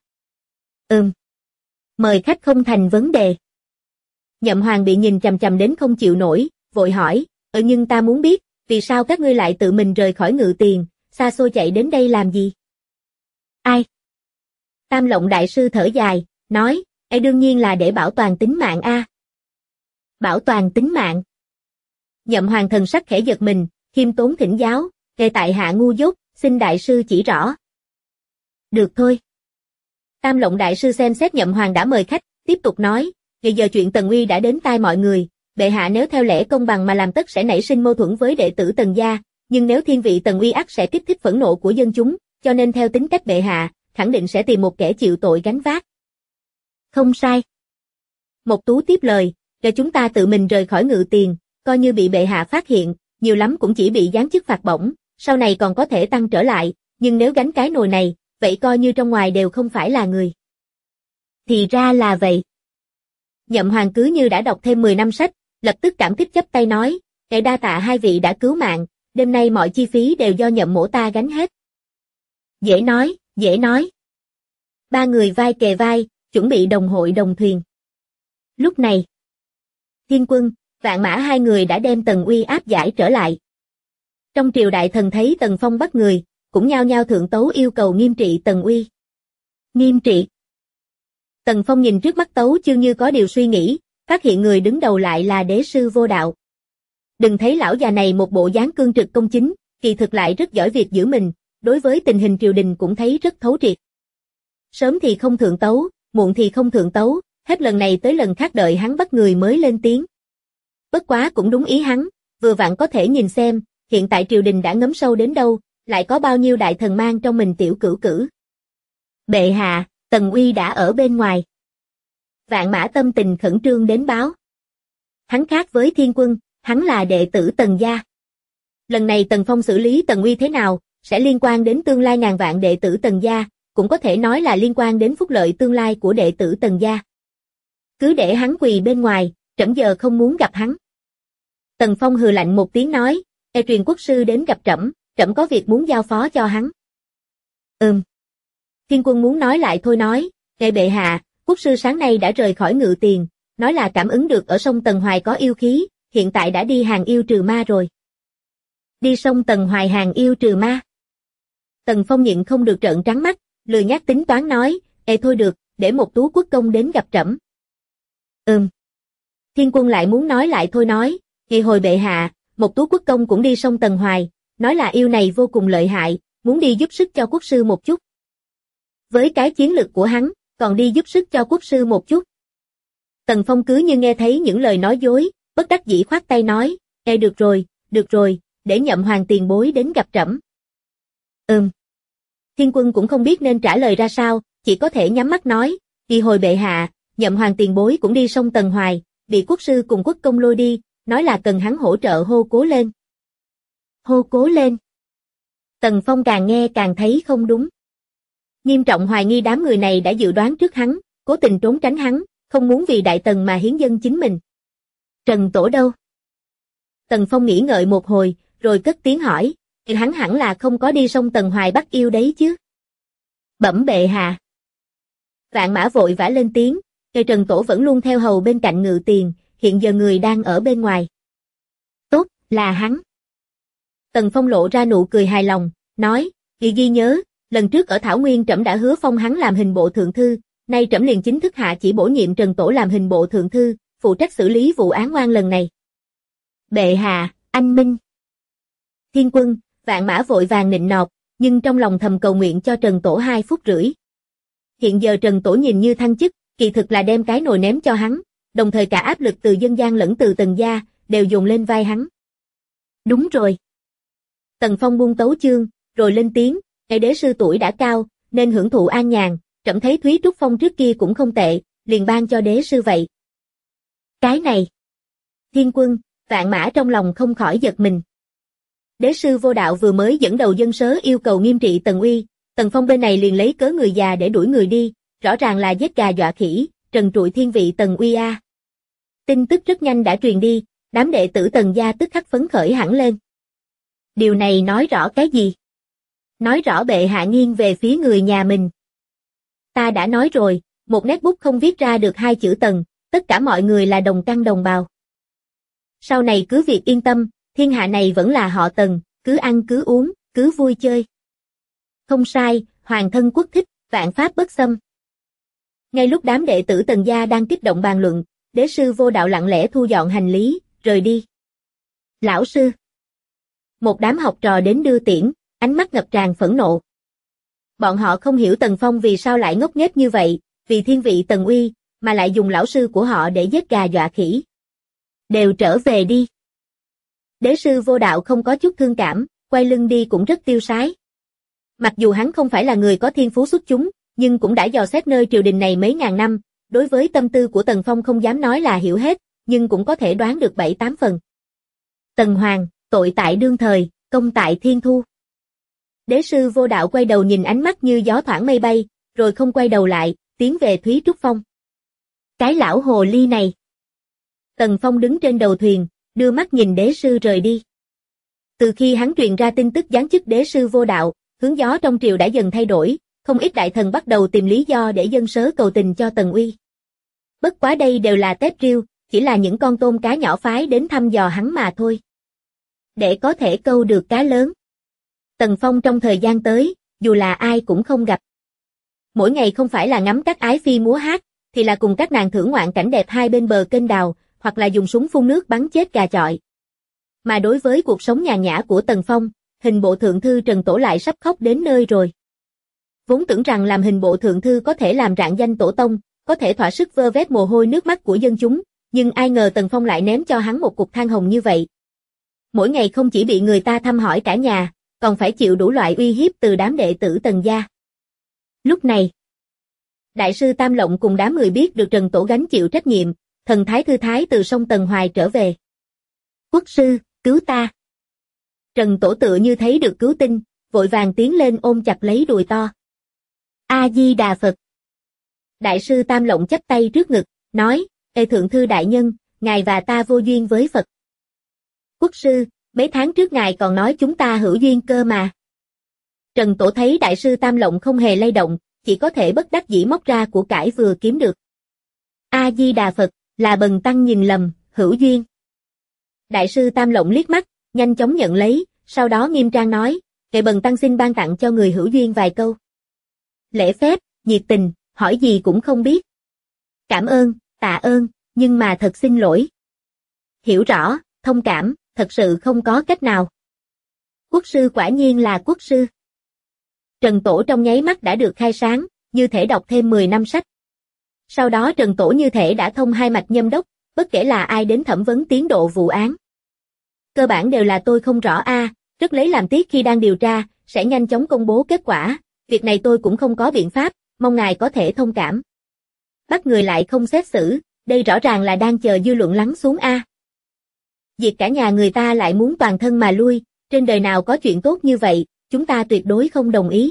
Mời khách không thành vấn đề. Nhậm Hoàng bị nhìn chằm chằm đến không chịu nổi, vội hỏi, nhưng ta muốn biết, vì sao các ngươi lại tự mình rời khỏi Ngự Tiền, xa xôi chạy đến đây làm gì? Ai? Tam Lộng đại sư thở dài, nói, đương nhiên là để bảo toàn tính mạng a. Bảo toàn tính mạng. Nhậm Hoàng thần sắc khẽ giật mình, khiêm tốn thỉnh giáo, tại hạ ngu dốt, xin đại sư chỉ rõ. Được thôi. Tam Lộng đại sư xem xét Nhậm Hoàng đã mời khách, tiếp tục nói, giờ chuyện Tần Uy đã đến tai mọi người, bệ hạ nếu theo lẽ công bằng mà làm tất sẽ nảy sinh mâu thuẫn với đệ tử Tần gia, nhưng nếu thiên vị Tần Uy ắt sẽ kích thích phẫn nộ của dân chúng, cho nên theo tính cách bệ hạ, khẳng định sẽ tìm một kẻ chịu tội gánh vác. Không sai. Mộc Tú tiếp lời, để chúng ta tự mình rời khỏi Ngự Tiền, coi như bị bệ hạ phát hiện, nhiều lắm cũng chỉ bị giáng chức phạt bổng, sau này còn có thể tăng trở lại, nhưng nếu gánh cái nồi này, vậy coi như trong ngoài đều không phải là người. Thì ra là vậy. Nhậm Hoàng cứ như đã đọc thêm 10 năm sách, lập tức cảm kích chắp tay nói, đa tạ hai vị đã cứu mạng, đêm nay mọi chi phí đều do Nhậm mỗ ta gánh hết. Dễ nói, dễ nói. Ba người vai kề vai, chuẩn bị đồng hội đồng thuyền. Lúc này, Thiên Quân, Vạn Mã hai người đã đem Tần Uy áp giải trở lại. Trong triều đại thần thấy Tần Phong bắt người, cũng nhao nhao thượng tấu yêu cầu nghiêm trị Tần Uy. Nghiêm trị. Tần Phong nhìn trước mắt tấu chương như có điều suy nghĩ, phát hiện người đứng đầu lại là đế sư Vô Đạo. Đừng thấy lão già này một bộ dáng cương trực công chính, kỳ thực lại rất giỏi việc giữ mình, đối với tình hình triều đình cũng thấy rất thấu triệt. Sớm thì không thượng tấu, muộn thì không thượng tấu, hết lần này tới lần khác đợi hắn bắt người mới lên tiếng. Bất quá cũng đúng ý hắn, vừa vặn có thể nhìn xem, hiện tại triều đình đã ngấm sâu đến đâu, lại có bao nhiêu đại thần mang trong mình tiểu cửu cử. Bệ hạ, Tần Uy đã ở bên ngoài. Vạn Mã tâm tình khẩn trương đến báo. Hắn khác với Thiên Quân, hắn là đệ tử Tần gia. Lần này Tần Phong xử lý Tần Uy thế nào, sẽ liên quan đến tương lai ngàn vạn đệ tử Tần gia, cũng có thể nói là liên quan đến phúc lợi tương lai của đệ tử Tần gia. Cứ để hắn quỳ bên ngoài, trẫm giờ không muốn gặp hắn. Tần Phong hừ lạnh một tiếng nói, truyền quốc sư đến gặp trẫm, trẫm có việc muốn giao phó cho hắn. Thiên Quân muốn nói lại thôi nói, bệ hạ, quốc sư sáng nay đã rời khỏi Ngự Tiền, nói là cảm ứng được ở sông Tần Hoài có yêu khí, hiện tại đã đi hàng yêu trừ ma rồi. Đi sông Tần Hoài hàng yêu trừ ma. Tần Phong nhịn không được trợn trắng mắt, lười nhác tính toán nói, thôi được, để một Tú quốc công đến gặp trẫm. Thiên Quân lại muốn nói lại thôi nói, hồi bệ hạ, một Tú quốc công cũng đi sông Tần Hoài, nói là yêu này vô cùng lợi hại, muốn đi giúp sức cho quốc sư một chút. Với cái chiến lực của hắn, còn đi giúp sức cho quốc sư một chút. Tần Phong cứ như nghe thấy những lời nói dối, bất đắc dĩ khoát tay nói, được rồi, để Nhậm Hoàng tiền bối đến gặp trẫm. Thiên Quân cũng không biết nên trả lời ra sao, chỉ có thể nhắm mắt nói, hồi bệ hạ, Nhậm Hoàng tiền bối cũng đi sông Tần Hoài, bị quốc sư cùng quốc công lôi đi, nói là cần hắn hỗ trợ hô cố lên. Hô cố lên. Tần Phong càng nghe càng thấy không đúng. Nghiêm trọng hoài nghi đám người này đã dự đoán trước hắn, cố tình trốn tránh hắn, không muốn vì Đại Tần mà hiến dâng chính mình. Trần Tổ đâu? Tần Phong nghĩ ngợi một hồi, rồi cất tiếng hỏi, hắn hẳn là không có đi sông Tần Hoài bắt yêu đấy chứ? Bẩm bệ hạ. Vạn Mã vội vã lên tiếng, Trần Tổ vẫn luôn theo hầu bên cạnh Ngự Tiền, hiện giờ người đang ở bên ngoài. Tốt, là hắn. Tần Phong lộ ra nụ cười hài lòng, nói, ghi nhớ, lần trước ở Thảo Nguyên trẫm đã hứa phong hắn làm hình bộ thượng thư, nay trẫm liền chính thức hạ chỉ bổ nhiệm Trần Tổ làm hình bộ thượng thư, phụ trách xử lý vụ án oan lần này. Bệ hạ, anh minh. Thiên Quân, Vạn Mã vội vàng nịnh nọt, nhưng trong lòng thầm cầu nguyện cho Trần Tổ 2 phút rưỡi. Hiện giờ Trần Tổ nhìn như thăng chức, kỳ thực là đem cái nồi ném cho hắn, đồng thời cả áp lực từ dân gian lẫn từ Tần gia, đều dồn lên vai hắn. Đúng rồi. Tần Phong buông tấu chương, rồi lên tiếng, đế sư tuổi đã cao, nên hưởng thụ an nhàn, trẫm thấy Thúy Trúc Phong trước kia cũng không tệ, liền ban cho đế sư vậy. Cái này. Thiên Quân, Vạn Mã trong lòng không khỏi giật mình. Đế sư Vô Đạo vừa mới dẫn đầu dân sớ yêu cầu nghiêm trị Tần Uy, Tần Phong bên này liền lấy cớ người già để đuổi người đi, rõ ràng là giết gà dọa khỉ, trần trụi thiên vị Tần Uy a. Tin tức rất nhanh đã truyền đi, đám đệ tử Tần gia tức khắc phấn khởi hẳn lên. Điều này nói rõ cái gì? Nói rõ bệ hạ nghiêng về phía người nhà mình. Ta đã nói rồi, một nét bút không viết ra được 2 chữ Tần, tất cả mọi người là đồng căn đồng bào. Sau này cứ việc yên tâm, thiên hạ này vẫn là họ Tần, cứ ăn cứ uống, cứ vui chơi. Không sai, hoàng thân quốc thích, vạn pháp bất xâm. Ngay lúc đám đệ tử Tần gia đang kích động bàn luận, đế sư Vô Đạo lặng lẽ thu dọn hành lý, rời đi. Lão sư. Một đám học trò đến đưa tiễn, ánh mắt ngập tràn phẫn nộ. Bọn họ không hiểu Tần Phong vì sao lại ngốc nghếch như vậy, vì thiên vị Tần Uy, mà lại dùng lão sư của họ để giết gà dọa khỉ. Đều trở về đi. Đế sư Vô Đạo không có chút thương cảm, quay lưng đi cũng rất tiêu sái. Mặc dù hắn không phải là người có thiên phú xuất chúng, nhưng cũng đã dò xét nơi triều đình này mấy ngàn năm, đối với tâm tư của Tần Phong không dám nói là hiểu hết, nhưng cũng có thể đoán được 7-8 phần. Tần Hoàng, tội tại đương thời, công tại thiên thu. Đế sư Vô Đạo quay đầu nhìn ánh mắt như gió thoảng mây bay, rồi không quay đầu lại, tiến về Thúy Trúc Phong. Cái lão hồ ly này. Tần Phong đứng trên đầu thuyền, đưa mắt nhìn đế sư rời đi. Từ khi hắn truyền ra tin tức giáng chức đế sư Vô Đạo, hướng gió trong triều đã dần thay đổi, không ít đại thần bắt đầu tìm lý do để dâng sớ cầu tình cho Tần Uy. Bất quá đây đều là tép riêu, chỉ là những con tôm cá nhỏ phái đến thăm dò hắn mà thôi. Để có thể câu được cá lớn. Tần Phong trong thời gian tới, dù là ai cũng không gặp. Mỗi ngày không phải là ngắm các ái phi múa hát, thì là cùng các nàng thưởng ngoạn cảnh đẹp hai bên bờ kênh đào, hoặc là dùng súng phun nước bắn chết gà chọi. Mà đối với cuộc sống nhàn nhã của Tần Phong, hình bộ thượng thư Trần Tổ lại sắp khóc đến nơi rồi. Vốn tưởng rằng làm hình bộ thượng thư có thể làm rạng danh tổ tông, có thể thỏa sức vơ vét mồ hôi nước mắt của dân chúng, nhưng ai ngờ Tần Phong lại ném cho hắn một cục than hồng như vậy. Mỗi ngày không chỉ bị người ta thăm hỏi cả nhà, còn phải chịu đủ loại uy hiếp từ đám đệ tử Tần gia. Lúc này, Đại sư Tam Lộng cùng đám người biết được Trần Tổ gánh chịu trách nhiệm, thần thái thư thái từ sông Tần Hoài trở về. Quốc sư, cứu ta. Trần Tổ tựa như thấy được cứu tinh, vội vàng tiến lên ôm chặt lấy đùi to. A-di-đà Phật. Đại sư Tam Lộng chắp tay trước ngực, nói, Ê thượng thư đại nhân, ngài và ta vô duyên với Phật. Quốc sư, mấy tháng trước ngài còn nói chúng ta hữu duyên cơ mà. Trần Tổ thấy đại sư Tam Lộng không hề lay động, chỉ có thể bất đắc dĩ móc ra của cải vừa kiếm được. A-di-đà Phật, là bần tăng nhìn lầm, hữu duyên. Đại sư Tam Lộng liếc mắt, nhanh chóng nhận lấy, sau đó nghiêm trang nói, Kệ bần tăng xin ban tặng cho người hữu duyên vài câu. Lễ phép, nhiệt tình, hỏi gì cũng không biết. Cảm ơn, tạ ơn, nhưng mà thật xin lỗi. Hiểu rõ, thông cảm, thật sự không có cách nào. Quốc sư quả nhiên là quốc sư. Trần Tổ trong nháy mắt đã được khai sáng, như thể đọc thêm 10 năm sách. Sau đó Trần Tổ như thể đã thông hai mạch nhâm đốc, bất kể là ai đến thẩm vấn tiến độ vụ án. Cơ bản đều là tôi không rõ rất lấy làm tiếc khi đang điều tra, sẽ nhanh chóng công bố kết quả, việc này tôi cũng không có biện pháp, mong ngài có thể thông cảm. Bắt người lại không xét xử, đây rõ ràng là đang chờ dư luận lắng xuống Diệt cả nhà người ta lại muốn toàn thân mà lui, trên đời nào có chuyện tốt như vậy, chúng ta tuyệt đối không đồng ý.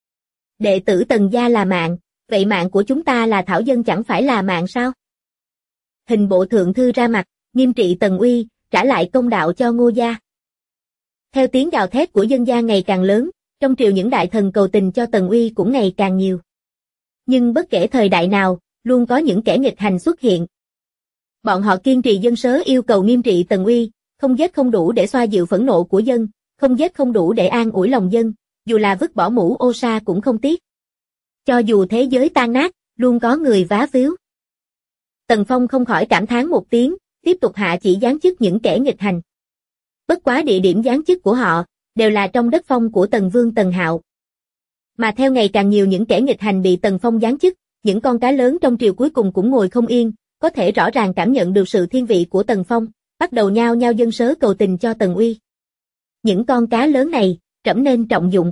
Đệ tử Tần gia là mạng, vậy mạng của chúng ta là thảo dân chẳng phải là mạng sao? Hình bộ thượng thư ra mặt, nghiêm trị Tần Uy, trả lại công đạo cho Ngô gia. Theo tiếng gào thét của dân gian ngày càng lớn, trong triều những đại thần cầu tình cho Tần Uy cũng ngày càng nhiều. Nhưng bất kể thời đại nào, luôn có những kẻ nghịch hành xuất hiện. Bọn họ kiên trì dân sớ yêu cầu nghiêm trị Tần Uy, không giết không đủ để xoa dịu phẫn nộ của dân, không giết không đủ để an ủi lòng dân, dù là vứt bỏ mũ ô sa cũng không tiếc. Cho dù thế giới tan nát, luôn có người vá víu. Tần Phong không khỏi cảm thán một tiếng, tiếp tục hạ chỉ giáng chức những kẻ nghịch hành. Bất quá địa điểm giáng chức của họ, đều là trong đất phong của Tần Vương Tần Hạo. Mà theo ngày càng nhiều những kẻ nghịch hành bị Tần Phong giáng chức, những con cá lớn trong triều cuối cùng cũng ngồi không yên, có thể rõ ràng cảm nhận được sự thiên vị của Tần Phong, bắt đầu nhao nhao dâng sớ cầu tình cho Tần Uy. Những con cá lớn này, trẫm nên trọng dụng.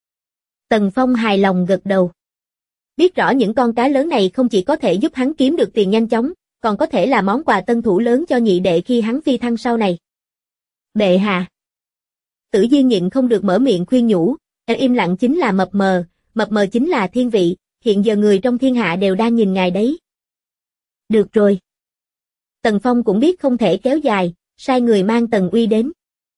Tần Phong hài lòng gật đầu. Biết rõ những con cá lớn này không chỉ có thể giúp hắn kiếm được tiền nhanh chóng, còn có thể là món quà tân thủ lớn cho nhị đệ khi hắn phi thăng sau này. Bệ hạ. Tử Diên nhịn không được mở miệng khuyên nhủ, im lặng chính là mập mờ chính là thiên vị, hiện giờ người trong thiên hạ đều đang nhìn ngài đấy. Được rồi. Tần Phong cũng biết không thể kéo dài, sai người mang Tần Uy đến.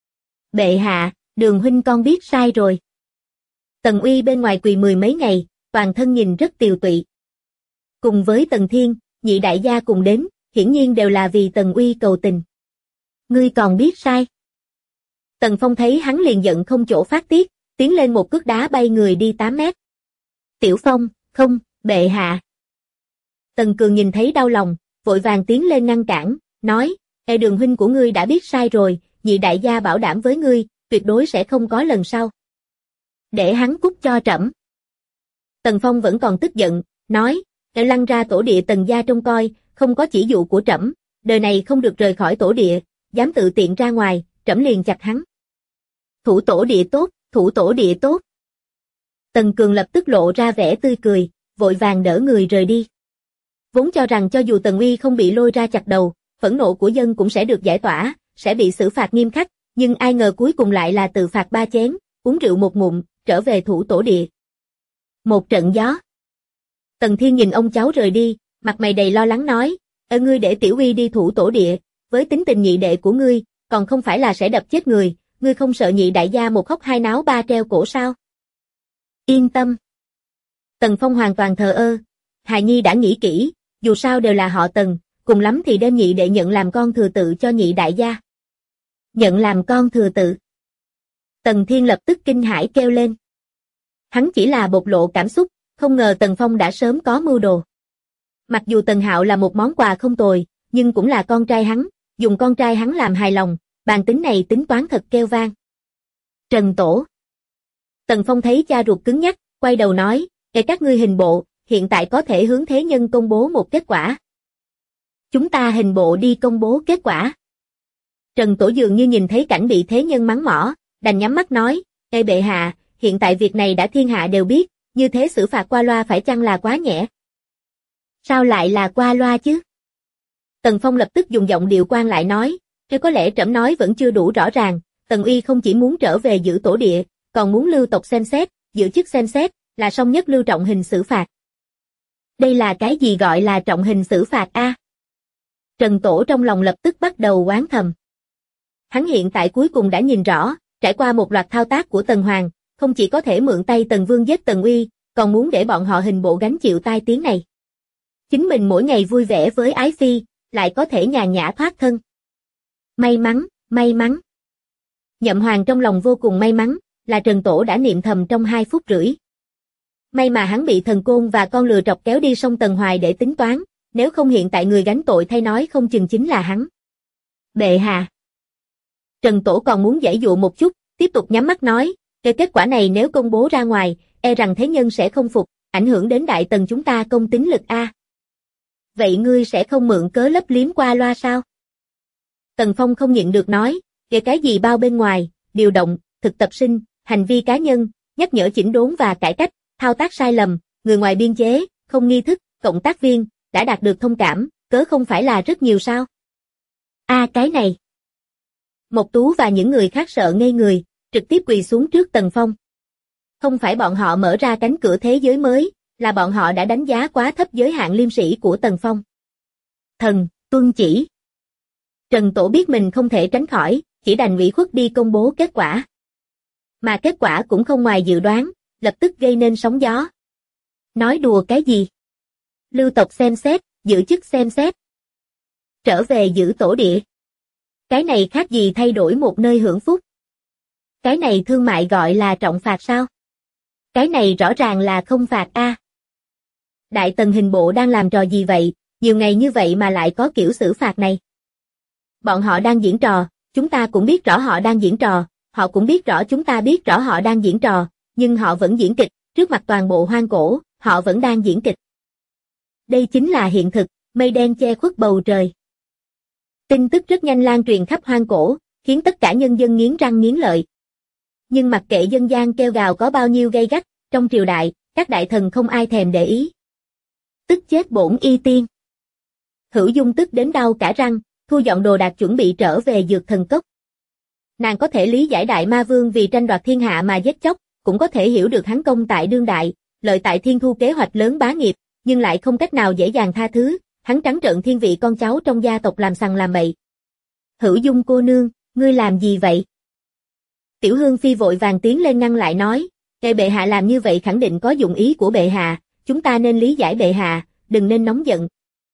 Bệ hạ, Đường huynh con biết sai rồi. Tần Uy bên ngoài quỳ 10 mấy ngày, toàn thân nhìn rất tiều tụy. Cùng với Tần Thiên, nhị đại gia cùng đến, hiển nhiên đều là vì Tần Uy cầu tình. Ngươi còn biết sai. Tần Phong thấy hắn liền giận không chỗ phát tiết, tiến lên một cước đá bay người đi 8 mét. Tiểu Phong, không, bệ hạ. Tần Cường nhìn thấy đau lòng, vội vàng tiến lên ngăn cản, nói, Đường huynh của ngươi đã biết sai rồi, nhị đại gia bảo đảm với ngươi, tuyệt đối sẽ không có lần sau. Để hắn cút cho trẫm. Tần Phong vẫn còn tức giận, nói, lăn ra tổ địa Tần gia trông coi, không có chỉ dụ của trẫm, đời này không được rời khỏi tổ địa, dám tự tiện ra ngoài, trẫm liền chặt hắn. Thủ tổ địa tốt, thủ tổ địa tốt. Tần Cường lập tức lộ ra vẻ tươi cười, vội vàng đỡ người rời đi. Vốn cho rằng cho dù Tần Uy không bị lôi ra chặt đầu, phẫn nộ của dân cũng sẽ được giải tỏa, sẽ bị xử phạt nghiêm khắc, nhưng ai ngờ cuối cùng lại là tự phạt 3 chén, uống rượu một ngụm, trở về thủ tổ địa. Một trận gió. Tần Thiên nhìn ông cháu rời đi, mặt mày đầy lo lắng nói, ngươi để Tiểu Uy đi thủ tổ địa, với tính tình nhị đệ của ngươi, còn không phải là sẽ đập chết người, ngươi không sợ nhị đại gia một khóc hai náo ba treo cổ sao? Yên tâm. Tần Phong hoàn toàn thờ ơ, hài nhi đã nghĩ kỹ, dù sao đều là họ Tần, cùng lắm thì đem nhị đệ nhận làm con thừa tự cho nhị đại gia. Nhận làm con thừa tự. Tần Thiên lập tức kinh hãi kêu lên. Hắn chỉ là bộc lộ cảm xúc, không ngờ Tần Phong đã sớm có mưu đồ. Mặc dù Tần Hạo là một món quà không tồi, nhưng cũng là con trai hắn, dùng con trai hắn làm hài lòng, bàn tính này tính toán thật keo vang. Trần Tổ. Tần Phong thấy cha ruột cứng nhắc, quay đầu nói, các ngươi hình bộ, hiện tại có thể hướng thế nhân công bố một kết quả. Chúng ta hình bộ đi công bố kết quả. Trần Tổ dường như nhìn thấy cảnh bị thế nhân mắng mỏ, đành nhắm mắt nói, bệ hạ, hiện tại việc này đã thiên hạ đều biết, như thế xử phạt qua loa phải chăng là quá nhẹ? Sao lại là qua loa chứ? Tần Phong lập tức dùng giọng điệu quan lại nói, nếu có lẽ trẫm nói vẫn chưa đủ rõ ràng, Tần Uy không chỉ muốn trở về giữ tổ địa, còn muốn lưu tộc xem xét, giữ chức xem xét, là song nhất lưu trọng hình xử phạt. Đây là cái gì gọi là trọng hình xử phạt a? Trần Tổ trong lòng lập tức bắt đầu oán thầm. Hắn hiện tại cuối cùng đã nhìn rõ, trải qua một loạt thao tác của Tần Hoàng, không chỉ có thể mượn tay Tần Vương giết Tần Uy, còn muốn để bọn họ hình bộ gánh chịu tai tiếng này. Chính mình mỗi ngày vui vẻ với ái phi, lại có thể nhàn nhã thoát thân. May mắn, may mắn. Nhậm Hoàng trong lòng vô cùng may mắn, là Trần Tổ đã niệm thầm trong 2 phút rưỡi. May mà hắn bị thần côn và con lừa trọc kéo đi sông Tần Hoài để tính toán, nếu không hiện tại người gánh tội thay nói không chừng chính là hắn. Bệ hạ. Trần Tổ còn muốn giãy dụa một chút, tiếp tục nhắm mắt nói, kết quả này nếu công bố ra ngoài, e rằng thế nhân sẽ không phục, ảnh hưởng đến Đại Tần chúng ta công tín lực a. Vậy ngươi sẽ không mượn cớ lấp liếm qua loa sao? Tần Phong không nhịn được nói, cái gì bao bên ngoài, điều động, thực tập sinh, hành vi cá nhân, nhắc nhở chỉnh đốn và cải cách, thao tác sai lầm, người ngoài biên chế, không nghi thức, cộng tác viên, đã đạt được thông cảm, cớ không phải là rất nhiều sao? Cái này. Mộc Tú và những người khác sợ ngây người, trực tiếp quỳ xuống trước Tần Phong. Không phải bọn họ mở ra cánh cửa thế giới mới, là bọn họ đã đánh giá quá thấp giới hạn liêm sĩ của Tần Phong. Thần, tuân chỉ. Trần Tổ biết mình không thể tránh khỏi, chỉ đành ủy khuất đi công bố kết quả. Mà kết quả cũng không ngoài dự đoán, lập tức gây nên sóng gió. Nói đùa cái gì? Lưu tộc xem xét, giữ chức xem xét. Trở về giữ tổ địa. Cái này khác gì thay đổi một nơi hưởng phúc? Cái này thương mại gọi là trọng phạt sao? Cái này rõ ràng là không phạt a. Đại Tần hình bộ đang làm trò gì vậy, nhiều ngày như vậy mà lại có kiểu xử phạt này. Bọn họ đang diễn trò, chúng ta cũng biết rõ họ đang diễn trò, họ cũng biết rõ chúng ta biết rõ họ đang diễn trò, nhưng họ vẫn diễn kịch, trước mặt toàn bộ hoang cổ, họ vẫn đang diễn kịch. Đây chính là hiện thực, mây đen che khuất bầu trời. Tin tức rất nhanh lan truyền khắp hoang cổ, khiến tất cả nhân dân nghiến răng nghiến lợi. Nhưng mặc kệ dân gian kêu gào có bao nhiêu gay gắt, trong triều đại, các đại thần không ai thèm để ý. Tức chết bổn y tiên. Hữu Dung tức đến đau cả răng, thu dọn đồ đạc chuẩn bị trở về Dược Thần Cốc. Nàng có thể lý giải Đại Ma Vương vì tranh đoạt thiên hạ mà giết chóc, cũng có thể hiểu được hắn công tại đương đại, lợi tại thiên thu kế hoạch lớn bá nghiệp, nhưng lại không cách nào dễ dàng tha thứ, hắn trắng trợn thiên vị con cháu trong gia tộc làm sằng làm bậy. Hữu Dung cô nương, ngươi làm gì vậy? Tiểu Hương Phi vội vàng tiến lên ngăn lại nói, bệ hạ làm như vậy khẳng định có dụng ý của bệ hạ, chúng ta nên lý giải bệ hạ, đừng nên nóng giận.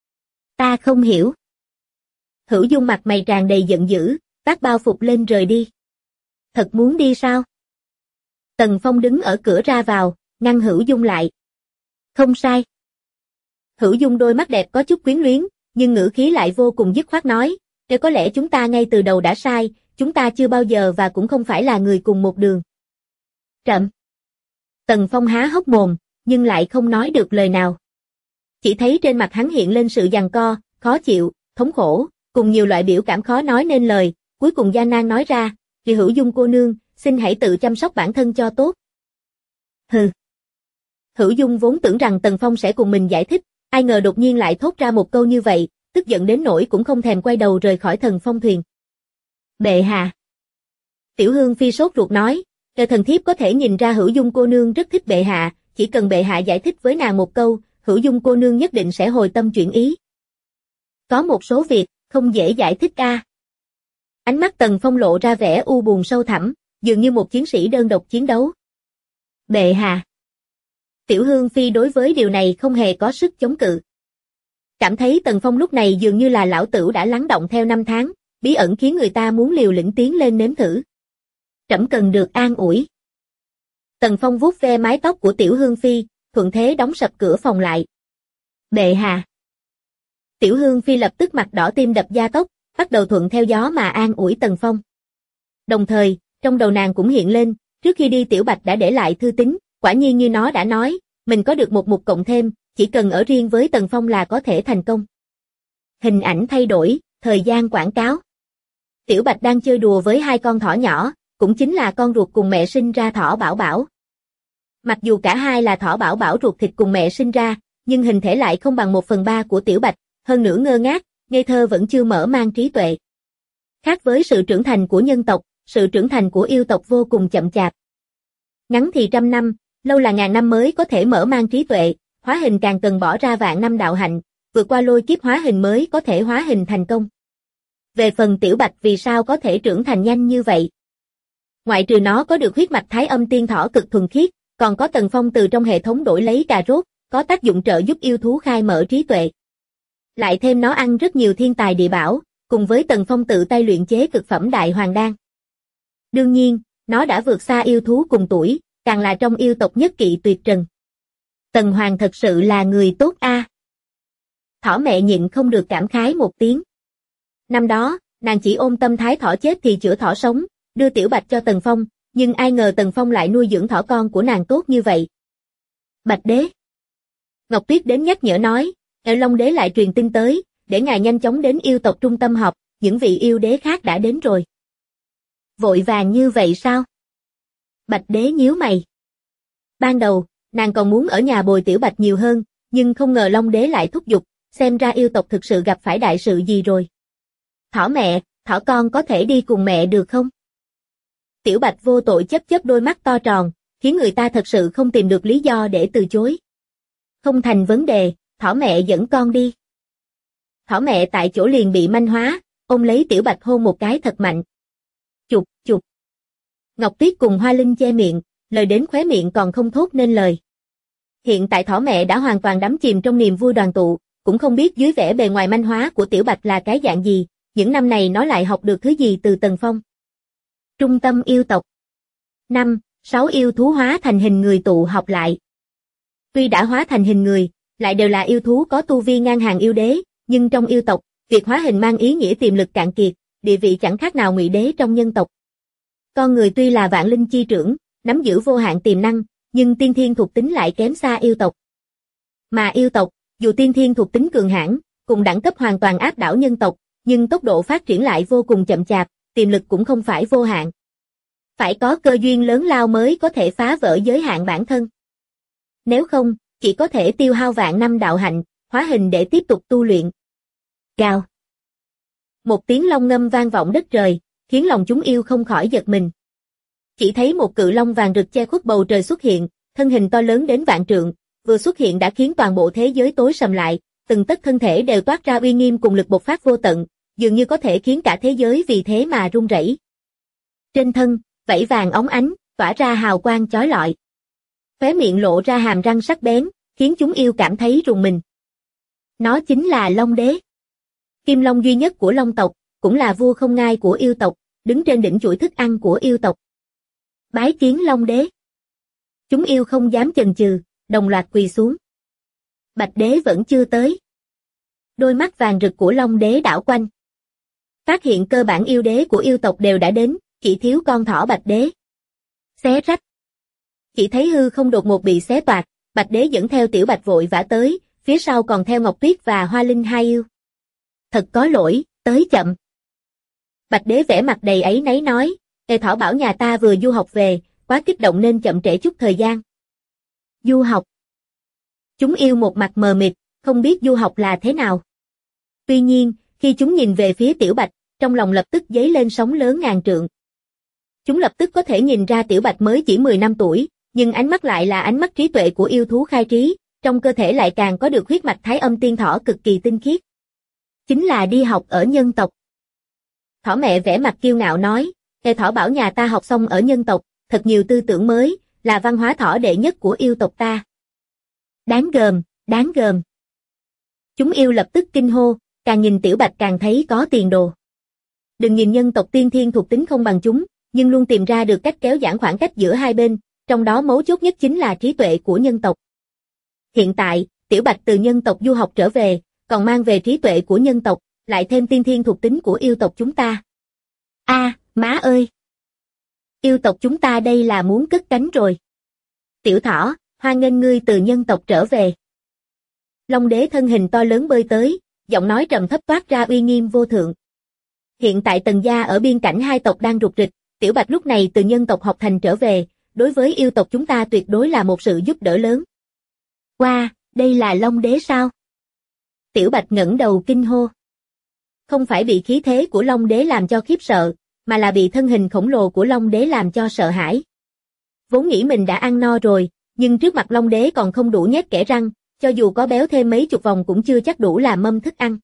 Ta không hiểu. Hữu Dung mặt mày tràn đầy giận dữ, vác bao phục lên rời đi. Thật muốn đi sao? Tần Phong đứng ở cửa ra vào, ngăn Hữu Dung lại. Không sai. Hữu Dung đôi mắt đẹp có chút quyến luyến, nhưng ngữ khí lại vô cùng dứt khoát nói, có lẽ chúng ta ngay từ đầu đã sai, chúng ta chưa bao giờ và cũng không phải là người cùng một đường. Trẫm. Tần Phong há hốc mồm, nhưng lại không nói được lời nào. Chỉ thấy trên mặt hắn hiện lên sự giằng co, khó chịu, thống khổ, cùng nhiều loại biểu cảm khó nói nên lời, cuối cùng gian nan nói ra, vì Hữu Dung cô nương, xin hãy tự chăm sóc bản thân cho tốt. Hừ. Hữu Dung vốn tưởng rằng Tần Phong sẽ cùng mình giải thích, ai ngờ đột nhiên lại thốt ra một câu như vậy, tức giận đến nỗi cũng không thèm quay đầu rời khỏi Thần Phong thuyền. Bệ hạ. Tiểu Hương Phi sốt ruột nói, thần thiếp có thể nhìn ra Hữu Dung cô nương rất thích bệ hạ, chỉ cần bệ hạ giải thích với nàng một câu, Hữu Dung cô nương nhất định sẽ hồi tâm chuyển ý. Có một số việc, không dễ giải thích a. Ánh mắt Tần Phong lộ ra vẻ u buồn sâu thẳm, dường như một chiến sĩ đơn độc chiến đấu. Bệ hạ. Tiểu Hương Phi đối với điều này không hề có sức chống cự. Cảm thấy Tần Phong lúc này dường như là lão tửu đã lắng động theo năm tháng, bí ẩn khiến người ta muốn liều lĩnh tiến lên nếm thử. Trẫm cần được an ủi. Tần Phong vuốt ve mái tóc của Tiểu Hương Phi, thuận thế đóng sập cửa phòng lại. Bệ hạ. Tiểu Hương Phi lập tức mặt đỏ tim đập da tóc, bắt đầu thuận theo gió mà an ủi Tần Phong. Đồng thời, trong đầu nàng cũng hiện lên, trước khi đi Tiểu Bạch đã để lại thư tín, quả nhiên như nó đã nói, mình có được một mục cộng thêm, chỉ cần ở riêng với Tần Phong là có thể thành công. Hình ảnh thay đổi, thời gian quảng cáo. Tiểu Bạch đang chơi đùa với 2 con thỏ nhỏ, cũng chính là con ruột cùng mẹ sinh ra thỏ Bảo Bảo. Mặc dù cả hai là thỏ Bảo Bảo ruột thịt cùng mẹ sinh ra, nhưng hình thể lại không bằng 1/3 của Tiểu Bạch, hơn nữa ngơ ngác, ngây thơ vẫn chưa mở mang trí tuệ. Khác với sự trưởng thành của nhân tộc, sự trưởng thành của yêu tộc vô cùng chậm chạp. Ngắn thì 100 năm, lâu là ngàn năm mới có thể mở mang trí tuệ, hóa hình càng cần bỏ ra vạn năm đạo hạnh, vượt qua lôi kiếp hóa hình mới có thể hóa hình thành công. Về phần Tiểu Bạch vì sao có thể trưởng thành nhanh như vậy? Ngoại trừ nó có được huyết mạch Thái Âm Tiên Thỏ cực thuần khiết, còn có Tần Phong từ trong hệ thống đổi lấy cà rốt, có tác dụng trợ giúp yêu thú khai mở trí tuệ. Lại thêm nó ăn rất nhiều thiên tài địa bảo, cùng với Tần Phong tự tay luyện chế cực phẩm đại hoàng đan. Đương nhiên, nó đã vượt xa yêu thú cùng tuổi, càng là trong yêu tộc nhất kỵ tuyệt trần. Tần Hoàng thật sự là người tốt a. Thỏ mẹ nhịn không được cảm khái một tiếng. Năm đó, nàng chỉ ôm tâm thái thỏ chết thì chữa thỏ sống, đưa Tiểu Bạch cho Tần Phong, nhưng ai ngờ Tần Phong lại nuôi dưỡng thỏ con của nàng tốt như vậy. Bạch Đế. Ngọc Tuyết đến nhắc nhở nói, Long Đế lại truyền tin tới, để ngài nhanh chóng đến yêu tộc trung tâm họp, những vị yêu đế khác đã đến rồi. Vội vàng như vậy sao? Bạch Đế nhíu mày. Ban đầu, nàng còn muốn ở nhà bồi Tiểu Bạch nhiều hơn, nhưng không ngờ Long Đế lại thúc giục, xem ra yêu tộc thực sự gặp phải đại sự gì rồi. Thỏ mẹ, thỏ con có thể đi cùng mẹ được không? Tiểu Bạch vô tội chớp chớp đôi mắt to tròn, khiến người ta thật sự không tìm được lý do để từ chối. Không thành vấn đề, thỏ mẹ dẫn con đi. Thỏ mẹ tại chỗ liền bị manh hóa, ôm lấy Tiểu Bạch hôn một cái thật mạnh. Chụp, chụp. Ngọc Tuyết cùng Hoa Linh che miệng, lời đến khóe miệng còn không thốt nên lời. Hiện tại thỏ mẹ đã hoàn toàn đắm chìm trong niềm vui đoàn tụ, cũng không biết dưới vẻ bề ngoài manh hóa của Tiểu Bạch là cái dạng gì, những năm này nó lại học được thứ gì từ Tần Phong. Trung tâm yêu tộc. 5-6 yêu thú hóa thành hình người tụ họp lại. Tuy đã hóa thành hình người, lại đều là yêu thú có tu vi ngang hàng yêu đế, nhưng trong yêu tộc, việc hóa hình mang ý nghĩa tiềm lực cạn kiệt, địa vị chẳng khác nào ngụy đế trong nhân tộc. Con người tuy là vạn linh chi trưởng, nắm giữ vô hạn tiềm năng, nhưng tiên thiên thuộc tính lại kém xa yêu tộc. Mà yêu tộc, dù tiên thiên thuộc tính cường hãn, cùng đẳng cấp hoàn toàn áp đảo nhân tộc, nhưng tốc độ phát triển lại vô cùng chậm chạp, tiềm lực cũng không phải vô hạn. Phải có cơ duyên lớn lao mới có thể phá vỡ giới hạn bản thân. Nếu không, chỉ có thể tiêu hao vạn năm đạo hạnh, hóa hình để tiếp tục tu luyện. Gào. Một tiếng long ngâm vang vọng đất trời, khiến lòng chúng yêu không khỏi giật mình. Chỉ thấy một cự long vàng rực che khuất bầu trời xuất hiện, thân hình to lớn đến vạn trượng, vừa xuất hiện đã khiến toàn bộ thế giới tối sầm lại, từng tấc thân thể đều toát ra uy nghiêm cùng lực bộc phát vô tận, dường như có thể khiến cả thế giới vì thế mà rung rẩy. Trên thân, vảy vàng óng ánh, tỏa ra hào quang chói lọi. Khóe miệng lộ ra hàm răng sắc bén, khiến chúng yêu cảm thấy rùng mình. Nó chính là Long Đế. Kim Long duy nhất của Long tộc, cũng là vua không ngai của yêu tộc, đứng trên đỉnh chuỗi thức ăn của yêu tộc. Bái kiến Long Đế. Chúng yêu không dám chần chừ, đồng loạt quỳ xuống. Bạch Đế vẫn chưa tới. Đôi mắt vàng rực của Long Đế đảo quanh. Phát hiện cơ bản yêu đế của yêu tộc đều đã đến, chỉ thiếu con thỏ Bạch Đế. Xé rách. Chỉ thấy hư không đột ngột bị xé toạc, Bạch Đế dẫn theo Tiểu Bạch vội vã tới, phía sau còn theo Ngọc Tuyết và Hoa Linh hai yêu. Thật có lỗi, tới chậm. Bạch Đế vẻ mặt đầy áy náy nói, thỏ bảo nhà ta vừa du học về, quá kích động nên chậm trễ chút thời gian. Du học. Chúng yêu một mặt mờ mịt, không biết du học là thế nào. Tuy nhiên, khi chúng nhìn về phía Tiểu Bạch, trong lòng lập tức dấy lên sóng lớn ngàn trượng. Chúng lập tức có thể nhìn ra Tiểu Bạch mới chỉ 10 năm tuổi, nhưng ánh mắt lại là ánh mắt trí tuệ của yêu thú khai trí, trong cơ thể lại càng có được huyết mạch Thái Âm Tiên Thỏ cực kỳ tinh khiết. Chính là đi học ở nhân tộc. Thỏ mẹ vẻ mặt kiêu ngạo nói, thỏ bảo nhà ta học xong ở nhân tộc, thật nhiều tư tưởng mới, là văn hóa thỏ đệ nhất của yêu tộc ta. Đáng gờm, đáng gờm. Chúng yêu lập tức kinh hô, càng nhìn Tiểu Bạch càng thấy có tiền đồ. Đừng nhìn nhân tộc tiên thiên thuộc tính không bằng chúng, nhưng luôn tìm ra được cách kéo giãn khoảng cách giữa hai bên, trong đó mấu chốt nhất chính là trí tuệ của nhân tộc. Hiện tại, Tiểu Bạch từ nhân tộc du học trở về, còn mang về trí tuệ của nhân tộc, lại thêm tiên thiên thuộc tính của yêu tộc chúng ta. Má ơi! Yêu tộc chúng ta đây là muốn cất cánh rồi. Tiểu thỏ, hoan nghênh ngươi từ nhân tộc trở về. Long Đế thân hình to lớn bơi tới, giọng nói trầm thấp toát ra uy nghiêm vô thượng. Hiện tại Tần gia ở biên cảnh hai tộc đang rục rịch, Tiểu Bạch lúc này từ nhân tộc học thành trở về, đối với yêu tộc chúng ta tuyệt đối là một sự giúp đỡ lớn. Wow, Đây là Long Đế sao? Tiểu Bạch ngẩng đầu kinh hô. Không phải bị khí thế của Long Đế làm cho khiếp sợ, mà là bị thân hình khổng lồ của Long Đế làm cho sợ hãi. Vốn nghĩ mình đã ăn no rồi, nhưng trước mặt Long Đế còn không đủ nhét kẽ răng, cho dù có béo thêm mấy chục vòng cũng chưa chắc đủ làm mâm thức ăn.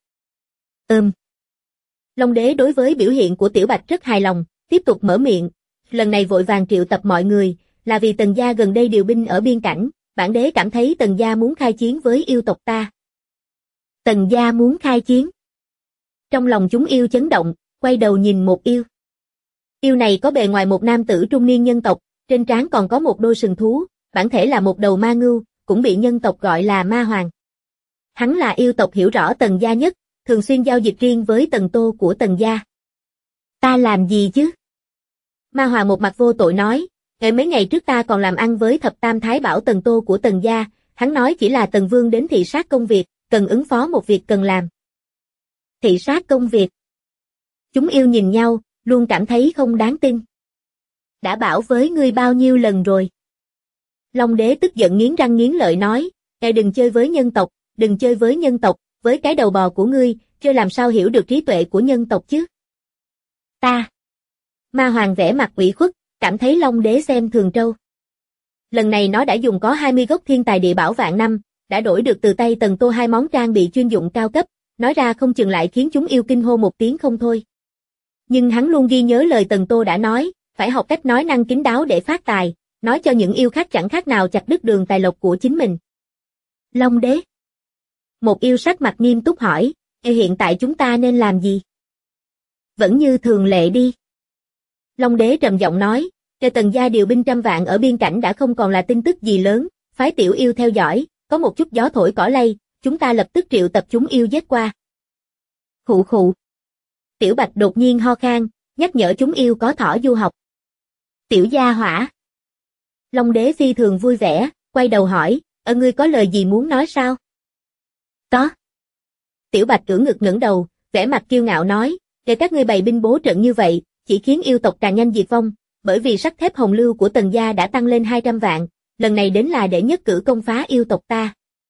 Long Đế đối với biểu hiện của Tiểu Bạch rất hài lòng, tiếp tục mở miệng, lần này vội vàng triệu tập mọi người, là vì Tần gia gần đây điều binh ở biên cảnh, bản đế cảm thấy Tần gia muốn khai chiến với yêu tộc ta. Tần gia muốn khai chiến. Trong lòng chúng yêu chấn động, quay đầu nhìn một yêu. Yêu này có bề ngoài một nam tử trung niên nhân tộc, trên trán còn có một đôi sừng thú, bản thể là một đầu ma ngưu, cũng bị nhân tộc gọi là ma hoàng. Hắn là yêu tộc hiểu rõ Tần gia nhất, thường xuyên giao dịch riêng với Tần Tô của Tần gia. Ta làm gì chứ? Ma hoàng một mặt vô tội nói, mấy ngày trước ta còn làm ăn với thập tam thái bảo Tần Tô của Tần gia, hắn nói chỉ là Tần Vương đến thị sát công việc, cần ứng phó một việc cần làm. Thị sát công việc. Chúng yêu nhìn nhau, luôn cảm thấy không đáng tin. Đã bảo với ngươi bao nhiêu lần rồi? Long Đế tức giận nghiến răng nghiến lợi nói, đừng chơi với nhân tộc, đừng chơi với nhân tộc, với cái đầu bò của ngươi, chơi làm sao hiểu được trí tuệ của nhân tộc chứ? Ta. Ma hoàng vẻ mặt ủy khuất, cảm thấy Long Đế xem thường trâu. Lần này nó đã dùng có 20 gốc thiên tài địa bảo vạn năm, đã đổi được từ tay Tần Tô 2 món trang bị chuyên dụng cao cấp, nói ra không chừng lại khiến chúng yêu kinh hô một tiếng không thôi. Nhưng hắn luôn ghi nhớ lời Tần Tô đã nói, phải học cách nói năng kín đáo để phát tài, nói cho những yêu khác chẳng khác nào chặt đứt đường tài lộc của chính mình. Long Đế. Một yêu sắc mặt nghiêm túc hỏi, hiện tại chúng ta nên làm gì? Vẫn như thường lệ đi. Long Đế trầm giọng nói, Tần gia điều binh trăm vạn ở biên cảnh đã không còn là tin tức gì lớn, phái tiểu yêu theo dõi, có một chút gió thổi cỏ lay, chúng ta lập tức triệu tập chúng yêu giết qua. Khụ khụ. Tiểu Bạch đột nhiên ho khan, nhắc nhở chúng yêu có thỏ du học. Tiểu gia hỏa. Long Đế phi thường vui vẻ, quay đầu hỏi, ngươi có lời gì muốn nói sao? Có. Tiểu Bạch ưỡn ngực ngẩng đầu, vẻ mặt kiêu ngạo nói, để các ngươi bày binh bố trận như vậy, chỉ khiến yêu tộc càng nhanh diệt vong, bởi vì sắt thép hồng lưu của Tần gia đã tăng lên 200 vạn, lần này đến là để nhất cử công phá yêu tộc ta.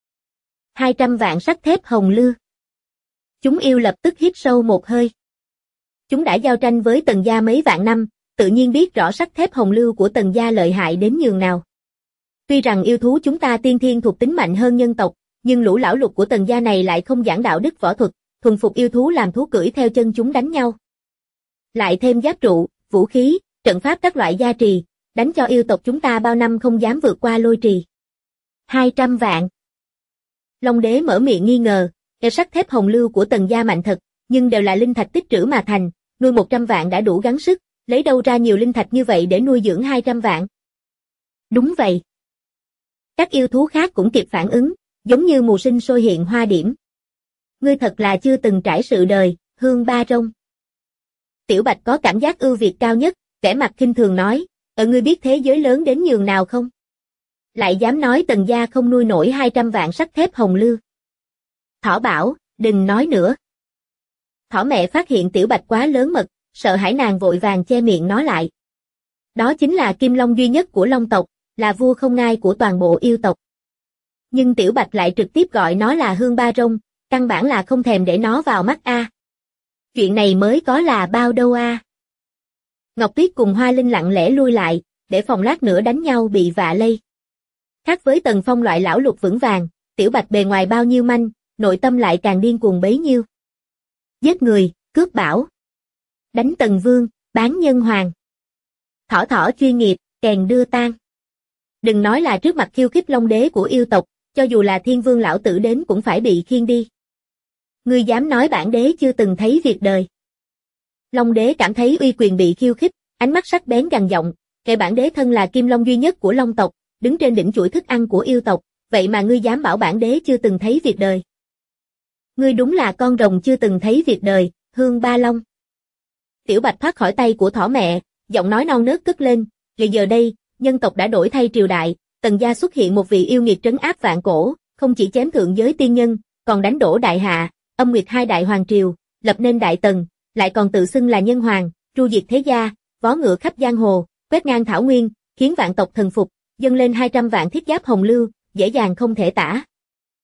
200 vạn sắt thép hồng lưu. Chúng yêu lập tức hít sâu một hơi. Chúng đã giao tranh với Tần gia mấy vạn năm, tự nhiên biết rõ sắt thép hồng lưu của Tần gia lợi hại đến nhường nào. Tuy rằng yêu thú chúng ta tiên thiên thuộc tính mạnh hơn nhân tộc, nhưng lũ lão lục của Tần gia này lại không giảng đạo đức võ thuật, thuần phục yêu thú làm thú cưỡi theo chân chúng đánh nhau. Lại thêm giáp trụ, vũ khí, trận pháp các loại gia trì, đánh cho yêu tộc chúng ta bao năm không dám vượt qua lôi trì. 200 vạn. Long Đế mở miệng nghi ngờ, sắt thép hồng lưu của Tần gia mạnh thật, nhưng đều là linh thạch tích trữ mà thành, nuôi 100 vạn đã đủ gắng sức, lấy đâu ra nhiều linh thạch như vậy để nuôi dưỡng 200 vạn. Đúng vậy. Các yêu thú khác cũng kịp phản ứng, giống như mù sinh sôi hiện hoa điểm. Ngươi thật là chưa từng trải sự đời, Hương Ba Rông. Tiểu Bạch có cảm giác ưu việt cao nhất, vẻ mặt khinh thường nói, ngươi biết thế giới lớn đến nhường nào không? Lại dám nói Tần gia không nuôi nổi 200 vạn sắt thép hồng lưu. Thỏ bảo, đừng nói nữa. Thỏ mẹ phát hiện Tiểu Bạch quá lớn mật, sợ hãi nàng vội vàng che miệng nó lại. Đó chính là Kim Long duy nhất của Long tộc, là vua không ngai của toàn bộ yêu tộc. Nhưng Tiểu Bạch lại trực tiếp gọi nó là Hương Ba Rông, căn bản là không thèm để nó vào mắt a. Chuyện này mới có là bao đâu a. Ngọc Tuyết cùng Hoa Linh lặng lẽ lui lại, để phòng lát nữa đánh nhau bị vạ lây. Khác với Tần Phong loại lão lục vững vàng, Tiểu Bạch bề ngoài bao nhiêu manh, nội tâm lại càng điên cuồng bấy nhiêu. Giết người, cướp bảo. Đánh Tần Vương, bán nhân hoàng. Thỏ thỏ chuyên nghiệp, kèn đưa tang. Đừng nói là trước mặt khiêu khích Long Đế của yêu tộc, cho dù là Thiên Vương lão tử đến cũng phải bị khiêng đi. Ngươi dám nói bản đế chưa từng thấy việc đời. Long Đế cảm thấy uy quyền bị khiêu khích, ánh mắt sắc bén gằn giọng, kể bản đế thân là Kim Long duy nhất của Long tộc, đứng trên đỉnh chuỗi thức ăn của yêu tộc, vậy mà ngươi dám bảo bản đế chưa từng thấy việc đời. Ngươi đúng là con rồng chưa từng thấy việc đời, Hương Ba Long. Tiểu Bạch thoát khỏi tay của thỏ mẹ, giọng nói non nớt cất lên, giờ đây, nhân tộc đã đổi thay triều đại, Tần gia xuất hiện một vị yêu nghiệt trấn áp vạn cổ, không chỉ chém thượng giới tiên nhân, còn đánh đổ đại hạ, âm nguyệt hai đại hoàng triều, lập nên đại Tần, lại còn tự xưng là nhân hoàng, tru diệt thế gia, vó ngựa khắp giang hồ, quét ngang thảo nguyên, khiến vạn tộc thần phục, dâng lên 200 vạn thiết giáp hồng lưu, dễ dàng không thể tả.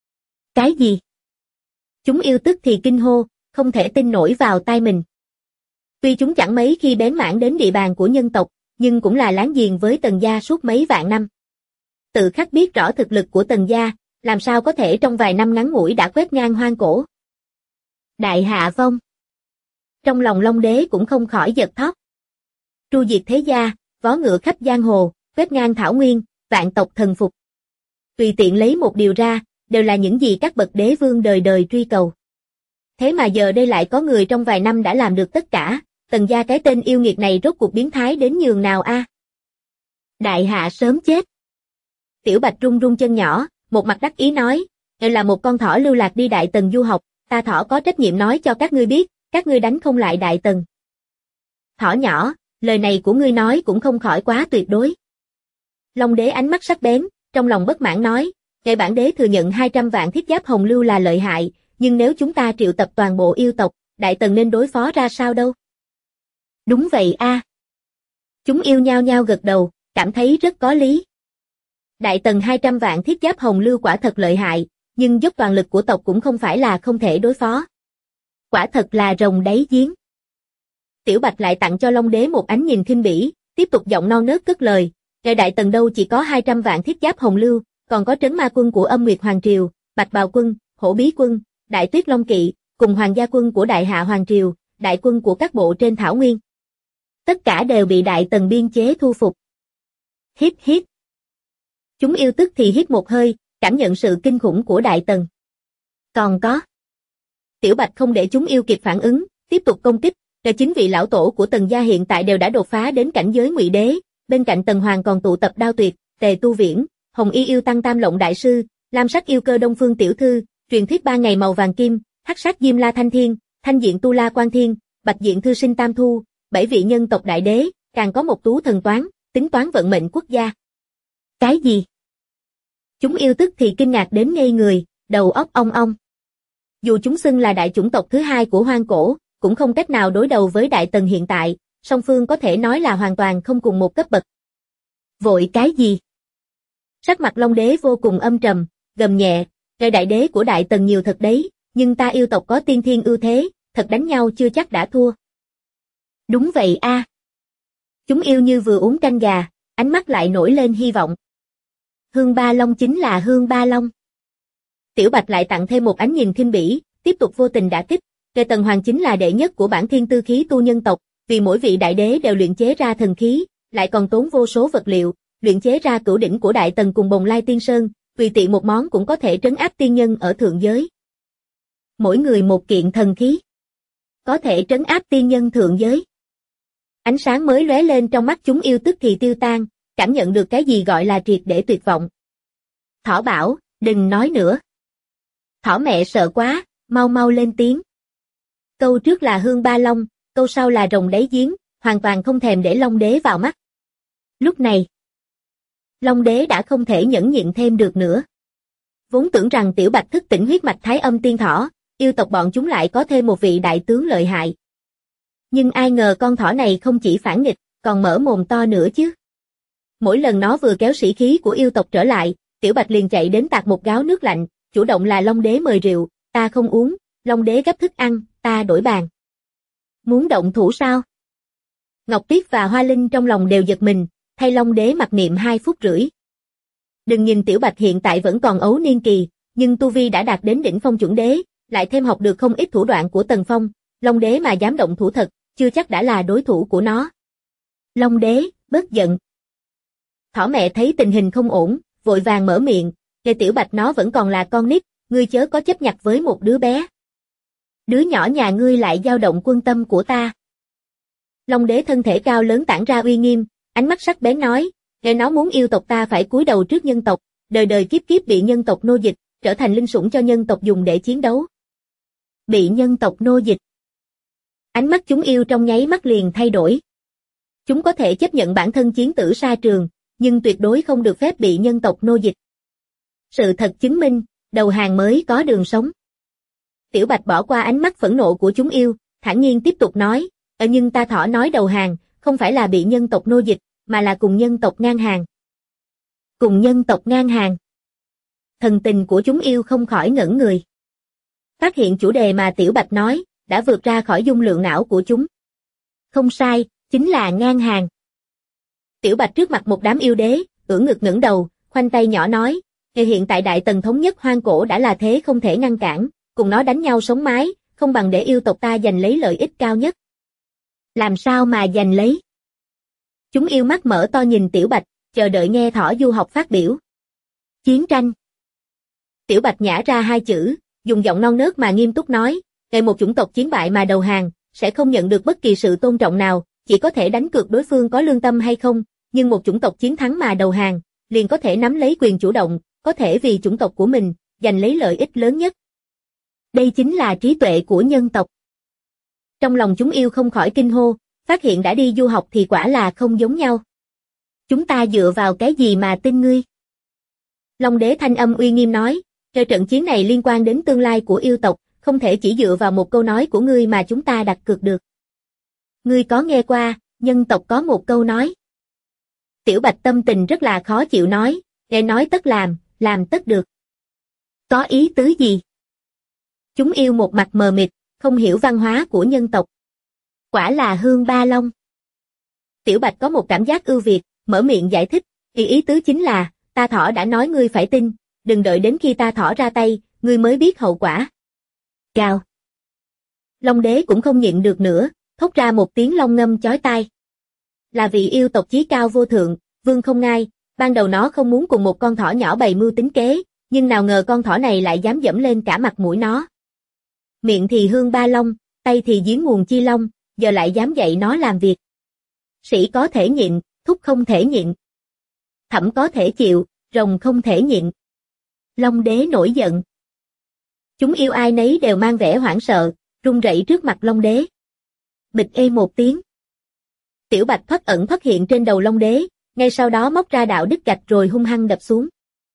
Cái gì? Chúng yêu tức thì kinh hô, không thể tin nổi vào tai mình. Tuy chúng chẳng mấy khi bén mảng đến địa bàn của nhân tộc, nhưng cũng là láng giềng với Tần gia suốt mấy vạn năm. Tự khắc biết rõ thực lực của Tần gia, làm sao có thể trong vài năm ngắn ngủi đã quét ngang hoang cổ. Đại hạ vong. Trong lòng Long Đế cũng không khỏi giật thót. Tru diệt thế gia, vó ngựa khắp giang hồ, quét ngang thảo nguyên, vạn tộc thần phục. Tùy tiện lấy một điều ra, đều là những gì các bậc đế vương đời đời truy cầu. Thế mà giờ đây lại có người trong vài năm đã làm được tất cả, Tần gia cái tên yêu nghiệt này rốt cuộc biến thái đến nhường nào a? Đại hạ sớm chết. Tiểu Bạch run run chân nhỏ, một mặt đắc ý nói, là một con thỏ lưu lạc đi Đại Tần du học, ta thỏ có trách nhiệm nói cho các ngươi biết, các ngươi đánh không lại Đại Tần. Thỏ nhỏ, lời này của ngươi nói cũng không khỏi quá tuyệt đối. Long Đế ánh mắt sắc bén, trong lòng bất mãn nói, ngài bản đế thừa nhận 200 vạn thiết giáp hồng lưu là lợi hại, nhưng nếu chúng ta triệu tập toàn bộ yêu tộc, Đại Tần nên đối phó ra sao đâu? Đúng vậy a. Chúng yêu nhao nhao gật đầu, cảm thấy rất có lý. Đại Tần 200 vạn thiết giáp hồng lưu quả thật lợi hại, nhưng dốc toàn lực của tộc cũng không phải là không thể đối phó. Quả thật là rồng đáy giếng. Tiểu Bạch lại tặng cho Long Đế một ánh nhìn khinh bỉ, tiếp tục giọng non nớt cất lời, ngài Đại Tần đâu chỉ có 200 vạn thiết giáp hồng lưu, còn có trấn ma quân của Âm Nguyệt Hoàng Triều, Bạch Bào quân, Hổ Bí quân, Đại Tuyết Long Kỵ, cùng Hoàng gia quân của Đại Hạ Hoàng Triều, đại quân của các bộ trên thảo nguyên. Tất cả đều bị Đại Tần biên chế thu phục. Hít hít. Chúng yêu tức thì hít một hơi, cảm nhận sự kinh khủng của Đại Tần. Còn có. Tiểu Bạch không để chúng yêu kịp phản ứng, tiếp tục công kích, là 9 vị lão tổ của Tần gia hiện tại đều đã đột phá đến cảnh giới Ngụy Đế, bên cạnh Tần Hoàng còn tụ tập Đao Tuyệt, Tề Tu Viễn, Hồng Y yêu tăng Tam Lộng đại sư, Lam Sắc yêu cơ Đông Phương tiểu thư, truyền thuyết 3 ngày màu vàng kim, Hắc Sắc Diêm La Thanh Thiên, Thanh diện Tu La Quan Thiên, Bạch diện thư sinh Tam Thu, 7 vị nhân tộc đại đế, càng có một tú thần toán, tính toán vận mệnh quốc gia. Cái gì? Chúng yêu tức thì kinh ngạc đến ngây người, đầu óc ong ong. Dù chúng xưng là đại chủng tộc thứ hai của hoang cổ, cũng không cách nào đối đầu với Đại Tần hiện tại, song phương có thể nói là hoàn toàn không cùng một cấp bậc. Vội cái gì? Sắc mặt Long Đế vô cùng âm trầm, gầm nhẹ, ngài đại đế của Đại Tần nhiều thật đấy, nhưng ta yêu tộc có tiên thiên ưu thế, thật đánh nhau chưa chắc đã thua. Đúng vậy a. Chúng yêu như vừa uống canh gà, ánh mắt lại nổi lên hy vọng. Hương Ba Long chính là Hương Ba Long. Tiểu Bạch lại tặng thêm một ánh nhìn khinh bỉ, tiếp tục vô tình đả kích, ngài Tần Hoàng chính là đệ nhất của bản thiên tư khí tu nhân tộc, vì mỗi vị đại đế đều luyện chế ra thần khí, lại còn tốn vô số vật liệu, luyện chế ra cửu đỉnh của Đại Tần cùng Bồng Lai Tiên Sơn, tùy tiện một món cũng có thể trấn áp tiên nhân ở thượng giới. Mỗi người một kiện thần khí, có thể trấn áp tiên nhân thượng giới. Ánh sáng mới lóe lên trong mắt chúng yêu tức thì tiêu tan, cảm nhận được cái gì gọi là triệt để tuyệt vọng. Thỏ bảo, đừng nói nữa. Thỏ mẹ sợ quá, mau mau lên tiếng. Câu trước là Hương Ba Long, câu sau là rồng đáy giếng, hoàn toàn không thèm để Long Đế vào mắt. Lúc này, Long Đế đã không thể nhẫn nhịn thêm được nữa. Vốn tưởng rằng Tiểu Bạch thức tỉnh huyết mạch Thái Âm Tiên Thỏ, yêu tộc bọn chúng lại có thêm một vị đại tướng lợi hại. Nhưng ai ngờ con thỏ này không chỉ phản nghịch, còn mở mồm to nữa chứ. Mỗi lần nó vừa kéo sĩ khí của yêu tộc trở lại, Tiểu Bạch liền chạy đến tạt một gáo nước lạnh, chủ động là Long Đế mời rượu, ta không uống, Long Đế gấp thức ăn, ta đổi bàn. Muốn động thủ sao? Ngọc Tuyết và Hoa Linh trong lòng đều giật mình, thay Long Đế mặc niệm 2 phút rưỡi. Đừng nhìn Tiểu Bạch hiện tại vẫn còn ấu niên kỳ, nhưng tu vi đã đạt đến đỉnh phong chuẩn đế, lại thêm học được không ít thủ đoạn của Tần Phong, Long Đế mà dám động thủ thật, chưa chắc đã là đối thủ của nó. Long Đế, bớt giận. Thỏ mẹ thấy tình hình không ổn, vội vàng mở miệng, nghe Tiểu Bạch nó vẫn còn là con nít, ngươi chớ có chấp nhặt với một đứa bé. Đứa nhỏ nhà ngươi lại dao động quân tâm của ta. Long Đế thân thể cao lớn tản ra uy nghiêm, ánh mắt sắc bén nói, nghe nó muốn yêu tộc ta phải cúi đầu trước nhân tộc, đời đời kiếp kiếp bị nhân tộc nô dịch, trở thành linh sủng cho nhân tộc dùng để chiến đấu. Bị nhân tộc nô dịch. Ánh mắt chúng yêu trong nháy mắt liền thay đổi. Chúng có thể chấp nhận bản thân chiến tử sa trường, nhưng tuyệt đối không được phép bị nhân tộc nô dịch. Sự thật chứng minh, đầu hàng mới có đường sống. Tiểu Bạch bỏ qua ánh mắt phẫn nộ của chúng yêu, thản nhiên tiếp tục nói, nhưng ta thỏ nói đầu hàng, không phải là bị nhân tộc nô dịch, mà là cùng nhân tộc ngang hàng. Cùng nhân tộc ngang hàng. thần tình của chúng yêu không khỏi ngẩn người. Phát hiện chủ đề mà Tiểu Bạch nói, đã vượt ra khỏi dung lượng não của chúng. Không sai, chính là ngang hàng. Tiểu Bạch trước mặt một đám yêu đế, ưỡn ngực ngẩng đầu, khoanh tay nhỏ nói, hiện tại Đại Tần thống nhất hoang cổ đã là thế không thể ngăn cản, cùng nó đánh nhau sống mái, không bằng để yêu tộc ta giành lấy lợi ích cao nhất. Làm sao mà giành lấy? Chúng yêu mắt mở to nhìn Tiểu Bạch, chờ đợi nghe Thỏ Du học phát biểu. Chiến tranh. Tiểu Bạch nhả ra hai chữ, dùng giọng non nớt mà nghiêm túc nói, ngày một chủng tộc chiến bại mà đầu hàng, sẽ không nhận được bất kỳ sự tôn trọng nào, chỉ có thể đánh cược đối phương có lương tâm hay không, nhưng một chủng tộc chiến thắng mà đầu hàng, liền có thể nắm lấy quyền chủ động, có thể vì chủng tộc của mình, giành lấy lợi ích lớn nhất. Đây chính là trí tuệ của nhân tộc. Trong lòng chúng yêu không khỏi kinh hô, phát hiện đã đi du học thì quả là không giống nhau. Chúng ta dựa vào cái gì mà tin ngươi? Long đế thanh âm uy nghiêm nói, trận chiến này liên quan đến tương lai của yêu tộc, không thể chỉ dựa vào một câu nói của ngươi mà chúng ta đặt cược được. Ngươi có nghe qua, nhân tộc có một câu nói. Tiểu Bạch tâm tình rất là khó chịu nói, nghe nói tất làm tất được. Có ý tứ gì? Chúng yêu một mặt mờ mịt, không hiểu văn hóa của nhân tộc. Quả là hương ba long. Tiểu Bạch có một cảm giác ưu việt, mở miệng giải thích, ý tứ chính là, ta Thỏ đã nói ngươi phải tin, đừng đợi đến khi ta Thỏ ra tay, ngươi mới biết hậu quả. Gào. Long đế cũng không nhịn được nữa, thốt ra một tiếng long ngâm chói tai. Là vì yêu tộc chí cao vô thượng, vương không ngai, ban đầu nó không muốn cùng một con thỏ nhỏ bày mưu tính kế, nhưng nào ngờ con thỏ này lại dám dẫm lên cả mặt mũi nó. Miệng thì hương ba long, tay thì giếng nguồn chi long, giờ lại dám dạy nó làm việc. Sĩ có thể nhịn, thúc không thể nhịn. Thẩm có thể chịu, rồng không thể nhịn. Long đế nổi giận. Chúng yêu ai nấy đều mang vẻ hoảng sợ, run rẩy trước mặt Long đế. Bịch ê một tiếng. Tiểu Bạch thoát ẩn thoát hiện trên đầu Long đế, ngay sau đó móc ra đạo đức gạch rồi hung hăng đập xuống.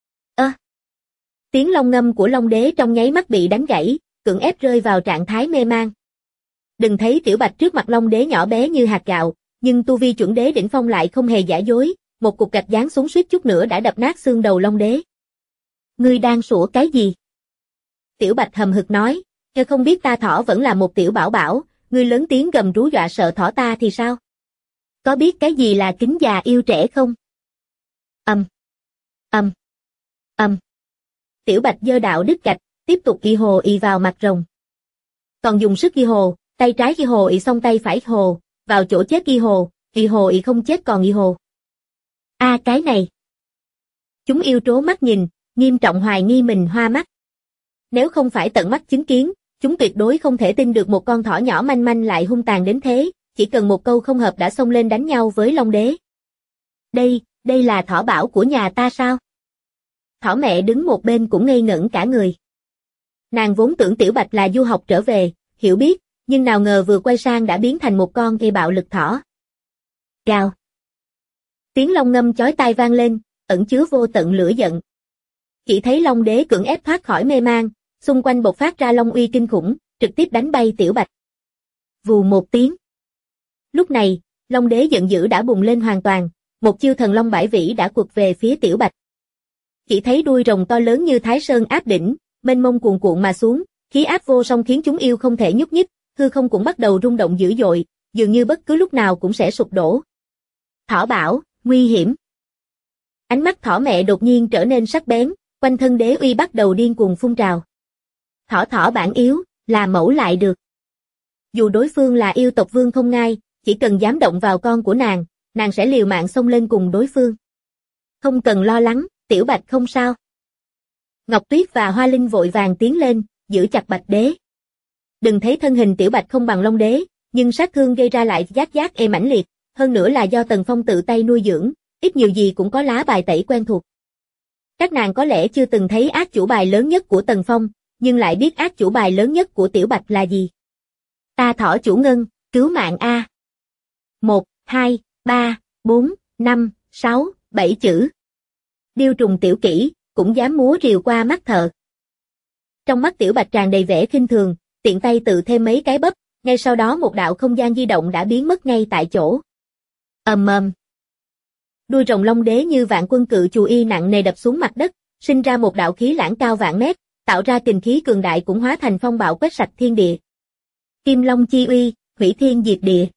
Tiếng long ngâm của Long đế trong nháy mắt bị đánh gãy, cưỡng ép rơi vào trạng thái mê man. Đừng thấy Tiểu Bạch trước mặt Long đế nhỏ bé như hạt gạo, nhưng tu vi chuẩn đế đỉnh phong lại không hề giả dối, một cục gạch giáng xuống suýt chút nữa đã đập nát xương đầu Long đế. Ngươi đang sủa cái gì? Tiểu Bạch hầm hực nói, ngươi không biết ta Thỏ vẫn là một tiểu bảo bảo, ngươi lớn tiếng gầm rú dọa sợ Thỏ ta thì sao? Có biết cái gì là kính già yêu trẻ không? Tiểu Bạch giơ đạo đức gạch, tiếp tục ghi hồ ì vào mặt rồng. Còn dùng sức ghi hồ, tay trái ghi hồ ì xong tay phải hồ, vào chỗ chết ghi hồ ì không chết còn ghi hồ. Cái này. Chúng yêu trố mắt nhìn, nghiêm trọng hoài nghi mình hoa mắt. Nếu không phải tận mắt chứng kiến, chúng tuyệt đối không thể tin được một con thỏ nhỏ manh manh lại hung tàn đến thế, chỉ cần một câu không hợp đã xông lên đánh nhau với Long đế. Đây là thỏ bảo của nhà ta sao? Thỏ mẹ đứng một bên cũng ngây ngẩn cả người. Nàng vốn tưởng Tiểu Bạch là du học trở về, hiểu biết, nhưng nào ngờ vừa quay sang đã biến thành một con gây bạo lực thỏ. Gào. Tiếng long ngâm chói tai vang lên, ẩn chứa vô tận lửa giận. Chỉ thấy Long đế cưỡng ép thoát khỏi mê man, xung quanh bộc phát ra long uy kinh khủng, trực tiếp đánh bay Tiểu Bạch. Vù một tiếng. Lúc này, Long đế giận dữ đã bùng lên hoàn toàn, một chiêu thần long bãi vĩ đã quật về phía Tiểu Bạch. Chỉ thấy đuôi rồng to lớn như Thái Sơn áp đỉnh, mênh mông cuồn cuộn mà xuống, khí áp vô song khiến chúng yêu không thể nhúc nhích, hư không cũng bắt đầu rung động dữ dội, dường như bất cứ lúc nào cũng sẽ sụp đổ. Thỏ bảo, nguy hiểm. Ánh mắt thỏ mẹ đột nhiên trở nên sắc bén, quanh thân đế uy bắt đầu điên cuồng phun trào. Thỏ bản yếu, là mẫu lại được. Dù đối phương là yêu tộc vương không ngai, chỉ cần dám động vào con của nàng sẽ liều mạng xông lên cùng đối phương. Không cần lo lắng, Tiểu Bạch không sao. Ngọc Tuyết và Hoa Linh vội vàng tiến lên, giữ chặt Bạch đế. Đừng thấy thân hình Tiểu Bạch không bằng Long đế, nhưng sát thương gây ra lại giác êm mãnh liệt, hơn nữa là do Tần Phong tự tay nuôi dưỡng, ít nhiều gì cũng có lá bài tẩy quen thuộc. Các nàng có lẽ chưa từng thấy ác chủ bài lớn nhất của Tần Phong, nhưng lại biết ác chủ bài lớn nhất của Tiểu Bạch là gì. Ta Thỏ chủ ngân, cứu mạng A. 1, 2, 3, 4, 5, 6, 7 chữ. Điêu trùng tiểu kỹ, cũng dám múa rìu qua mắt thợ. Trong mắt Tiểu Bạch tràn đầy vẻ khinh thường, tiện tay tự thêm mấy cái bắp, ngay sau đó một đạo không gian di động đã biến mất ngay tại chỗ. Đuôi rồng Long đế như vạn quân cự chù y nặng nề đập xuống mặt đất, sinh ra một đạo khí lãng cao vạn mét, tạo ra kình khí cường đại cũng hóa thành phong bạo quét sạch thiên địa. Kim Long chi uy, hủy thiên diệt địa.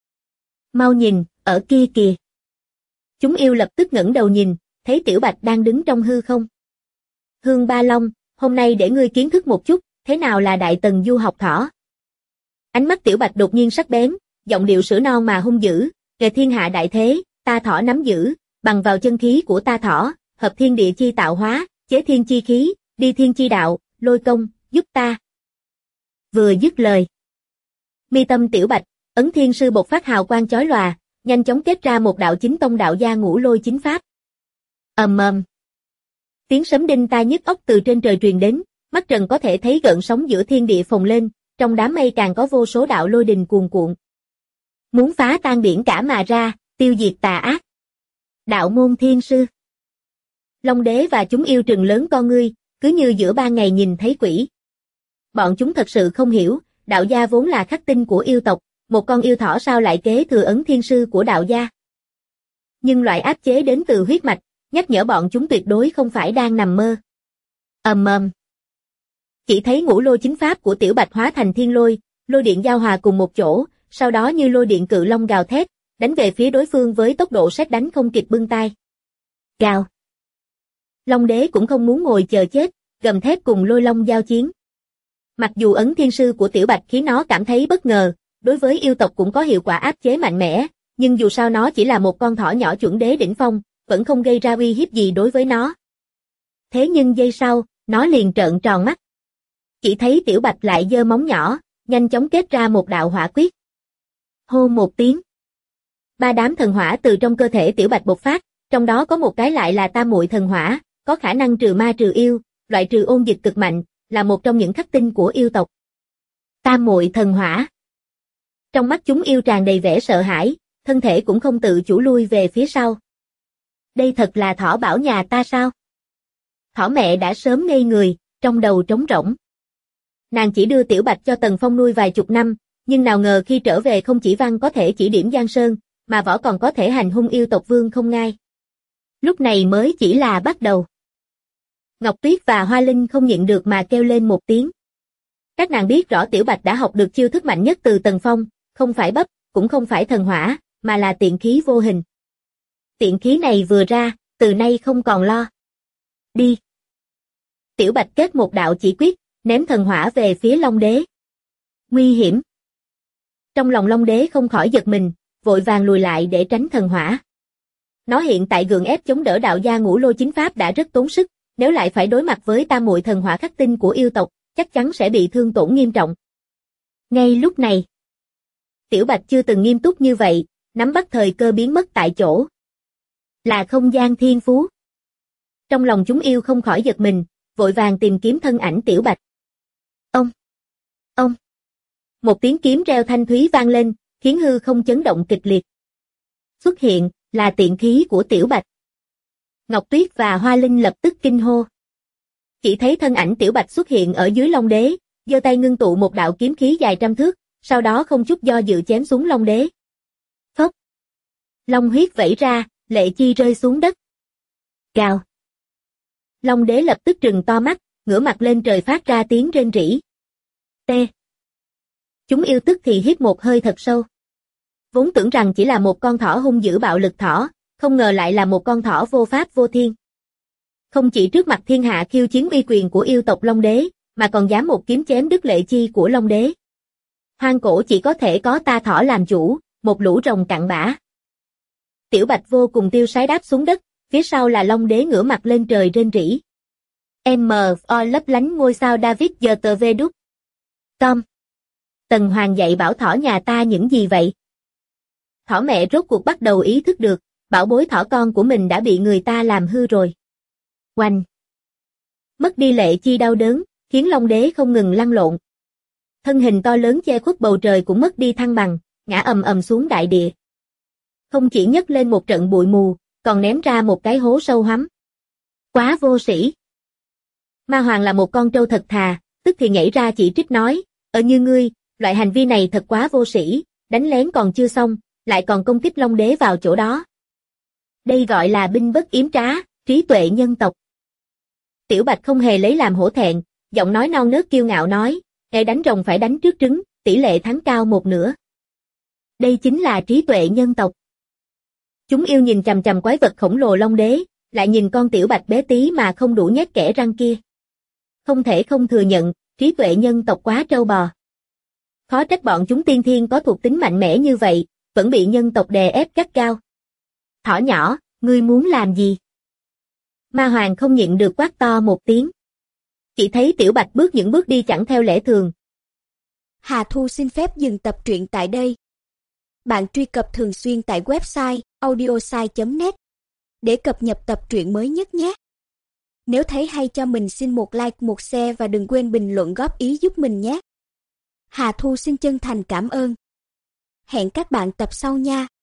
Mau nhìn, ở kia kìa. Chúng yêu lập tức ngẩng đầu nhìn, thấy Tiểu Bạch đang đứng trong hư không. Hương Ba Long, hôm nay để ngươi kiến thức một chút, thế nào là đại tần du học thỏ. Ánh mắt Tiểu Bạch đột nhiên sắc bén, giọng điệu sữa non mà hung dữ, nghề thiên hạ đại thế, ta thỏ nắm giữ, bằng vào chân khí của ta thỏ, hợp thiên địa chi tạo hóa, chế thiên chi khí, đi thiên chi đạo, lôi công, giúp ta. Vừa dứt lời, mi tâm Tiểu Bạch, ấn thiên sư bộc phát hào quang chói lòa, nhanh chóng kết ra một đạo chính tông đạo gia ngũ lôi chính pháp. Ầm ầm. Tiếng sấm đinh tai nhức óc từ trên trời truyền đến, mắt trần có thể thấy gợn sóng giữa thiên địa phồng lên, trong đám mây càng có vô số đạo lôi đình cuồn cuộn. Muốn phá tan biển cả mà ra, tiêu diệt tà ác. Đạo môn thiên sư. Long đế và chúng yêu trừng lớn con ngươi, cứ như giữa ban ngày nhìn thấy quỷ. Bọn chúng thật sự không hiểu, đạo gia vốn là khắc tinh của yêu tộc, một con yêu thỏ sao lại kế thừa ấn thiên sư của đạo gia. Nhưng loại áp chế đến từ huyết mạch, nhắc nhở bọn chúng tuyệt đối không phải đang nằm mơ. Ầm ầm. Chỉ thấy ngũ lôi chính pháp của Tiểu Bạch hóa thành thiên lôi, lôi điện giao hòa cùng một chỗ, sau đó như lôi điện cự long gào thét, đánh về phía đối phương với tốc độ sét đánh không kịp bưng tay. Gào. Long đế cũng không muốn ngồi chờ chết, gầm thét cùng lôi long giao chiến. Mặc dù ấn thiên sư của Tiểu Bạch khiến nó cảm thấy bất ngờ, đối với yêu tộc cũng có hiệu quả áp chế mạnh mẽ, nhưng dù sao nó chỉ là một con thỏ nhỏ chuẩn đế đỉnh phong, vẫn không gây ra uy hiếp gì đối với nó. Thế nhưng giây sau, nó liền trợn tròn mắt. Chỉ thấy Tiểu Bạch lại giơ móng nhỏ, nhanh chóng kết ra một đạo hỏa quyết. Hô một tiếng. Ba đám thần hỏa từ trong cơ thể Tiểu Bạch bộc phát, trong đó có một cái lại là tam muội thần hỏa, có khả năng trừ ma trừ yêu, loại trừ ôn dịch cực mạnh, là một trong những khắc tinh của yêu tộc. Tam muội thần hỏa. Trong mắt chúng yêu tràn đầy vẻ sợ hãi, thân thể cũng không tự chủ lui về phía sau. Đây thật là thỏ bảo nhà ta sao? Thỏ mẹ đã sớm ngây người, trong đầu trống rỗng. Nàng chỉ đưa Tiểu Bạch cho Tần Phong nuôi vài chục năm, nhưng nào ngờ khi trở về không chỉ văn có thể chỉ điểm Giang Sơn, mà võ còn có thể hành hung yêu tộc vương không ngai. Lúc này mới chỉ là bắt đầu. Ngọc Tuyết và Hoa Linh không nhịn được mà kêu lên một tiếng. Các nàng biết rõ Tiểu Bạch đã học được chiêu thức mạnh nhất từ Tần Phong, không phải bắp, cũng không phải thần hỏa, mà là tiện khí vô hình. Tiện khí này vừa ra, từ nay không còn lo. Đi. Tiểu Bạch kết một đạo chỉ quyết, ném thần hỏa về phía Long đế. Nguy hiểm. Trong lòng Long đế không khỏi giật mình, vội vàng lùi lại để tránh thần hỏa. Nó hiện tại gượng ép chống đỡ đạo gia ngũ lôi chính pháp đã rất tốn sức, nếu lại phải đối mặt với tam muội thần hỏa khắc tinh của yêu tộc, chắc chắn sẽ bị thương tổn nghiêm trọng. Ngay lúc này, Tiểu Bạch chưa từng nghiêm túc như vậy, nắm bắt thời cơ biến mất tại chỗ. Là không gian thiên phú. Trong lòng chúng yêu không khỏi giật mình, vội vàng tìm kiếm thân ảnh Tiểu Bạch. Ông. Một tiếng kiếm reo thanh thúy vang lên, khiến hư không chấn động kịch liệt. Xuất hiện, là tiện khí của Tiểu Bạch. Ngọc Tuyết và Hoa Linh lập tức kinh hô. Chỉ thấy thân ảnh Tiểu Bạch xuất hiện ở dưới Long đế, giơ tay ngưng tụ một đạo kiếm khí dài trăm thước, sau đó không chút do dự chém xuống Long đế. Phốc. Long huyết vẩy ra, lệ chi rơi xuống đất. Gào. Long đế lập tức trừng to mắt, ngửa mặt lên trời phát ra tiếng rên rỉ. Tê. Chúng yêu tức thì hít một hơi thật sâu. Vốn tưởng rằng chỉ là một con thỏ hung dữ bạo lực thỏ, không ngờ lại là một con thỏ vô pháp vô thiên. Không chỉ trước mặt thiên hạ khiêu chiến uy quyền của yêu tộc Long đế, mà còn dám một kiếm chém đứt lệ chi của Long đế. Hoang cổ chỉ có thể có ta thỏ làm chủ, một lũ rồng cặn bã. Tiểu Bạch vô cùng tiêu sái đáp xuống đất, phía sau là Long đế ngửa mặt lên trời rên rỉ. M.O. lấp lánh ngôi sao David giờ tờ vê đúc. Tom. Tần Hoàng dạy bảo thỏ nhà ta những gì vậy? Thỏ mẹ rốt cuộc bắt đầu ý thức được, bảo bối thỏ con của mình đã bị người ta làm hư rồi. Oanh. Mất đi lệ chi đau đớn, khiến Long đế không ngừng lăn lộn. Thân hình to lớn che khuất bầu trời cũng mất đi thăng bằng, ngã ầm ầm xuống đại địa. Không chỉ nhấc lên một trận bụi mù, còn ném ra một cái hố sâu hoắm. Quá vô sĩ. Ma Hoàng là một con trâu thật thà, tức thì nhảy ra chỉ trích nói, như ngươi, loại hành vi này thật quá vô sĩ, đánh lén còn chưa xong, lại còn công kích Long đế vào chỗ đó. Đây gọi là binh bất yếm trá, trí tuệ nhân tộc. Tiểu Bạch không hề lấy làm hổ thẹn, giọng nói non nớt kiêu ngạo nói, đánh rồng phải đánh trước trứng, tỷ lệ thắng cao 1/2. Đây chính là trí tuệ nhân tộc. Chúng yêu nhìn chằm chằm quái vật khổng lồ Long Đế, lại nhìn con Tiểu Bạch bé tí mà không đủ nhét kẽ răng kia. Không thể không thừa nhận, trí tuệ nhân tộc quá trâu bò. Khó trách bọn chúng tiên thiên có thuộc tính mạnh mẽ như vậy, vẫn bị nhân tộc đè ép gắt gao. Thỏ nhỏ, ngươi muốn làm gì? Ma Hoàng không nhịn được quát to một tiếng. Chỉ thấy Tiểu Bạch bước những bước đi chẳng theo lẽ thường. Hà Thu xin phép dừng tập truyện tại đây. Bạn truy cập thường xuyên tại website audiosai.net để cập nhật tập truyện mới nhất nhé. Nếu thấy hay cho mình xin một like, một share và đừng quên bình luận góp ý giúp mình nhé. Hà Thu xin chân thành cảm ơn. Hẹn các bạn tập sau nha.